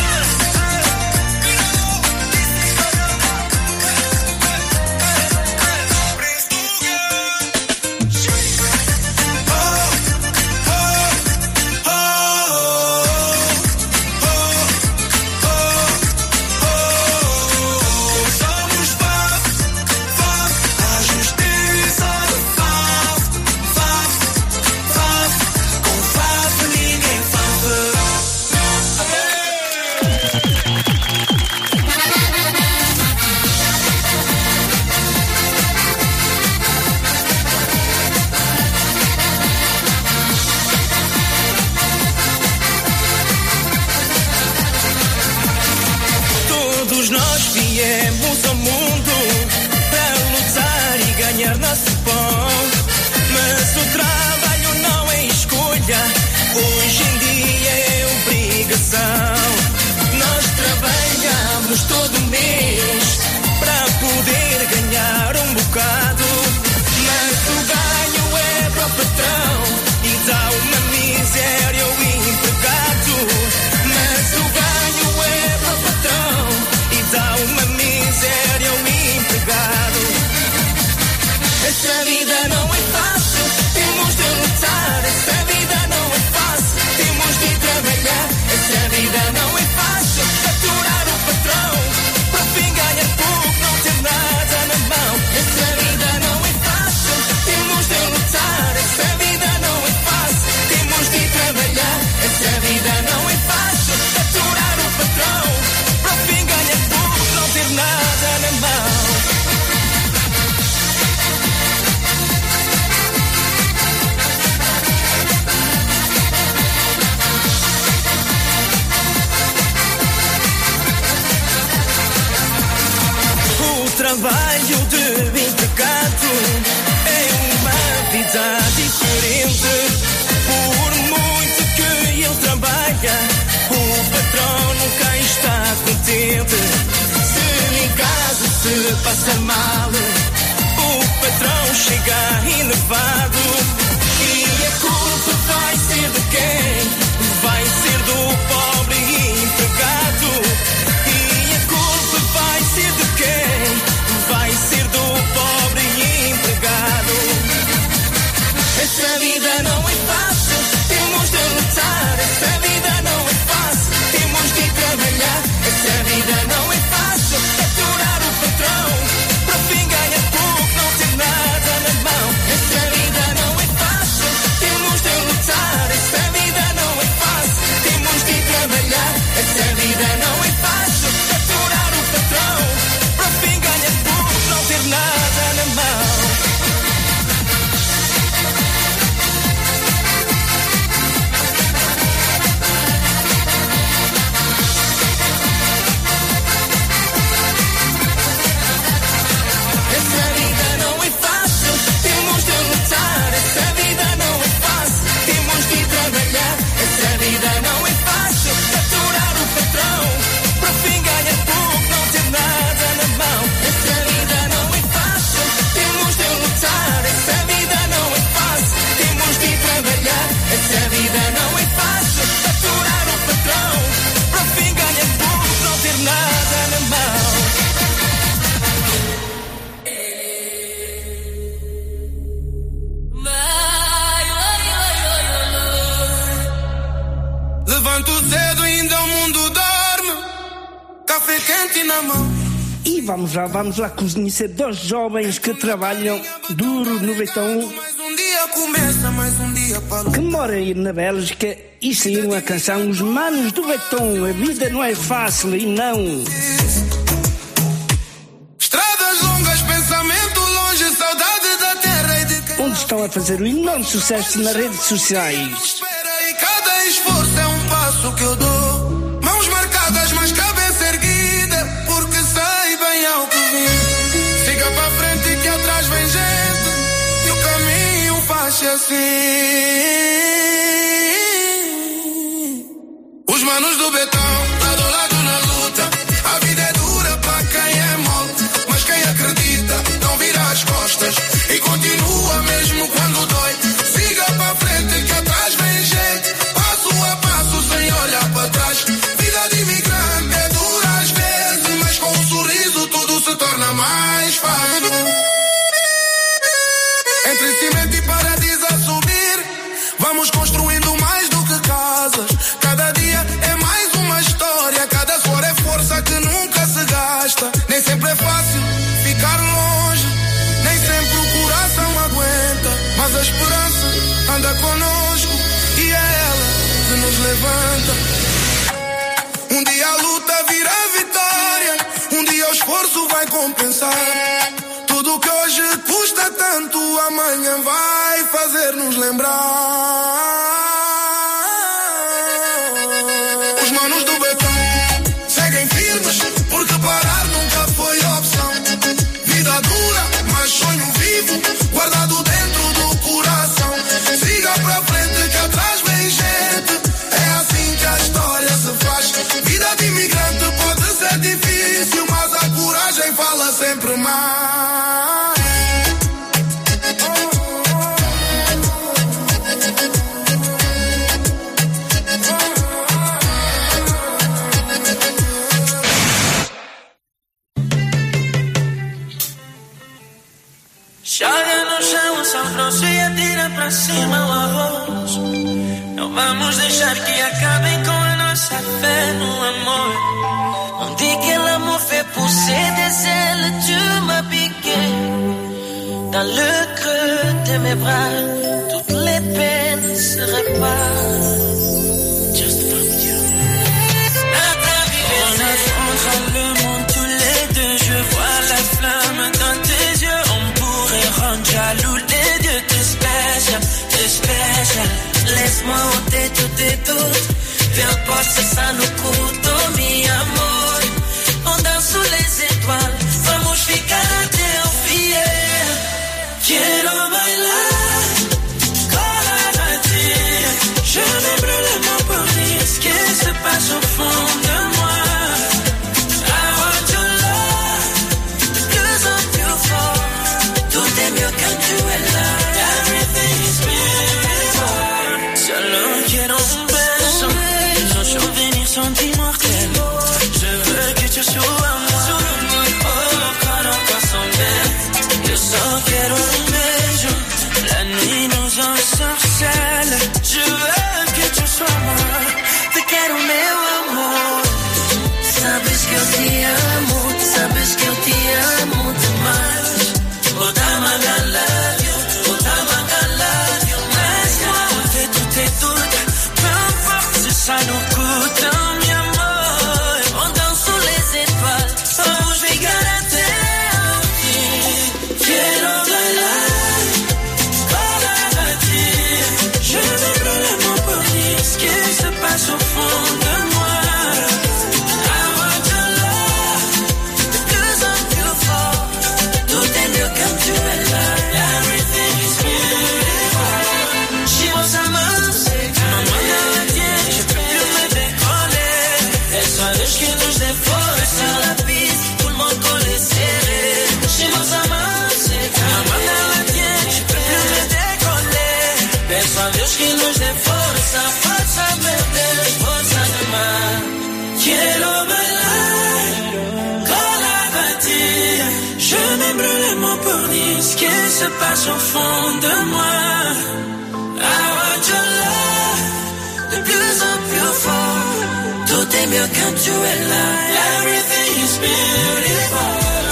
S12: trabalho de empregado é uma vida diferente. Por muito que ele trabalha, o patrão nunca está contente. Se em casa se passa mal, o patrão chega enervado. E a culpa vai ser de quem? Vai ser do pobre empregado. E a culpa vai ser de quem? Vai ser do pobre empregado. Essa vida não é fácil.
S9: café quente na mão.
S10: E vamos lá conhecer dois jovens que trabalham duro no Betão,
S9: Um dia começa, mais um dia para
S10: que moram aí na Bélgica e saíram a canção Os Manos do Betão. A vida não é fácil e não.
S9: Estradas longas, pensamento longe, saudade da terra e de quem
S10: Onde estão a fazer um enorme sucesso nas redes sociais.
S9: espera. E cada esforço é um passo que eu dou. Mãos marcadas, mas cabeça erguida, porque sei bem ao que vim. Siga para frente que atrás vem gente, e o caminho faz-se assim. Os manos do Betão, lado a lado na luta. A vida é dura para quem é mole, mas quem acredita não vira as costas e continua mesmo quando dói. Siga para frente que atrás vem gente, passo a passo sem olhar para trás. Vida de imigrante é dura às vezes, mas com um sorriso tudo se torna mais fácil. Entre cimento e paradiso a subir, vamos construindo mais do que casas. Cada dia é mais uma história, cada suor é força que nunca se gasta. Nem sempre é fácil ficar longe, nem sempre o coração aguenta, mas a esperança anda conosco e é ela que nos levanta. Um dia a luta vira vitória, um dia o esforço vai compensar. Tudo que hoje custa tanto, amanhã vai fazer-nos lembrar. Os manos do Betão seguem firmes, porque parar nunca foi opção. Vida dura, mas sonho vivo, guardado dentro do coração. Siga para frente que atrás vem gente, é assim que a história se faz. Vida de imigrante pode ser difícil, mas a coragem fala sempre mais.
S8: Joga no chão o sal grosso e atira pra cima o arroz. Não vamos deixar que acabem com a nossa fé no amor. On dit que l'amour fait pousser des ailes, tu m'as piqué dans le creux de mes bras, toutes les peines se réparent. Just from you. On affrontera le monde tous les deux, je vois la flamme dans tes yeux. On pourrait rendre jaloux les dieux, t'es spécial, t'es spécial. Laisse-moi ôter tous tes doutes, viens passer ça no culto, mi amor. On danse sous les étoiles, vamos ficar até o fiel. Quiero bailar con la tía, je me brûle les mots pour dire ce qui se passe au fond de moi. I want your love, de plus en plus fort. Tout est mieux quand tu es là, everything is beautiful. Solo quiero un beso, son souvenirs sont immortels. Je veux que tu sois moi, oh, cada corazón ve. Yo solo quiero un beso, la nuit nous ensorcelle. Je veux que tu sois moi, te quero meu amor. Sabes que eu te amo, sabes que eu te amo demais. Oh, dama, I love you, oh, dama, I love you. Laisse-moi enlever tous tes doutes, peu importe si ça nous coûte, mi amor. On danse sous les étoiles, vamos ficar até o fim. Quiero bailar con la tía, je me brûle les mots pour dire ce qui se passe au fond de moi. I want your love, de plus en plus fort. Tout est mieux quand tu es là, everything is beautiful. Si vos amantes, ma mano la tiene, je peux plus me décoller. Eso es que nos devora sur la piste, tout le monde collé serré. Si vos amantes, ma mano la tiene, je peux plus me décoller. Eso es que nos devora, esa fuerza me desborda de más. Quiero bailar con la batida, je me brûle les mots pour dire ce qui se passe au fond de moi. I want your love, de plus en plus fort. Tout est mieux quand tu es là, everything is beautiful.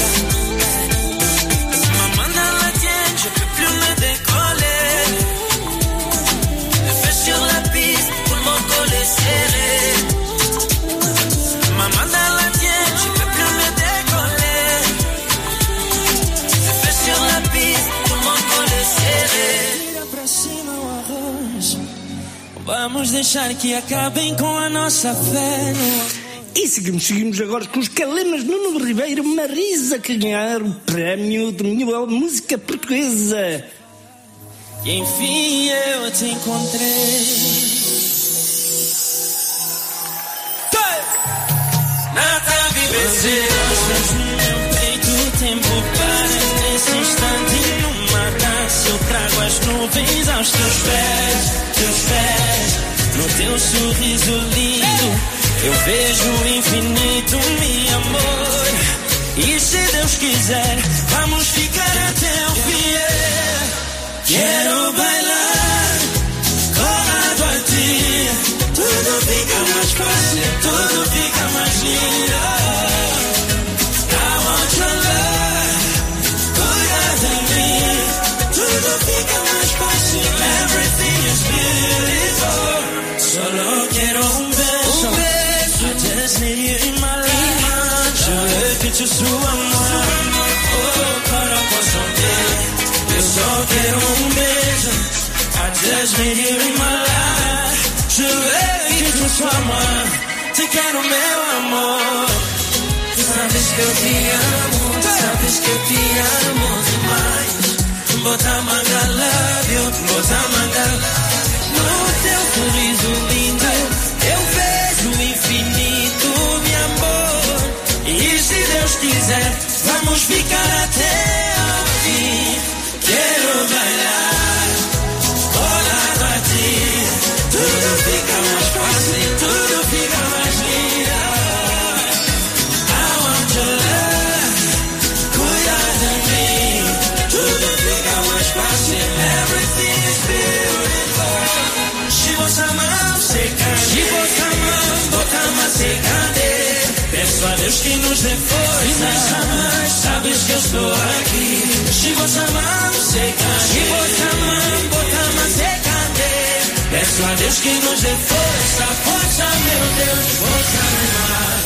S8: Maman dans la tienne, je peux plus me décoller. Fais sur la piste, tout le monde collé serré. Maman dans la tienne, je peux plus me décoller. Fais sur la piste, tout le monde collé serré. Vira pra cima o arroz. Vamos deixar que acabem com a nossa fé.
S10: E seguimos agora com os Calemas, Nuno Ribeiro, Marisa, que ganharam o prémio de melhor música portuguesa.
S8: E enfim eu te encontrei. Nada vivencias no meu peito, o tempo para nesse instante. Numa dança eu trago as nuvens aos teus pés. No teu sorriso lindo eu vejo o infinito, meu amor. E se Deus quiser, vamos ficar até o fim. Quero bailar colado a ti. Tudo fica mais fácil, tudo fica mais lindo. I want your love, cuida de mim. Tudo fica mais fácil, everything is beautiful. Solo quiero un beso. I just need you in my life. Je veux que tu sois moi. Oh, para posso ter. Eu só quero um beijo. I just need you in my life. Je veux que tu sois moi. Te quero, meu amor. Tu sabes que eu te amo. Tu sabes que eu te amo demais. Bota manga love you. Bota manga no teu sorriso lindo. Eu vejo o infinito, meu amor. E se Deus quiser, vamos ficar até ao fim. Quero bailar colado a ti. Tudo fica mais fácil, tudo fica mais lindo. I want your love, cuida de mim. Tudo fica mais fácil, everything is beautiful. Se você amar, você cade. Se você amar, bota uma secade. Peço a Deus que nos dê força. Se me chamar, sabes que eu estou aqui. Se você amar, você cade. Se você amar, bota uma secade. Peço a Deus que nos dê força. Força, meu Deus, força demais.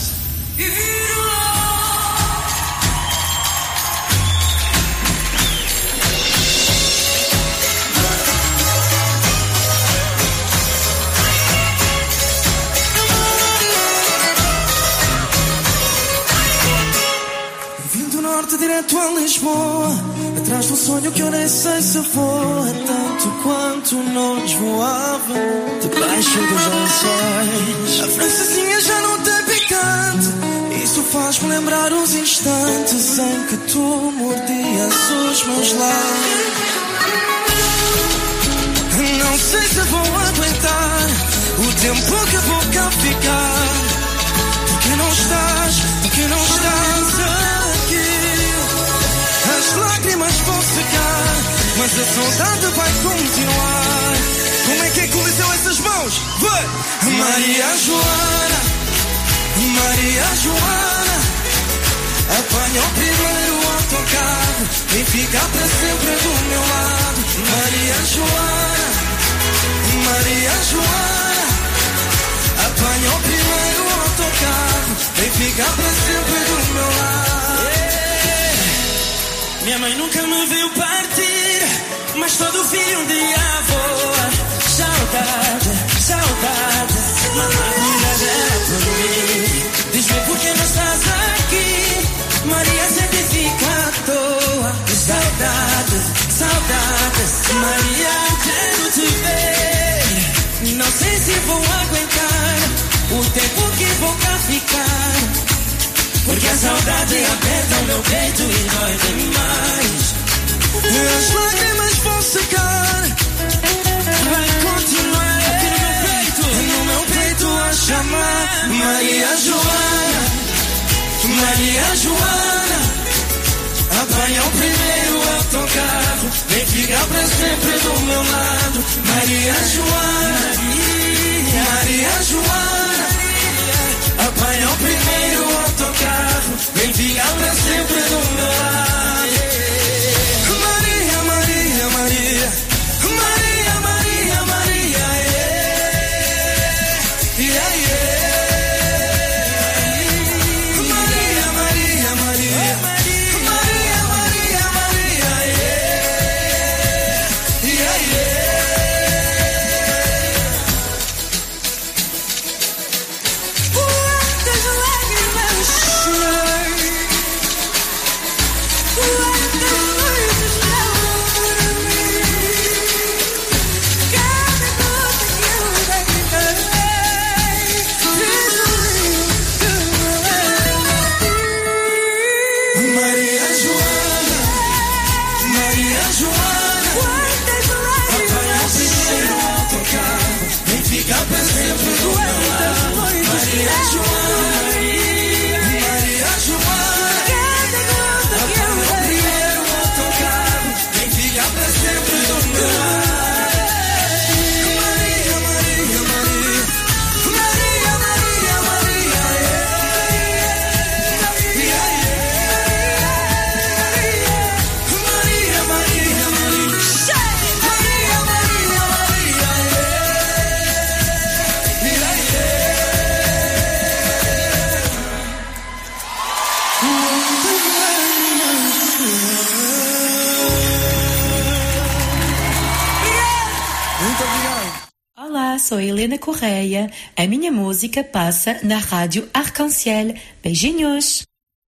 S12: Direto a Lisboa, atrás de um sonho que eu nem sei se voa. Tanto quanto nós voávamos debaixo dos lençóis. A francesinha já não tem picante. Isso faz-me lembrar os instantes em que tu mordias os meus lábios. Não sei se vou aguentar o tempo que vou cá ficar. Porque não estás aqui. As lágrimas vão secar, mas a saudade vai continuar. Como é que colisão essas mãos? Vai! Maria Joana, apanha o primeiro autocarro e fica para sempre do meu lado. Maria Joana, apanha o primeiro autocarro e fica para sempre do meu lado.
S8: Minha mãe nunca me viu partir, mas todo filho um dia voa. Saudade, mamãe cuida dela por mim. Diz-me por que não estás aqui, Maria sempre fica à toa. Saudade, Maria, quero te ver. Não sei se vou aguentar o tempo que vou cá ficar. Porque a saudade aperta o meu peito e dói demais.
S12: As lágrimas vão secar,
S8: vai continuar aqui
S12: no meu peito a chamar. Maria Joana, apanha o primeiro autocarro, vem ficar pra sempre do meu lado. Maria Joana, apanha o primeiro autocarro.
S19: sou Helena Correia. A minha música passa na Rádio Arc-en-Ciel. Beijinhos!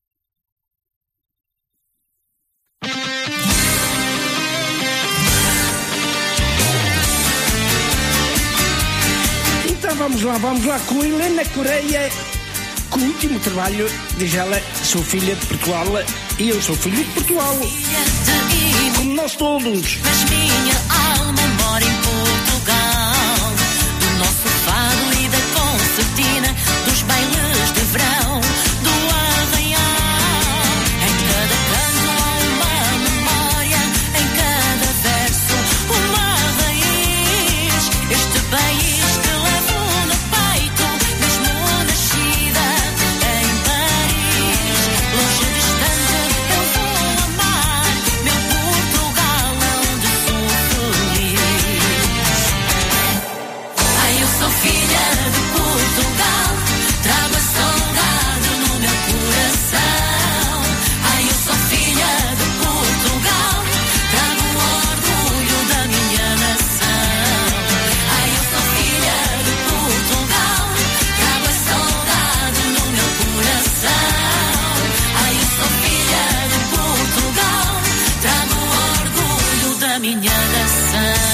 S10: Então vamos lá com Helena Correia, com o último trabalho, diz ela, sou filha de Portugal e eu sou filho de Portugal, como nós todos.
S20: Mas minha alma mora em Portugal, do nosso fado e da concertina, dos bailes de verão, do arraial. Em cada canto há uma memória, em cada verso uma raiz. Este país que levo no peito, mesmo nascida em Paris. Longe distante eu vou amar meu Portugal, onde sou feliz. Ai, eu sou filha de Portugal, trago a saudade no meu coração. Ai, eu sou filha de Portugal, trago o orgulho da minha nação. Ai, eu sou filha de Portugal, trago a saudade no meu coração. Ai, eu sou filha de Portugal, trago o orgulho da minha nação.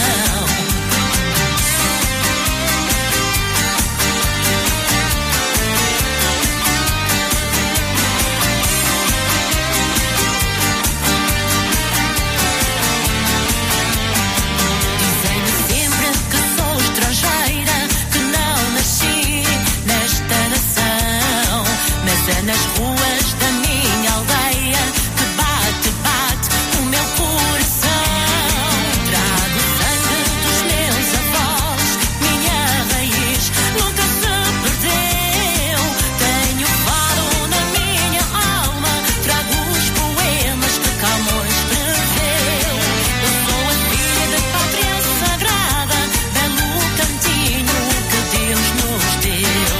S20: Dizem-me sempre que sou estrangeira, que não nasci nesta nação. Mas é nas ruas da minha aldeia que bate, bate o meu coração. Trago sangue dos meus avós, minha raiz nunca se perdeu. Tenho fado na minha alma, trago os poemas que Camões escreveu. Eu sou a filha da pátria sagrada, belo cantinho que Deus nos deu.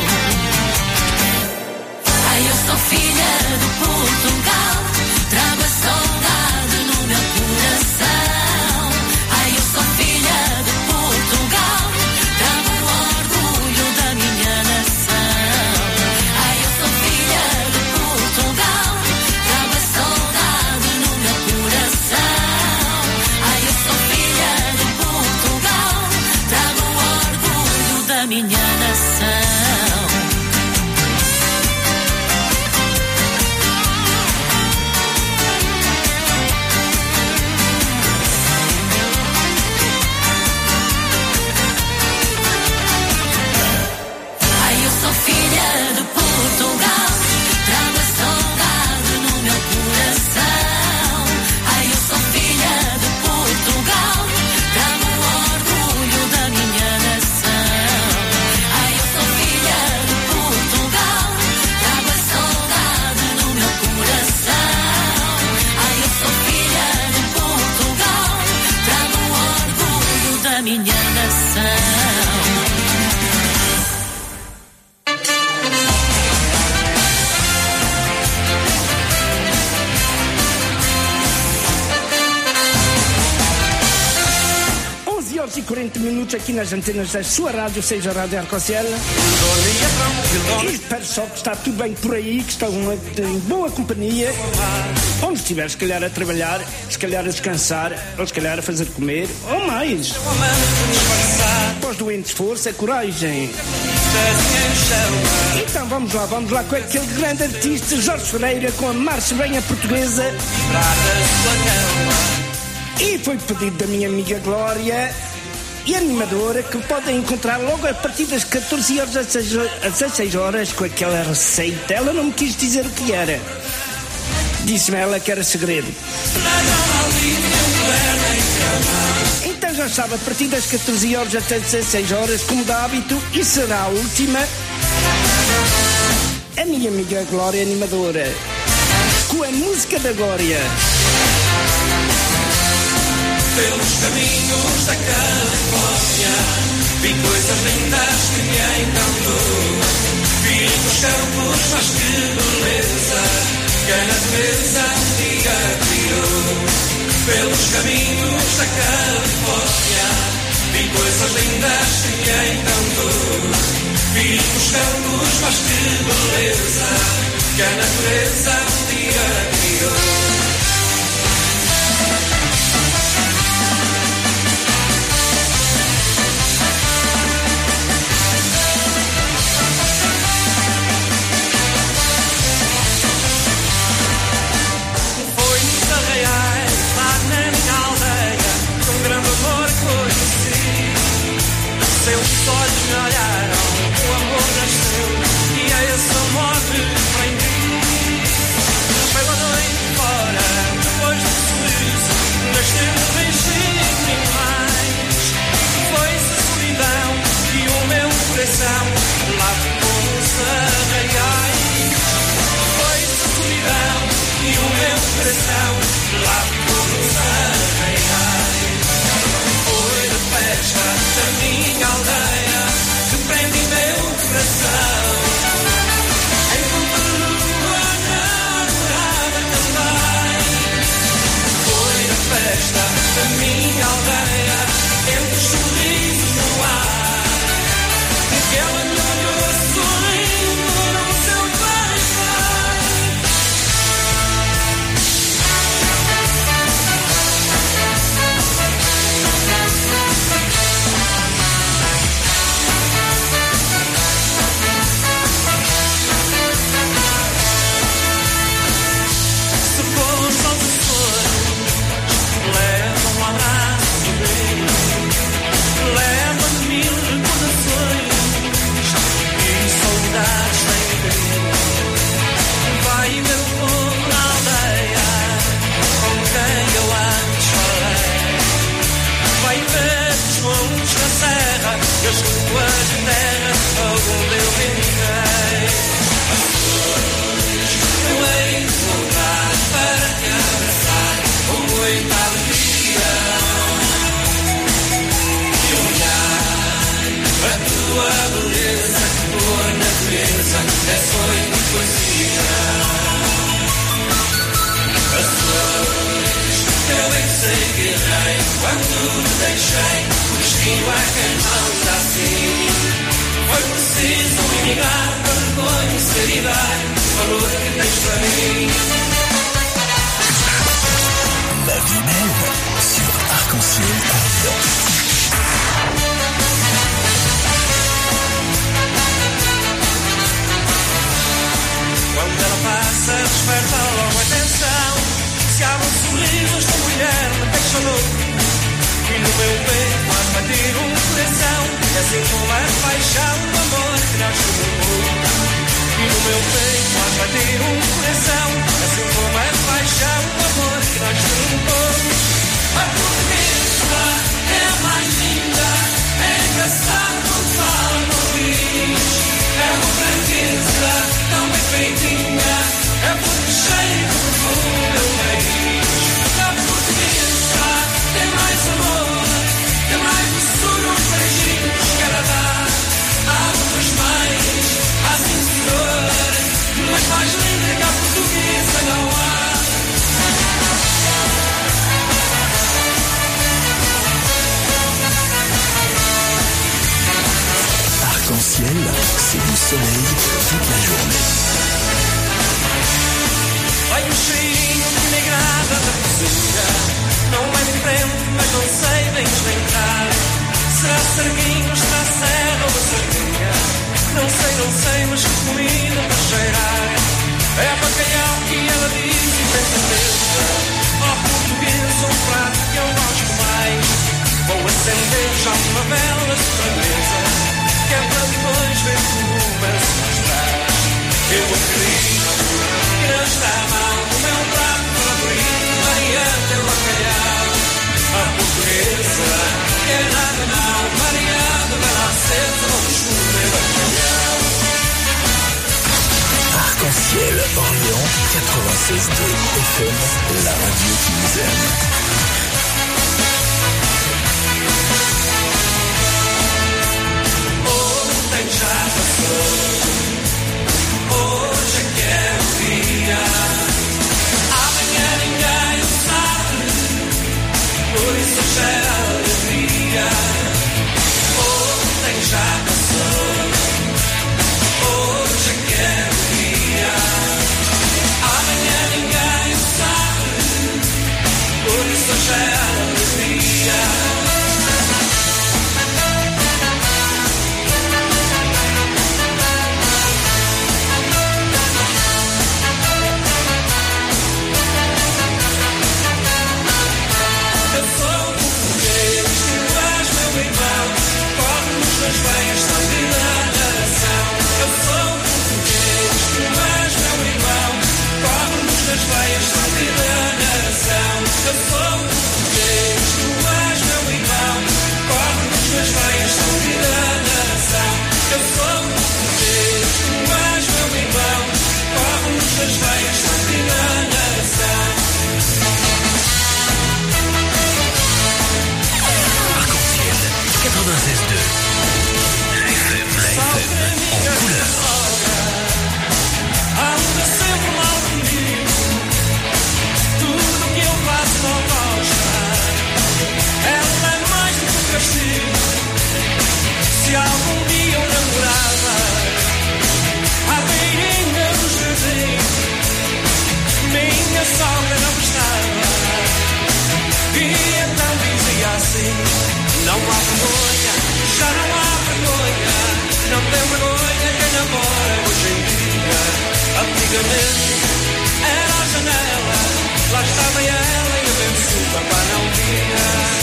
S20: Ai, eu sou filha de Portugal, trago a saudade no meu coração. Ai, eu sou filha de Portugal, trago o orgulho da minha nação. Ai, eu sou filha de Portugal, trago a saudade no meu coração. Ai, eu sou filha de Portugal, trago o orgulho da minha nação. Ai, eu sou filha de Portugal, trago a saudade no meu coração. Ai, eu sou filha de Portugal, trago o orgulho da minha nação. Ai, eu sou filha de Portugal, trago a saudade no meu coração. Ai, eu sou filha de Portugal, trago o orgulho da minha nação.
S10: 11h40 aqui nas antenas da sua rádio, seja a Rádio Arc-en-Ciel. E espero só que está tudo bem por aí, que estão em boa companhia. Onde estiver, se calhar a trabalhar, se calhar a descansar, ou se calhar a fazer comer, ou mais. Para os doentes, força, coragem. Então vamos lá com aquele grande artista Jorge Ferreira, com a marcha bem a portuguesa. E foi pedido da minha amiga Glória e animadora, que podem encontrar logo a partir das 14 horas às 16 horas com aquela receita. Ela não me quis dizer o que era. Disse-me ela que era segredo. Então já sabe, a partir das 14 horas até 16 horas, como de hábito, e será a última, a minha amiga Glória animadora, com a música da Glória.
S15: Pelos caminhos da Califórnia vi coisas lindas que me encantou. Vi os campos, mas que beleza, que a natureza um dia criou. Pelos caminhos da Califórnia vi
S7: coisas lindas que encantou. Vi os campos, mas que beleza que a natureza um dia criou. Seus olhos me olharam, o amor nasceu e a esse amor me prendi. Pela noite fora, depois do sorriso, nasceu beijinho e mais. Foi-se a solidão e o meu coração lá ficou nos arraiais. Foi-se a solidão e o meu coração lá ficou nos arraiais. Foi de festa da minha aldeia que prende meu coração. Enquanto a lua namorava também. Foi de festa da minha aldeia entre os sorrisos no ar. Que ela me olhou sorrindo no seu beijo. As ruas de terra, onde eu brinquei. As flores, eu hei de voltar para te abraçar com muita alegria. E olhar a tua beleza, tua natureza, é sonho e poesia. As flores, eu bem sei que errei quando te deixei. O destino é quem manda assim. Foi preciso emigrar para reconhecer e dar o valor que tens para mim.
S5: La vie belle sur Arc-en-Ciel à Lyon.
S7: Quando ela passa, desperta logo a atenção. Se abre um sorriso, esta mulher me deixa louco. E no meu peito faz bater um coração. E assim como a paixão do amor que nasce do mundo. E no meu peito faz bater um coração. Assim como a paixão do amor que nasce do mundo. A portuguesa é a mais linda. É engraçada quando fala no nariz. É uma franqueza tão bem feitinha. É porque cheia de perfume meu nariz. A portuguesa tem mais amor, tem mais doçura, uns beijinhos que ela dá. Há outras mães, há sim senhor, mas mais linda que a portuguesa não há.
S5: Arc-en-Ciel, c'est du soleil toute la journée.
S7: Vai um cheirinho de negrada da cozinha. Não vai de frente, mas não sei bem desvendar. Será sarguinho, será serra ou sardinha? Não sei, mas que comida para cheirar. É bacalhau que ela diz e tem certeza. Ao português, um prato que eu gosto mais. Vou acender já uma vela de sobremesa, que é para depois ver como se mostrar. Eu acredito que não está mal o meu prato favorito, variante é o bacalhau. A portuguesa que é nada mal, variado, bela acesa, vamos comer bacalhau.
S5: Arc-en-Ciel, Orléans, 96.2 FM, la radio qui nous aime.
S7: Ontem já passou, hoje é que é o dia. Amanhã ninguém o sabe, por isso gera alegria. apartamento era a janela, lá estava ela e o vento o papá não via.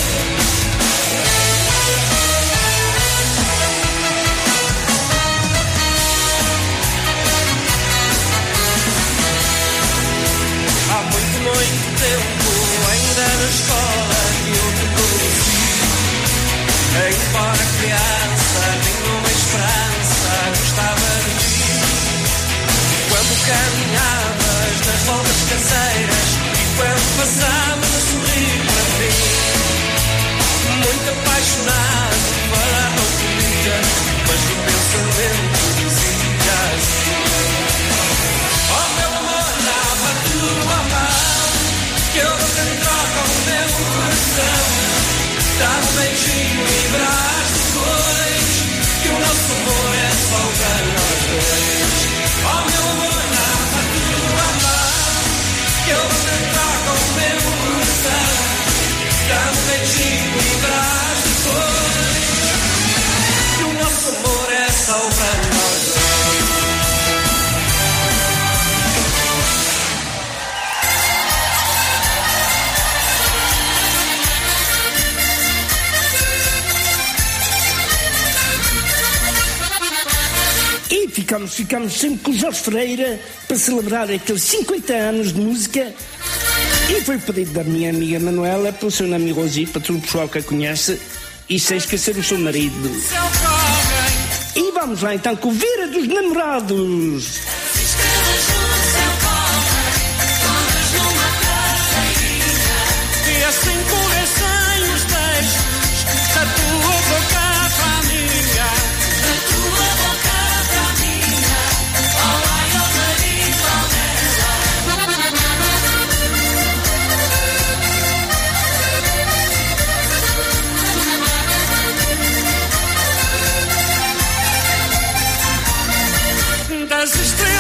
S7: Há muito tempo, ainda na escola, que eu te conheci. Embora criança, nenhuma esperança gostava de ti. Quando caminhavas nas voltas caseiras e quando passavas a sorrir para mim, muito apaixonado, para não podia, mas o pensamento dizia assim: oh meu amor, dava tudo à mão, que eu não te troco o meu coração. Dá um beijinho e verás depois que o nosso amor é só para nós dois. Oh meu amor, dava tudo à mão, que eu vou tentar com o meu coração. Dá um beijinho e verás depois que o nosso amor é só para nós dois.
S10: Ficámos sempre com o Jorge Ferreira para celebrar aqueles 50 anos de música, e foi pedido da minha amiga Manuela, pelo seu nome Rosi, para todo o pessoal que a conhece, e sem esquecer o seu marido. E vamos lá então com o Vira dos Namorados.
S7: E assim correm os beijos da tua boca para a minha, da tua boca para a minha. Oh ai, oh marido, oh bela. Das estrelas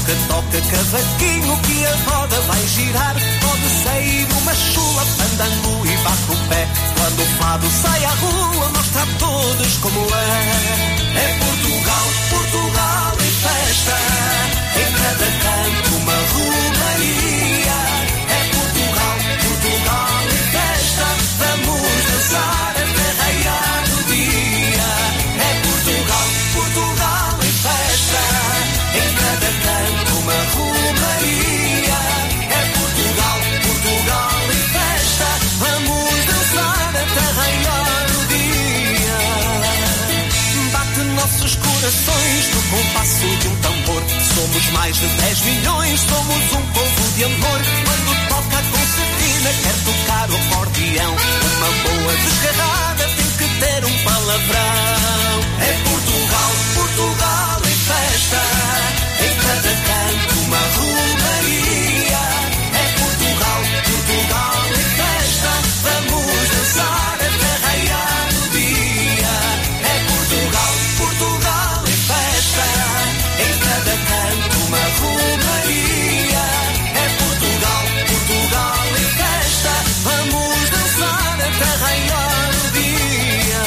S9: boca toca cavaquinho que a roda vai girar. Pode sair uma chula, pandango e bate o pé. Quando o fado sai à rua, mostra a todos como é. É Portugal, Portugal em festa. Em cada canto uma romaria. É Portugal, Portugal em festa. Vamos dançar até raiar o dia. É Portugal, Portugal em festa. Em cada canto uma romaria. É Portugal, Portugal em festa. Vamos dançar até raiar o dia. Bate nossos corações no compasso de um tambor. Somos mais de 10 milhões, somos um povo de amor. Quando toca a concertina, quer tocar o acordeão. Uma boa desgarrada tem que ter um palavrão. É Portugal, Portugal em festa. Em cada canto uma romaria. É Portugal, Portugal em festa. Vamos dançar até raiar o dia. É Portugal, Portugal em festa. Em cada canto uma romaria. É Portugal, Portugal em festa. Vamos dançar até raiar o dia.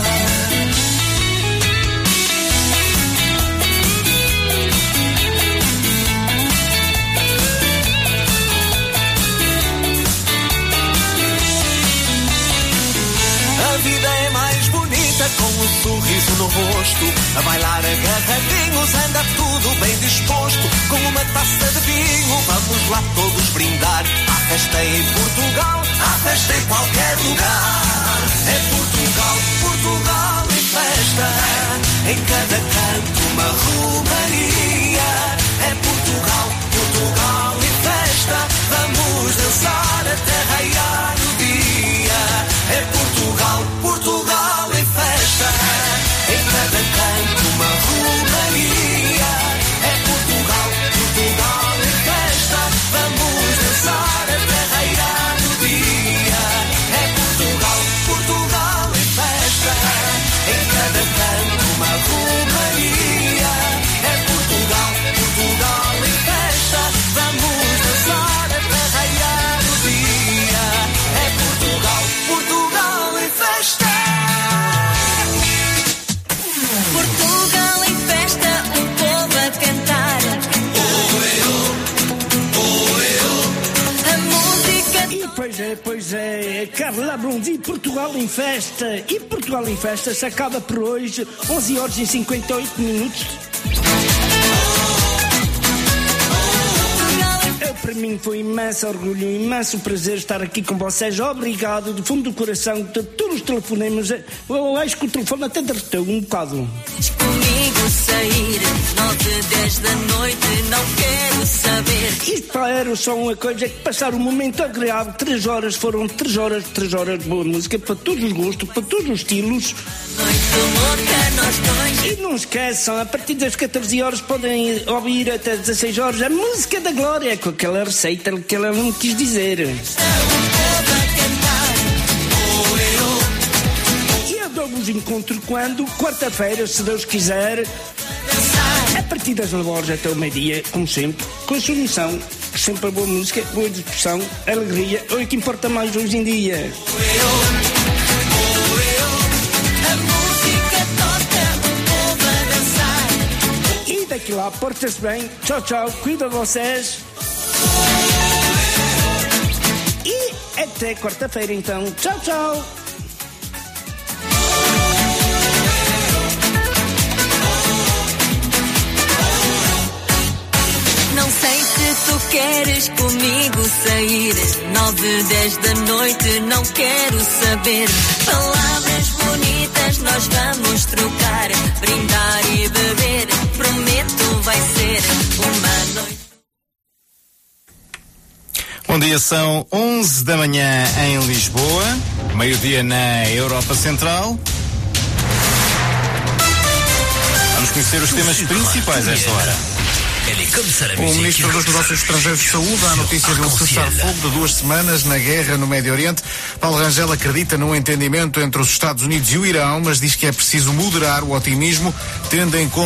S9: A vida é mais bonita com um sorriso no rosto. A bailar agarradinhos, anda tudo bem disposto. Com uma taça de vinho, vamos lá todos brindar. Há festa em Portugal, há festa em qualquer lugar. É Portugal, Portugal em festa. Em cada canto uma romaria. É Portugal, Portugal em festa. Vamos dançar até raiar o dia. É Portugal, Portugal em festa. Em cada canto uma romaria. É Portugal, Portugal em festa. Vamos dançar até raiar o dia. É Portugal, Portugal em festa. Em cada canto uma romaria. É Portugal, Portugal em festa. Vamos dançar até raiar o dia. É Portugal, Portugal em festa.
S16: Portugal em festa, um povo a cantar. A música.
S10: E pois é, Carla Blondy, Portugal em festa. E Portugal em festa se acaba por hoje, 11 horas e 58 minutos. Para mim foi imenso orgulho, imenso prazer estar aqui com vocês. Obrigado, do fundo do coração, de todos os telefonemas. Eu acho que o telefone até derreteu um bocado.
S16: Comigo sair, 9, 10 da noite, não quero saber.
S10: Isto era só uma coisa, que passar um momento agradável. 3 horas, foram 3 horas de boa música, para todos os gostos, para todos os estilos. E não esqueçam, a partir das 14 horas podem ouvir até 16 horas a música da Glória, com aquela receita que ela não quis dizer. E eu dou-vos encontro quando? Quarta-feira, se Deus quiser, a partir das 9 horas até o meio-dia, como sempre, com a sua missão, sempre a boa música, boa discussão, alegria, é o que importa mais hoje em dia. E daqui lá, porta-se bem, tchau, tchau, cuida de vocês. E até quarta-feira então, tchau, tchau.
S16: Não sei se tu queres comigo sair, 9, 10 da noite, não quero saber. Palavras bonitas nós vamos trocar, brindar e beber, prometo vai ser uma noite.
S21: Bom dia, são 11 da manhã em Lisboa, meio-dia na Europa Central. Vamos conhecer os temas principais esta hora.
S22: O Ministro dos Negócios Estrangeiros de Saúde dá a notícia de um cessar-fogo de 2 semanas na guerra no Médio Oriente. Paulo Rangel acredita num entendimento entre os Estados Unidos e o Irão, mas diz que é preciso moderar o otimismo, tendo em conta